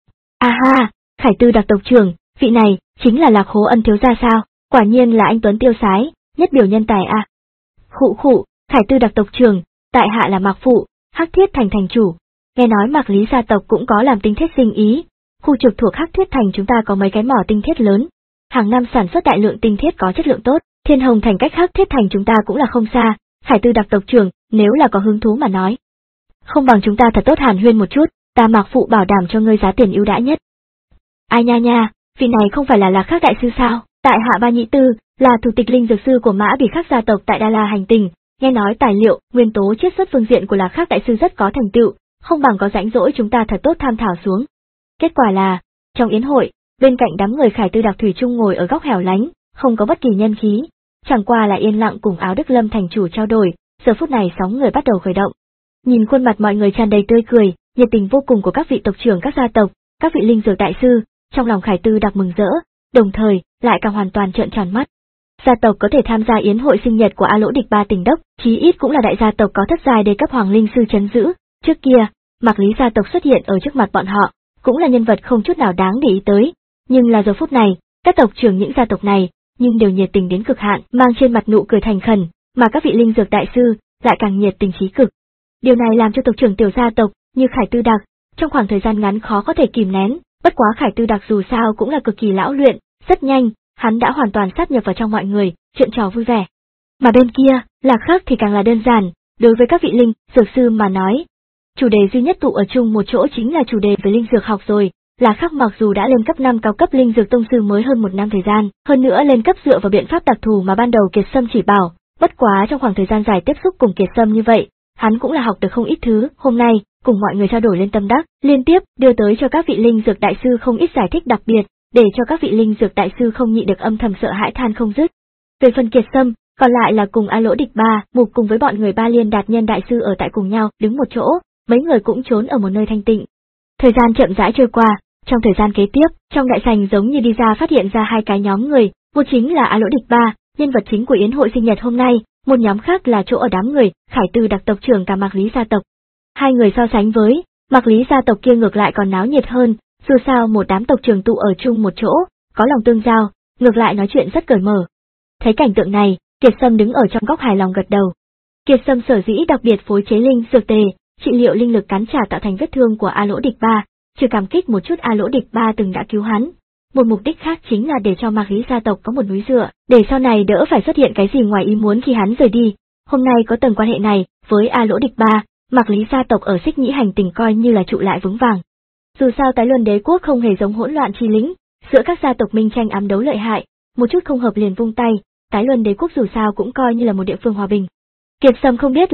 A ha, Khải Tư Đặc tộc trưởng, vị này chính là Lạc Hố Ân thiếu gia sao? Quả nhiên là anh tuấn tiêu sái, nhất biểu nhân tài a. À. Khụ khụ, Khải Tư Đặc tộc trưởng, tại hạ là Mạc Phụ, Hắc Thiết Thành thành chủ. Nghe nói Mạc Lý gia tộc cũng có làm tinh thiết sinh ý, khu trực thuộc Hắc Thiết Thành chúng ta có mấy cái mỏ tinh thiết lớn, hàng năm sản xuất đại lượng tinh thiết có chất lượng tốt, Thiên Hồng Thành cách Hắc Thiết Thành chúng ta cũng là không xa, Khải Tư Đặc tộc trưởng, nếu là có hứng thú mà nói, không bằng chúng ta thật tốt hàn huyên một chút, ta Mạc Phụ bảo đảm cho ngươi giá tiền ưu đãi nhất. Ai nha nha, vị này không phải là Lạc Khắc đại sư sao? Tại hạ Ba Nhị Tư, là thủ tịch linh dược sư của Mã Bỉ Khắc gia tộc tại Đa La hành tinh, nghe nói tài liệu, nguyên tố chiết xuất phương diện của Lạc Khắc đại sư rất có thành tựu, không bằng có rãnh rỗi chúng ta thật tốt tham thảo xuống. Kết quả là, trong yến hội, bên cạnh đám người Khải Tư Đặc thủy chung ngồi ở góc hẻo lánh, không có bất kỳ nhân khí, chẳng qua là yên lặng cùng Áo Đức Lâm thành chủ trao đổi, giờ phút này sóng người bắt đầu khởi động. Nhìn khuôn mặt mọi người tràn đầy tươi cười, nhiệt tình vô cùng của các vị tộc trưởng các gia tộc, các vị linh dược đại sư, trong lòng Khải Tư Đặc mừng rỡ, đồng thời lại càng hoàn toàn trợn tròn mắt. Gia tộc có thể tham gia yến hội sinh nhật của A Lỗ Địch Ba tỉnh đốc, chí ít cũng là đại gia tộc có thất giai đế cấp hoàng linh sư trấn giữ. Trước kia, Mạc Lý gia tộc xuất hiện ở trước mặt bọn họ, cũng là nhân vật không chút nào đáng để ý tới, nhưng là giờ phút này, các tộc trưởng những gia tộc này, nhưng đều nhiệt tình đến cực hạn, mang trên mặt nụ cười thành khẩn, mà các vị linh dược đại sư lại càng nhiệt tình chí cực. Điều này làm cho tộc trưởng tiểu gia tộc như Khải Tư Đặc trong khoảng thời gian ngắn khó có thể kìm nén, bất quá Khải Tư Đặc dù sao cũng là cực kỳ lão luyện, rất nhanh, hắn đã hoàn toàn sát nhập vào trong mọi người, chuyện trò vui vẻ. Mà bên kia, Lạc Khắc thì càng là đơn giản, đối với các vị linh dược sư mà nói, chủ đề duy nhất tụ ở chung một chỗ chính là chủ đề về linh dược học rồi. Lạc Khắc mặc dù đã lên cấp năm cao cấp linh dược tông sư mới hơn một năm thời gian, hơn nữa lên cấp dựa vào biện pháp đặc thù mà ban đầu Kiệt Sâm chỉ bảo, bất quá trong khoảng thời gian dài tiếp xúc cùng Kiệt Sâm như vậy, hắn cũng là học được không ít thứ, hôm nay, cùng mọi người trao đổi lên tâm đắc, liên tiếp đưa tới cho các vị linh dược đại sư không ít giải thích đặc biệt, để cho các vị linh dược đại sư không nhịn được âm thầm sợ hãi than không dứt. Về phần Kiệt Sâm, còn lại là cùng A Lỗ Địch Ba, mục cùng với bọn người Ba Liên Đạt Nhân đại sư ở tại cùng nhau, đứng một chỗ, mấy người cũng trốn ở một nơi thanh tịnh. Thời gian chậm rãi trôi qua, trong thời gian kế tiếp, trong đại sảnh giống như đi ra phát hiện ra hai cái nhóm người, một chính là A Lỗ Địch Ba, nhân vật chính của yến hội sinh nhật hôm nay, một nhóm khác là chỗ ở đám người Khải Tư Đặc tộc trưởng cả Mạc Lý gia tộc. Hai người so sánh với, Mạc Lý gia tộc kia ngược lại còn náo nhiệt hơn, dù sao một đám tộc trưởng tụ ở chung một chỗ, có lòng tương giao, ngược lại nói chuyện rất cởi mở. Thấy cảnh tượng này, Kiệt Sâm đứng ở trong góc hài lòng gật đầu. Kiệt Sâm sở dĩ đặc biệt phối chế linh dược tề, trị liệu linh lực cắn trả tạo thành vết thương của A Lỗ Địch Ba, trừ cảm kích một chút A Lỗ Địch Ba từng đã cứu hắn. Một mục đích khác chính là để cho Mạc Lý gia tộc có một núi dựa, để sau này đỡ phải xuất hiện cái gì ngoài ý muốn khi hắn rời đi. Hôm nay có tầng quan hệ này, với A Lỗ Địch Ba, Mạc Lý gia tộc ở Xích Nhĩ hành tinh coi như là trụ lại vững vàng. Dù sao Tái Luân Đế quốc không hề giống hỗn loạn chi lĩnh, giữa các gia tộc minh tranh ám đấu lợi hại, một chút không hợp liền vung tay, Tái Luân Đế quốc dù sao cũng coi như là một địa phương hòa bình. Kiệt Sâm không biết là,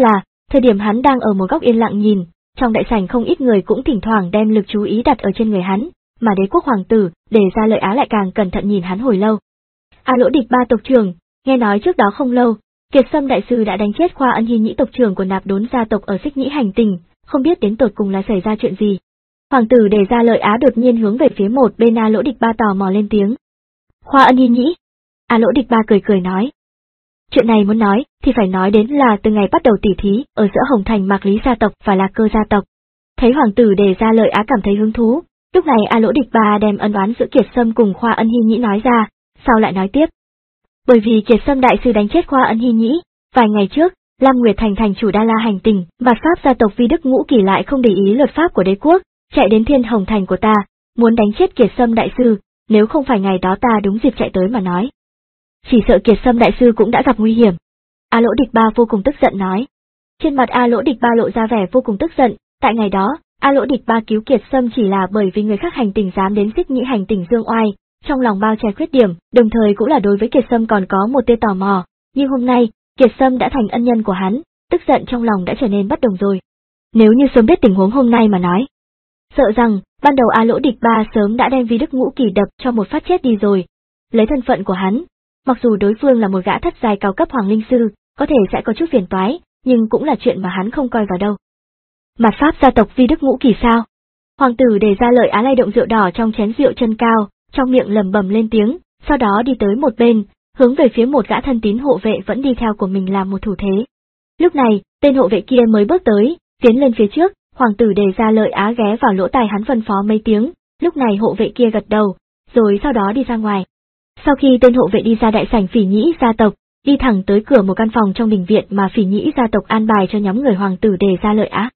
Thời điểm hắn đang ở một góc yên lặng nhìn, trong đại sảnh không ít người cũng thỉnh thoảng đem lực chú ý đặt ở trên người hắn, mà đế quốc hoàng tử, Đề Gia Lợi Á lại càng cẩn thận nhìn hắn hồi lâu. A Lỗ Địch Ba tộc trưởng, nghe nói trước đó không lâu, Kiệt Sâm đại sư đã đánh chết Khoa Ân Hi Nhĩ tộc trưởng của Nạp Đốn gia tộc ở Xích Nhĩ hành tinh, không biết đến tột cùng là xảy ra chuyện gì. Hoàng tử Đề Gia Lợi Á đột nhiên hướng về phía một bên A Lỗ Địch Ba tò mò lên tiếng. Khoa Ân Hi Nhĩ. A Lỗ Địch Ba cười cười nói. Chuyện này muốn nói, thì phải nói đến là từ ngày bắt đầu tỉ thí ở giữa Hồng Thành Mạc Lý gia tộc và Lạc Cơ gia tộc. Thấy hoàng tử Đề Gia Lợi Á cảm thấy hứng thú, lúc này A Lỗ Địch Ba đem ân oán giữa Kiệt Sâm cùng Khoa Ân Hi Nhĩ nói ra, sau lại nói tiếp. Bởi vì Kiệt Sâm đại sư đánh chết Khoa Ân Hi Nhĩ, vài ngày trước, Lam Nguyệt Thành thành chủ Đa La hành tinh, Bạt Pháp gia tộc Vi Đức Ngũ Kỳ lại không để ý luật pháp của đế quốc, chạy đến Thiên Hồng Thành của ta, muốn đánh chết Kiệt Sâm đại sư, nếu không phải ngày đó ta đúng dịp chạy tới mà nói. Chỉ sợ Kiệt Sâm đại sư cũng đã gặp nguy hiểm. A Lỗ Địch Ba vô cùng tức giận nói. Trên mặt A Lỗ Địch Ba lộ ra vẻ vô cùng tức giận, tại ngày đó, A Lỗ Địch Ba cứu Kiệt Sâm chỉ là bởi vì người khác hành tinh dám đến Xích Nhĩ hành tinh dương oai, trong lòng bao che khuyết điểm, đồng thời cũng là đối với Kiệt Sâm còn có một tia tò mò, nhưng hôm nay, Kiệt Sâm đã thành ân nhân của hắn, tức giận trong lòng đã trở nên bất đồng rồi. Nếu như sớm biết tình huống hôm nay mà nói, sợ rằng, ban đầu A Lỗ Địch Ba sớm đã đem Vi Đức Ngũ Kỳ đập cho một phát chết đi rồi. Lấy thân phận của hắn, mặc dù đối phương là một gã thất giai cao cấp hoàng linh sư, có thể sẽ có chút phiền toái, nhưng cũng là chuyện mà hắn không coi vào đâu. Mặt Pháp gia tộc Vi Đức Ngũ Kỳ sao? Hoàng tử Đề Gia Lợi Á lay động rượu đỏ trong chén rượu chân cao, trong miệng lẩm bẩm lên tiếng, sau đó đi tới một bên, hướng về phía một gã thân tín hộ vệ vẫn đi theo của mình làm một thủ thế. Lúc này, tên hộ vệ kia mới bước tới, tiến lên phía trước, hoàng tử Đề Gia Lợi Á ghé vào lỗ tai hắn phân phó mấy tiếng, lúc này hộ vệ kia gật đầu, rồi sau đó đi ra ngoài. Sau khi tên hộ vệ đi ra đại sảnh Phỉ Nhĩ gia tộc, đi thẳng tới cửa một căn phòng trong đình viện mà Phỉ Nhĩ gia tộc an bài cho nhóm người hoàng tử Đề Gia Lợi Á.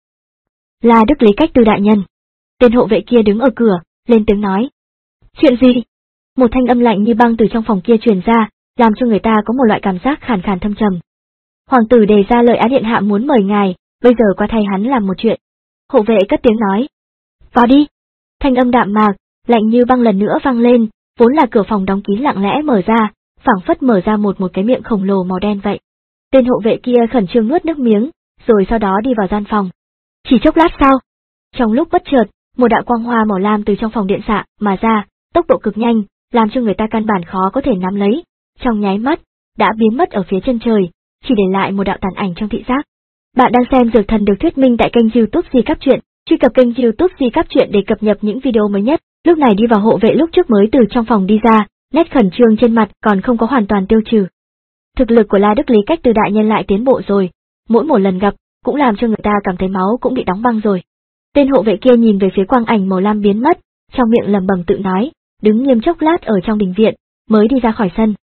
Là Đức Lý Cách Tư đại nhân. Tên hộ vệ kia đứng ở cửa, lên tiếng nói. Chuyện gì? Một thanh âm lạnh như băng từ trong phòng kia truyền ra, làm cho người ta có một loại cảm giác khàn khàn thâm trầm. Hoàng tử Đề Gia Lợi Á điện hạ muốn mời ngài, bây giờ qua thay hắn làm một chuyện. Hộ vệ cất tiếng nói. Vào đi. Thanh âm đạm mạc, lạnh như băng lần nữa vang lên, vốn là cửa phòng đóng kín lặng lẽ mở ra, phảng phất mở ra một một cái miệng khổng lồ màu đen vậy. Tên hộ vệ kia khẩn trương nuốt nước miếng, rồi sau đó đi vào gian phòng. Chỉ chốc lát sau, trong lúc bất chợt, một đạo quang hoa màu lam từ trong phòng điện xạ mà ra, tốc độ cực nhanh, làm cho người ta căn bản khó có thể nắm lấy. Trong nháy mắt, đã biến mất ở phía chân trời, chỉ để lại một đạo tàn ảnh trong thị giác. Bạn đang xem Dược Thần được thuyết minh tại kênh YouTube Di Cáp Truyện, truy cập kênh YouTube Di Cáp Truyện để cập nhật những video mới nhất. Lúc này đi vào hộ vệ lúc trước mới từ trong phòng đi ra, nét khẩn trương trên mặt còn không có hoàn toàn tiêu trừ. Thực lực của La Đức Lý Cách Tư đại nhân lại tiến bộ rồi, mỗi một lần gặp, cũng làm cho người ta cảm thấy máu cũng bị đóng băng rồi. Tên hộ vệ kia nhìn về phía quang ảnh màu lam biến mất, trong miệng lẩm bẩm tự nói, đứng nghiêm chốc lát ở trong đình viện, mới đi ra khỏi sân.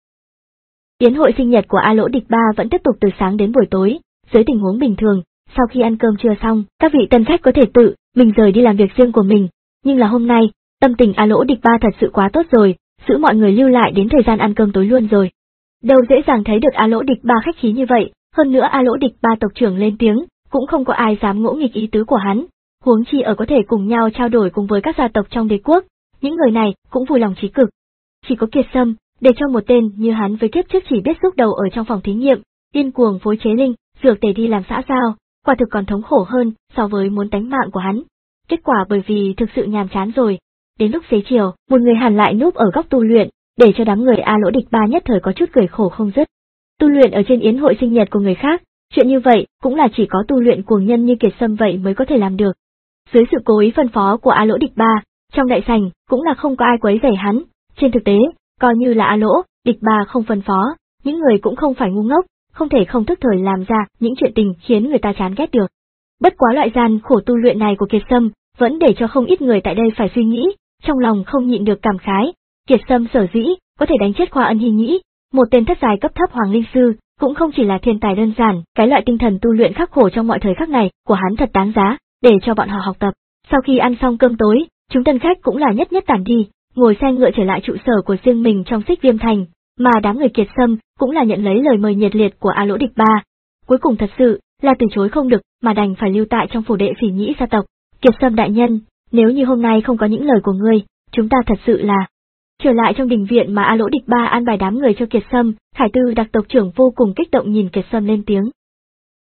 Yến hội sinh nhật của A Lỗ Địch Ba vẫn tiếp tục từ sáng đến buổi tối, dưới tình huống bình thường, sau khi ăn cơm trưa xong, các vị tân khách có thể tự mình rời đi làm việc riêng của mình, nhưng là hôm nay, tâm tình A Lỗ Địch Ba thật sự quá tốt rồi, giữ mọi người lưu lại đến thời gian ăn cơm tối luôn rồi. Đâu dễ dàng thấy được A Lỗ Địch Ba khách khí như vậy, hơn nữa A Lỗ Địch Ba tộc trưởng lên tiếng, cũng không có ai dám ngỗ nghịch ý tứ của hắn, huống chi ở có thể cùng nhau trao đổi cùng với các gia tộc trong đế quốc, những người này cũng vui lòng trí cực. Chỉ có Kiệt Sâm, để cho một tên như hắn với kiếp trước chỉ biết xúc đầu ở trong phòng thí nghiệm, điên cuồng phối chế linh, dược tề đi làm xã giao, quả thực còn thống khổ hơn so với muốn tánh mạng của hắn. Kết quả bởi vì thực sự nhàm chán rồi. Đến lúc xế chiều, một người hàn lại núp ở góc tu luyện, để cho đám người A Lỗ Địch Ba nhất thời có chút cười khổ không dứt. Tu luyện ở trên yến hội sinh nhật của người khác, chuyện như vậy cũng là chỉ có tu luyện cuồng nhân như Kiệt Sâm vậy mới có thể làm được. Dưới sự cố ý phân phó của A Lỗ Địch Ba, trong đại sảnh cũng là không có ai quấy rầy hắn. Trên thực tế, coi như là A Lỗ Địch Ba không phân phó, những người cũng không phải ngu ngốc, không thể không thức thời làm ra những chuyện tình khiến người ta chán ghét được. Bất quá loại gian khổ tu luyện này của Kiệt Sâm vẫn để cho không ít người tại đây phải suy nghĩ, trong lòng không nhịn được cảm khái. Kiệt Sâm sở dĩ có thể đánh chết Khoa Ân Hi Nhĩ, một tên thất giai cấp thấp hoàng linh sư, cũng không chỉ là thiên tài đơn giản, cái loại tinh thần tu luyện khắc khổ trong mọi thời khắc này của hắn thật đáng giá, để cho bọn họ học tập. Sau khi ăn xong cơm tối, chúng tân khách cũng là nhất nhất tản đi, ngồi xe ngựa trở lại trụ sở của riêng mình trong Xích Viêm Thành, mà đám người Kiệt Sâm cũng là nhận lấy lời mời nhiệt liệt của A Lỗ Địch Ba. Cuối cùng thật sự là từ chối không được, mà đành phải lưu tại trong phủ đệ Phỉ Nhĩ gia tộc. Kiệt Sâm đại nhân, nếu như hôm nay không có những lời của ngươi, chúng ta thật sự là... Trở lại trong đình viện mà A Lỗ Địch Ba an bài đám người cho Kiệt Sâm, Khải Tư đặc tộc trưởng vô cùng kích động nhìn Kiệt Sâm lên tiếng.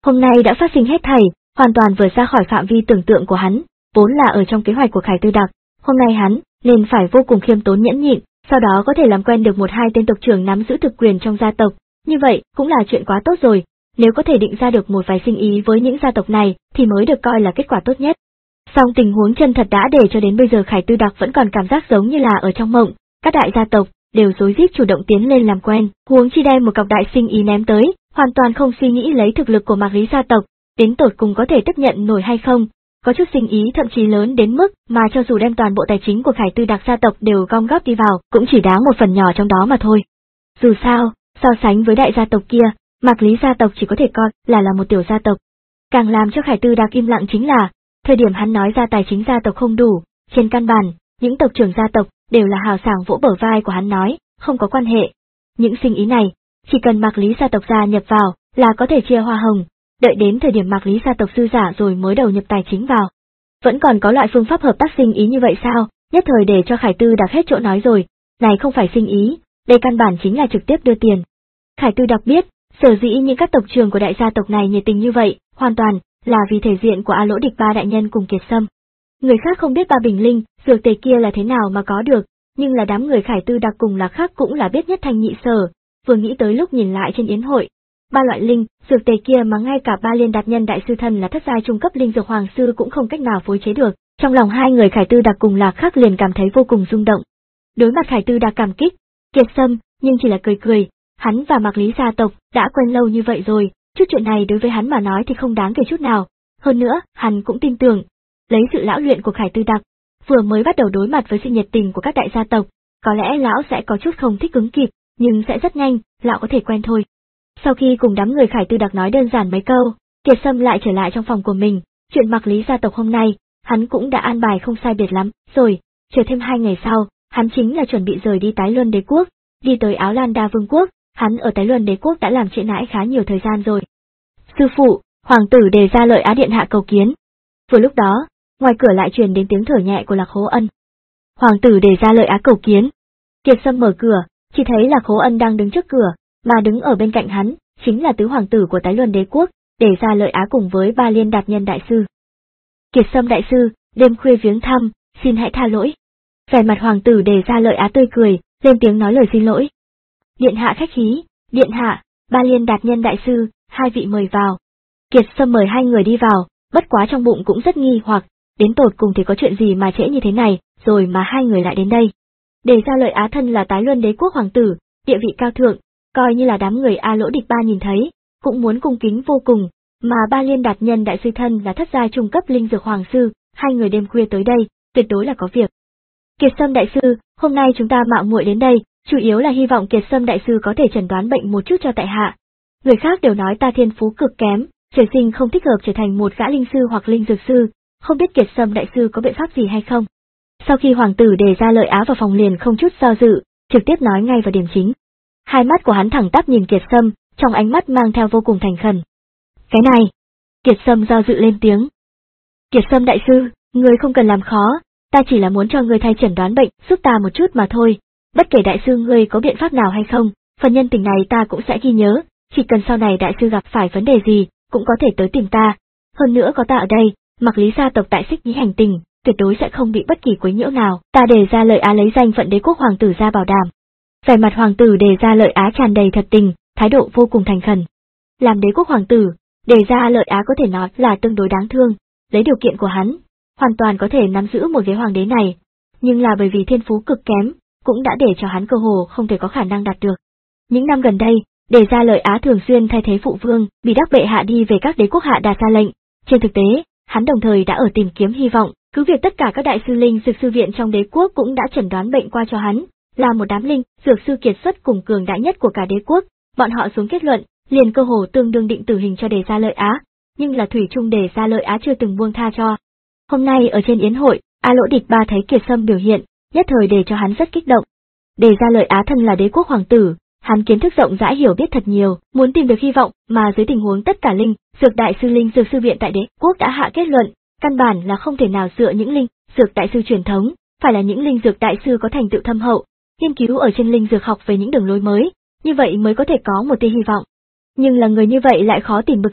Hôm nay đã phát sinh hết thảy, hoàn toàn vượt ra khỏi phạm vi tưởng tượng của hắn, vốn là ở trong kế hoạch của Khải Tư Đặc. Hôm nay hắn nên phải vô cùng khiêm tốn nhẫn nhịn, sau đó có thể làm quen được một hai tên tộc trưởng nắm giữ thực quyền trong gia tộc, như vậy cũng là chuyện quá tốt rồi. Nếu có thể định ra được một vài sinh ý với những gia tộc này thì mới được coi là kết quả tốt nhất. Song tình huống chân thật đã để cho đến bây giờ Khải Tư Đặc vẫn còn cảm giác giống như là ở trong mộng, các đại gia tộc đều rối rít chủ động tiến lên làm quen, huống chi đem một cọc đại sinh ý ném tới, hoàn toàn không suy nghĩ lấy thực lực của Mạc Lý gia tộc, đến tột cùng có thể tiếp nhận nổi hay không. Có chút sinh ý thậm chí lớn đến mức mà cho dù đem toàn bộ tài chính của Khải Tư Đặc gia tộc đều gom góp đi vào, cũng chỉ đáng một phần nhỏ trong đó mà thôi. Dù sao, so sánh với đại gia tộc kia, Mạc Lý gia tộc chỉ có thể coi là là một tiểu gia tộc. Càng làm cho Khải Tư Đặc im lặng chính là, thời điểm hắn nói ra tài chính gia tộc không đủ, trên căn bản, những tộc trưởng gia tộc đều là hào sảng vỗ bờ vai của hắn nói, không có quan hệ. Những sinh ý này, chỉ cần Mạc Lý gia tộc gia nhập vào, là có thể chia hoa hồng, đợi đến thời điểm Mạc Lý gia tộc dư giả rồi mới đầu nhập tài chính vào. Vẫn còn có loại phương pháp hợp tác sinh ý như vậy sao, nhất thời để cho Khải Tư Đặc hết chỗ nói rồi, này không phải sinh ý, đây căn bản chính là trực tiếp đưa tiền. Khải Tư Đặc biết, sở dĩ những các tộc trưởng của đại gia tộc này nhiệt tình như vậy, hoàn toàn là vì thể diện của A Lỗ Địch Ba đại nhân cùng Kiệt Sâm. Người khác không biết ba bình linh, dược tề kia là thế nào mà có được, nhưng là đám người Khải Tư Đặc cùng là khác cũng là biết nhất thanh nhị sở, vừa nghĩ tới lúc nhìn lại trên yến hội, ba loại linh, dược tề kia mà ngay cả Ba Liên Đạt Nhân đại sư thân là thất giai trung cấp linh dược hoàng sư cũng không cách nào phối chế được, trong lòng hai người Khải Tư Đặc cùng là khác liền cảm thấy vô cùng rung động. Đối mặt Khải Tư Đặc cảm kích, Kiệt Sâm, nhưng chỉ là cười cười, hắn và Mạc Lý gia tộc đã quen lâu như vậy rồi, chút chuyện này đối với hắn mà nói thì không đáng kể chút nào, hơn nữa, hắn cũng tin tưởng, lấy sự lão luyện của Khải Tư Đặc, vừa mới bắt đầu đối mặt với sự nhiệt tình của các đại gia tộc, có lẽ lão sẽ có chút không thích ứng kịp, nhưng sẽ rất nhanh, lão có thể quen thôi. Sau khi cùng đám người Khải Tư Đặc nói đơn giản mấy câu, Kiệt Sâm lại trở lại trong phòng của mình, chuyện Mạc Lý gia tộc hôm nay, hắn cũng đã an bài không sai biệt lắm, rồi, chờ thêm hai ngày sau, hắn chính là chuẩn bị rời đi Tái Luân Đế Quốc, đi tới Áo Lan Đa Vương Quốc, hắn ở Tái Luân Đế Quốc đã làm trễ nãi khá nhiều thời gian rồi. Sư phụ, hoàng tử đề ra lợi Á điện hạ cầu kiến. Vừa lúc đó, ngoài cửa lại truyền đến tiếng thở nhẹ của Lạc Hố Ân. Hoàng tử đề ra lợi Á cầu kiến. Kiệt Sâm mở cửa, chỉ thấy Lạc Hố Ân đang đứng trước cửa, mà đứng ở bên cạnh hắn, chính là tứ hoàng tử của Tái Luân Đế Quốc, đề ra lợi Á cùng với Ba Liên Đạt Nhân đại sư. Kiệt Sâm đại sư, đêm khuya viếng thăm, xin hãy tha lỗi. Vẻ mặt hoàng tử đề ra lợi Á tươi cười, lên tiếng nói lời xin lỗi. Điện hạ khách khí, điện hạ, Ba Liên Đạt Nhân đại sư, hai vị mời vào. Kiệt Sâm mời hai người đi vào, bất quá trong bụng cũng rất nghi hoặc, đến tột cùng thì có chuyện gì mà trễ như thế này, rồi mà hai người lại đến đây. Đề ra lợi Á thân là Tái Luân Đế Quốc hoàng tử, địa vị cao thượng, coi như là đám người A Lỗ Địch Ba nhìn thấy, cũng muốn cung kính vô cùng, mà Ba Liên Đạt Nhân đại sư thân là thất giai trung cấp linh dược hoàng sư, hai người đêm khuya tới đây, tuyệt đối là có việc. Kiệt Sâm đại sư, hôm nay chúng ta mạo muội đến đây, chủ yếu là hy vọng Kiệt Sâm đại sư có thể chẩn đoán bệnh một chút cho tại hạ. Người khác đều nói ta thiên phú cực kém, trời sinh không thích hợp trở thành một gã linh sư hoặc linh dược sư, không biết Kiệt Sâm đại sư có biện pháp gì hay không. Sau khi hoàng tử đề ra lợi Á vào phòng liền không chút do dự, trực tiếp nói ngay vào điểm chính. Hai mắt của hắn thẳng tắp nhìn Kiệt Sâm, trong ánh mắt mang theo vô cùng thành khẩn. Cái này, Kiệt Sâm do dự lên tiếng. Kiệt Sâm đại sư, ngươi không cần làm khó, ta chỉ là muốn cho ngươi thay chẩn đoán bệnh, giúp ta một chút mà thôi. Bất kể đại sư ngươi có biện pháp nào hay không, phần nhân tình này ta cũng sẽ ghi nhớ, chỉ cần sau này đại sư gặp phải vấn đề gì, cũng có thể tới tìm ta. Hơn nữa có ta ở đây, Mạc Lý gia tộc tại Xích Nhĩ hành tình, tuyệt đối sẽ không bị bất kỳ quấy nhiễu nào. Ta đề ra lợi Á lấy danh phận đế quốc hoàng tử ra bảo đảm. Vẻ mặt hoàng tử đề ra lợi Á tràn đầy thật tình, thái độ vô cùng thành khẩn. Làm đế quốc hoàng tử, đề ra lợi Á có thể nói là tương đối đáng thương, lấy điều kiện của hắn, hoàn toàn có thể nắm giữ một ghế hoàng đế này, nhưng là bởi vì thiên phú cực kém, cũng đã để cho hắn cơ hồ không thể có khả năng đạt được. Những năm gần đây, đề ra lợi Á thường xuyên thay thế phụ vương, bị đắc bệ hạ đi về các đế quốc hạ đạt ra lệnh. Trên thực tế, hắn đồng thời đã ở tìm kiếm hy vọng, cứ việc tất cả các đại sư linh dược sư viện trong đế quốc cũng đã chẩn đoán bệnh qua cho hắn, là một đám linh dược sư kiệt xuất cùng cường đại nhất của cả đế quốc, bọn họ xuống kết luận, liền cơ hồ tương đương định tử hình cho đề ra lợi Á, nhưng là thủy chung đề ra lợi Á chưa từng buông tha cho. Hôm nay ở trên yến hội, A Lỗ Địch Ba thấy Kiệt Sâm biểu hiện, nhất thời để cho hắn rất kích động. Đề ra lợi Á thân là đế quốc hoàng tử, hắn kiến thức rộng rãi hiểu biết thật nhiều, muốn tìm được hy vọng, mà dưới tình huống tất cả linh dược đại sư linh dược sư viện tại đế quốc đã hạ kết luận, căn bản là không thể nào dựa những linh dược đại sư truyền thống, phải là những linh dược đại sư có thành tựu thâm hậu, nghiên cứu ở trên linh dược học về những đường lối mới, như vậy mới có thể có một tia hy vọng. Nhưng là người như vậy lại khó tìm bực nào,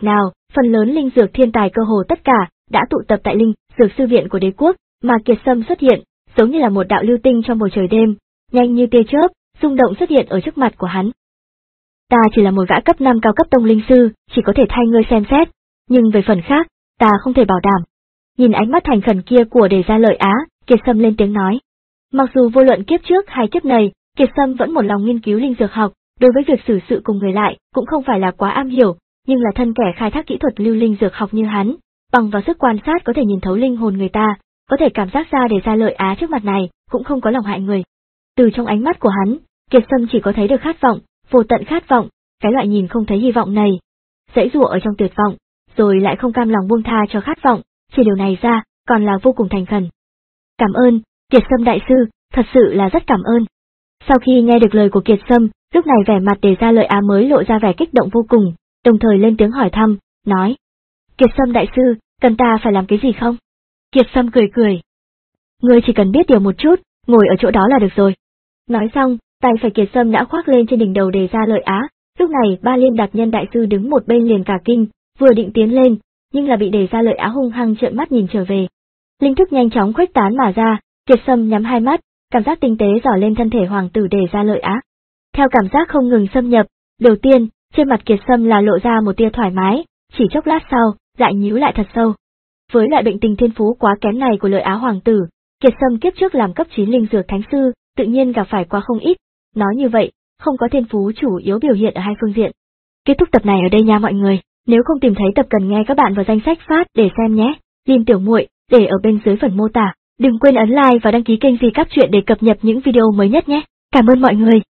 Phần lớn linh dược thiên tài cơ hồ tất cả đã tụ tập tại linh dược sư viện của đế quốc, mà Kiệt Sâm xuất hiện, giống như là một đạo lưu tinh trong bầu trời đêm, nhanh như tia chớp, rung động xuất hiện ở trước mặt của hắn. Ta chỉ là một gã cấp năm cao cấp tông linh sư, chỉ có thể thay ngươi xem xét, nhưng về phần khác, ta không thể bảo đảm. Nhìn ánh mắt thành khẩn kia của Đề Gia Lợi Á, Kiệt Sâm lên tiếng nói. Mặc dù vô luận kiếp trước hay kiếp này, Kiệt Sâm vẫn một lòng nghiên cứu linh dược học, đối với việc xử sự cùng người lại cũng không phải là quá am hiểu, nhưng là thân kẻ khai thác kỹ thuật lưu linh dược học như hắn, bằng vào sức quan sát có thể nhìn thấu linh hồn người ta, có thể cảm giác ra Đề Gia Lợi Á trước mặt này cũng không có lòng hại người. Từ trong ánh mắt của hắn, Kiệt Sâm chỉ có thấy được khát vọng, vô tận khát vọng, cái loại nhìn không thấy hy vọng này, dãy rủa ở trong tuyệt vọng, rồi lại không cam lòng buông tha cho khát vọng, chỉ điều này ra, còn là vô cùng thành khẩn. Cảm ơn, Kiệt Sâm đại sư, thật sự là rất cảm ơn. Sau khi nghe được lời của Kiệt Sâm, lúc này vẻ mặt Đề Gia Lợi Á mới lộ ra vẻ kích động vô cùng, đồng thời lên tiếng hỏi thăm, nói. Kiệt Sâm đại sư, cần ta phải làm cái gì không? Kiệt Sâm cười cười. Ngươi chỉ cần biết điều một chút, ngồi ở chỗ đó là được rồi. Nói xong, tay phải Kiệt Sâm đã khoác lên trên đỉnh đầu Đề Gia Lợi Á, lúc này Ba Liên Đạt Nhân đại sư đứng một bên liền cả kinh, vừa định tiến lên, nhưng là bị Đề Gia Lợi Á hung hăng trợn mắt nhìn trở về. Linh thức nhanh chóng khuếch tán mà ra, Kiệt Sâm nhắm hai mắt, cảm giác tinh tế dò lên thân thể hoàng tử Đề Gia Lợi Á. Theo cảm giác không ngừng xâm nhập, đầu tiên, trên mặt Kiệt Sâm là lộ ra một tia thoải mái, chỉ chốc lát sau, lại nhíu lại thật sâu. Với loại bệnh tình thiên phú quá kém này của Lợi Á hoàng tử, Kiệt Sâm kiếp trước làm cấp chín linh dược thánh sư, tự nhiên gặp phải quá không ít. Nói như vậy, không có thiên phú chủ yếu biểu hiện ở hai phương diện. Kết thúc tập này ở đây nha mọi người, nếu không tìm thấy tập cần nghe các bạn vào danh sách phát để xem nhé. Lim Tiểu Muội để ở bên dưới phần mô tả. Đừng quên ấn like và đăng ký kênh Di Các Truyện để cập nhật những video mới nhất nhé. Cảm ơn mọi người.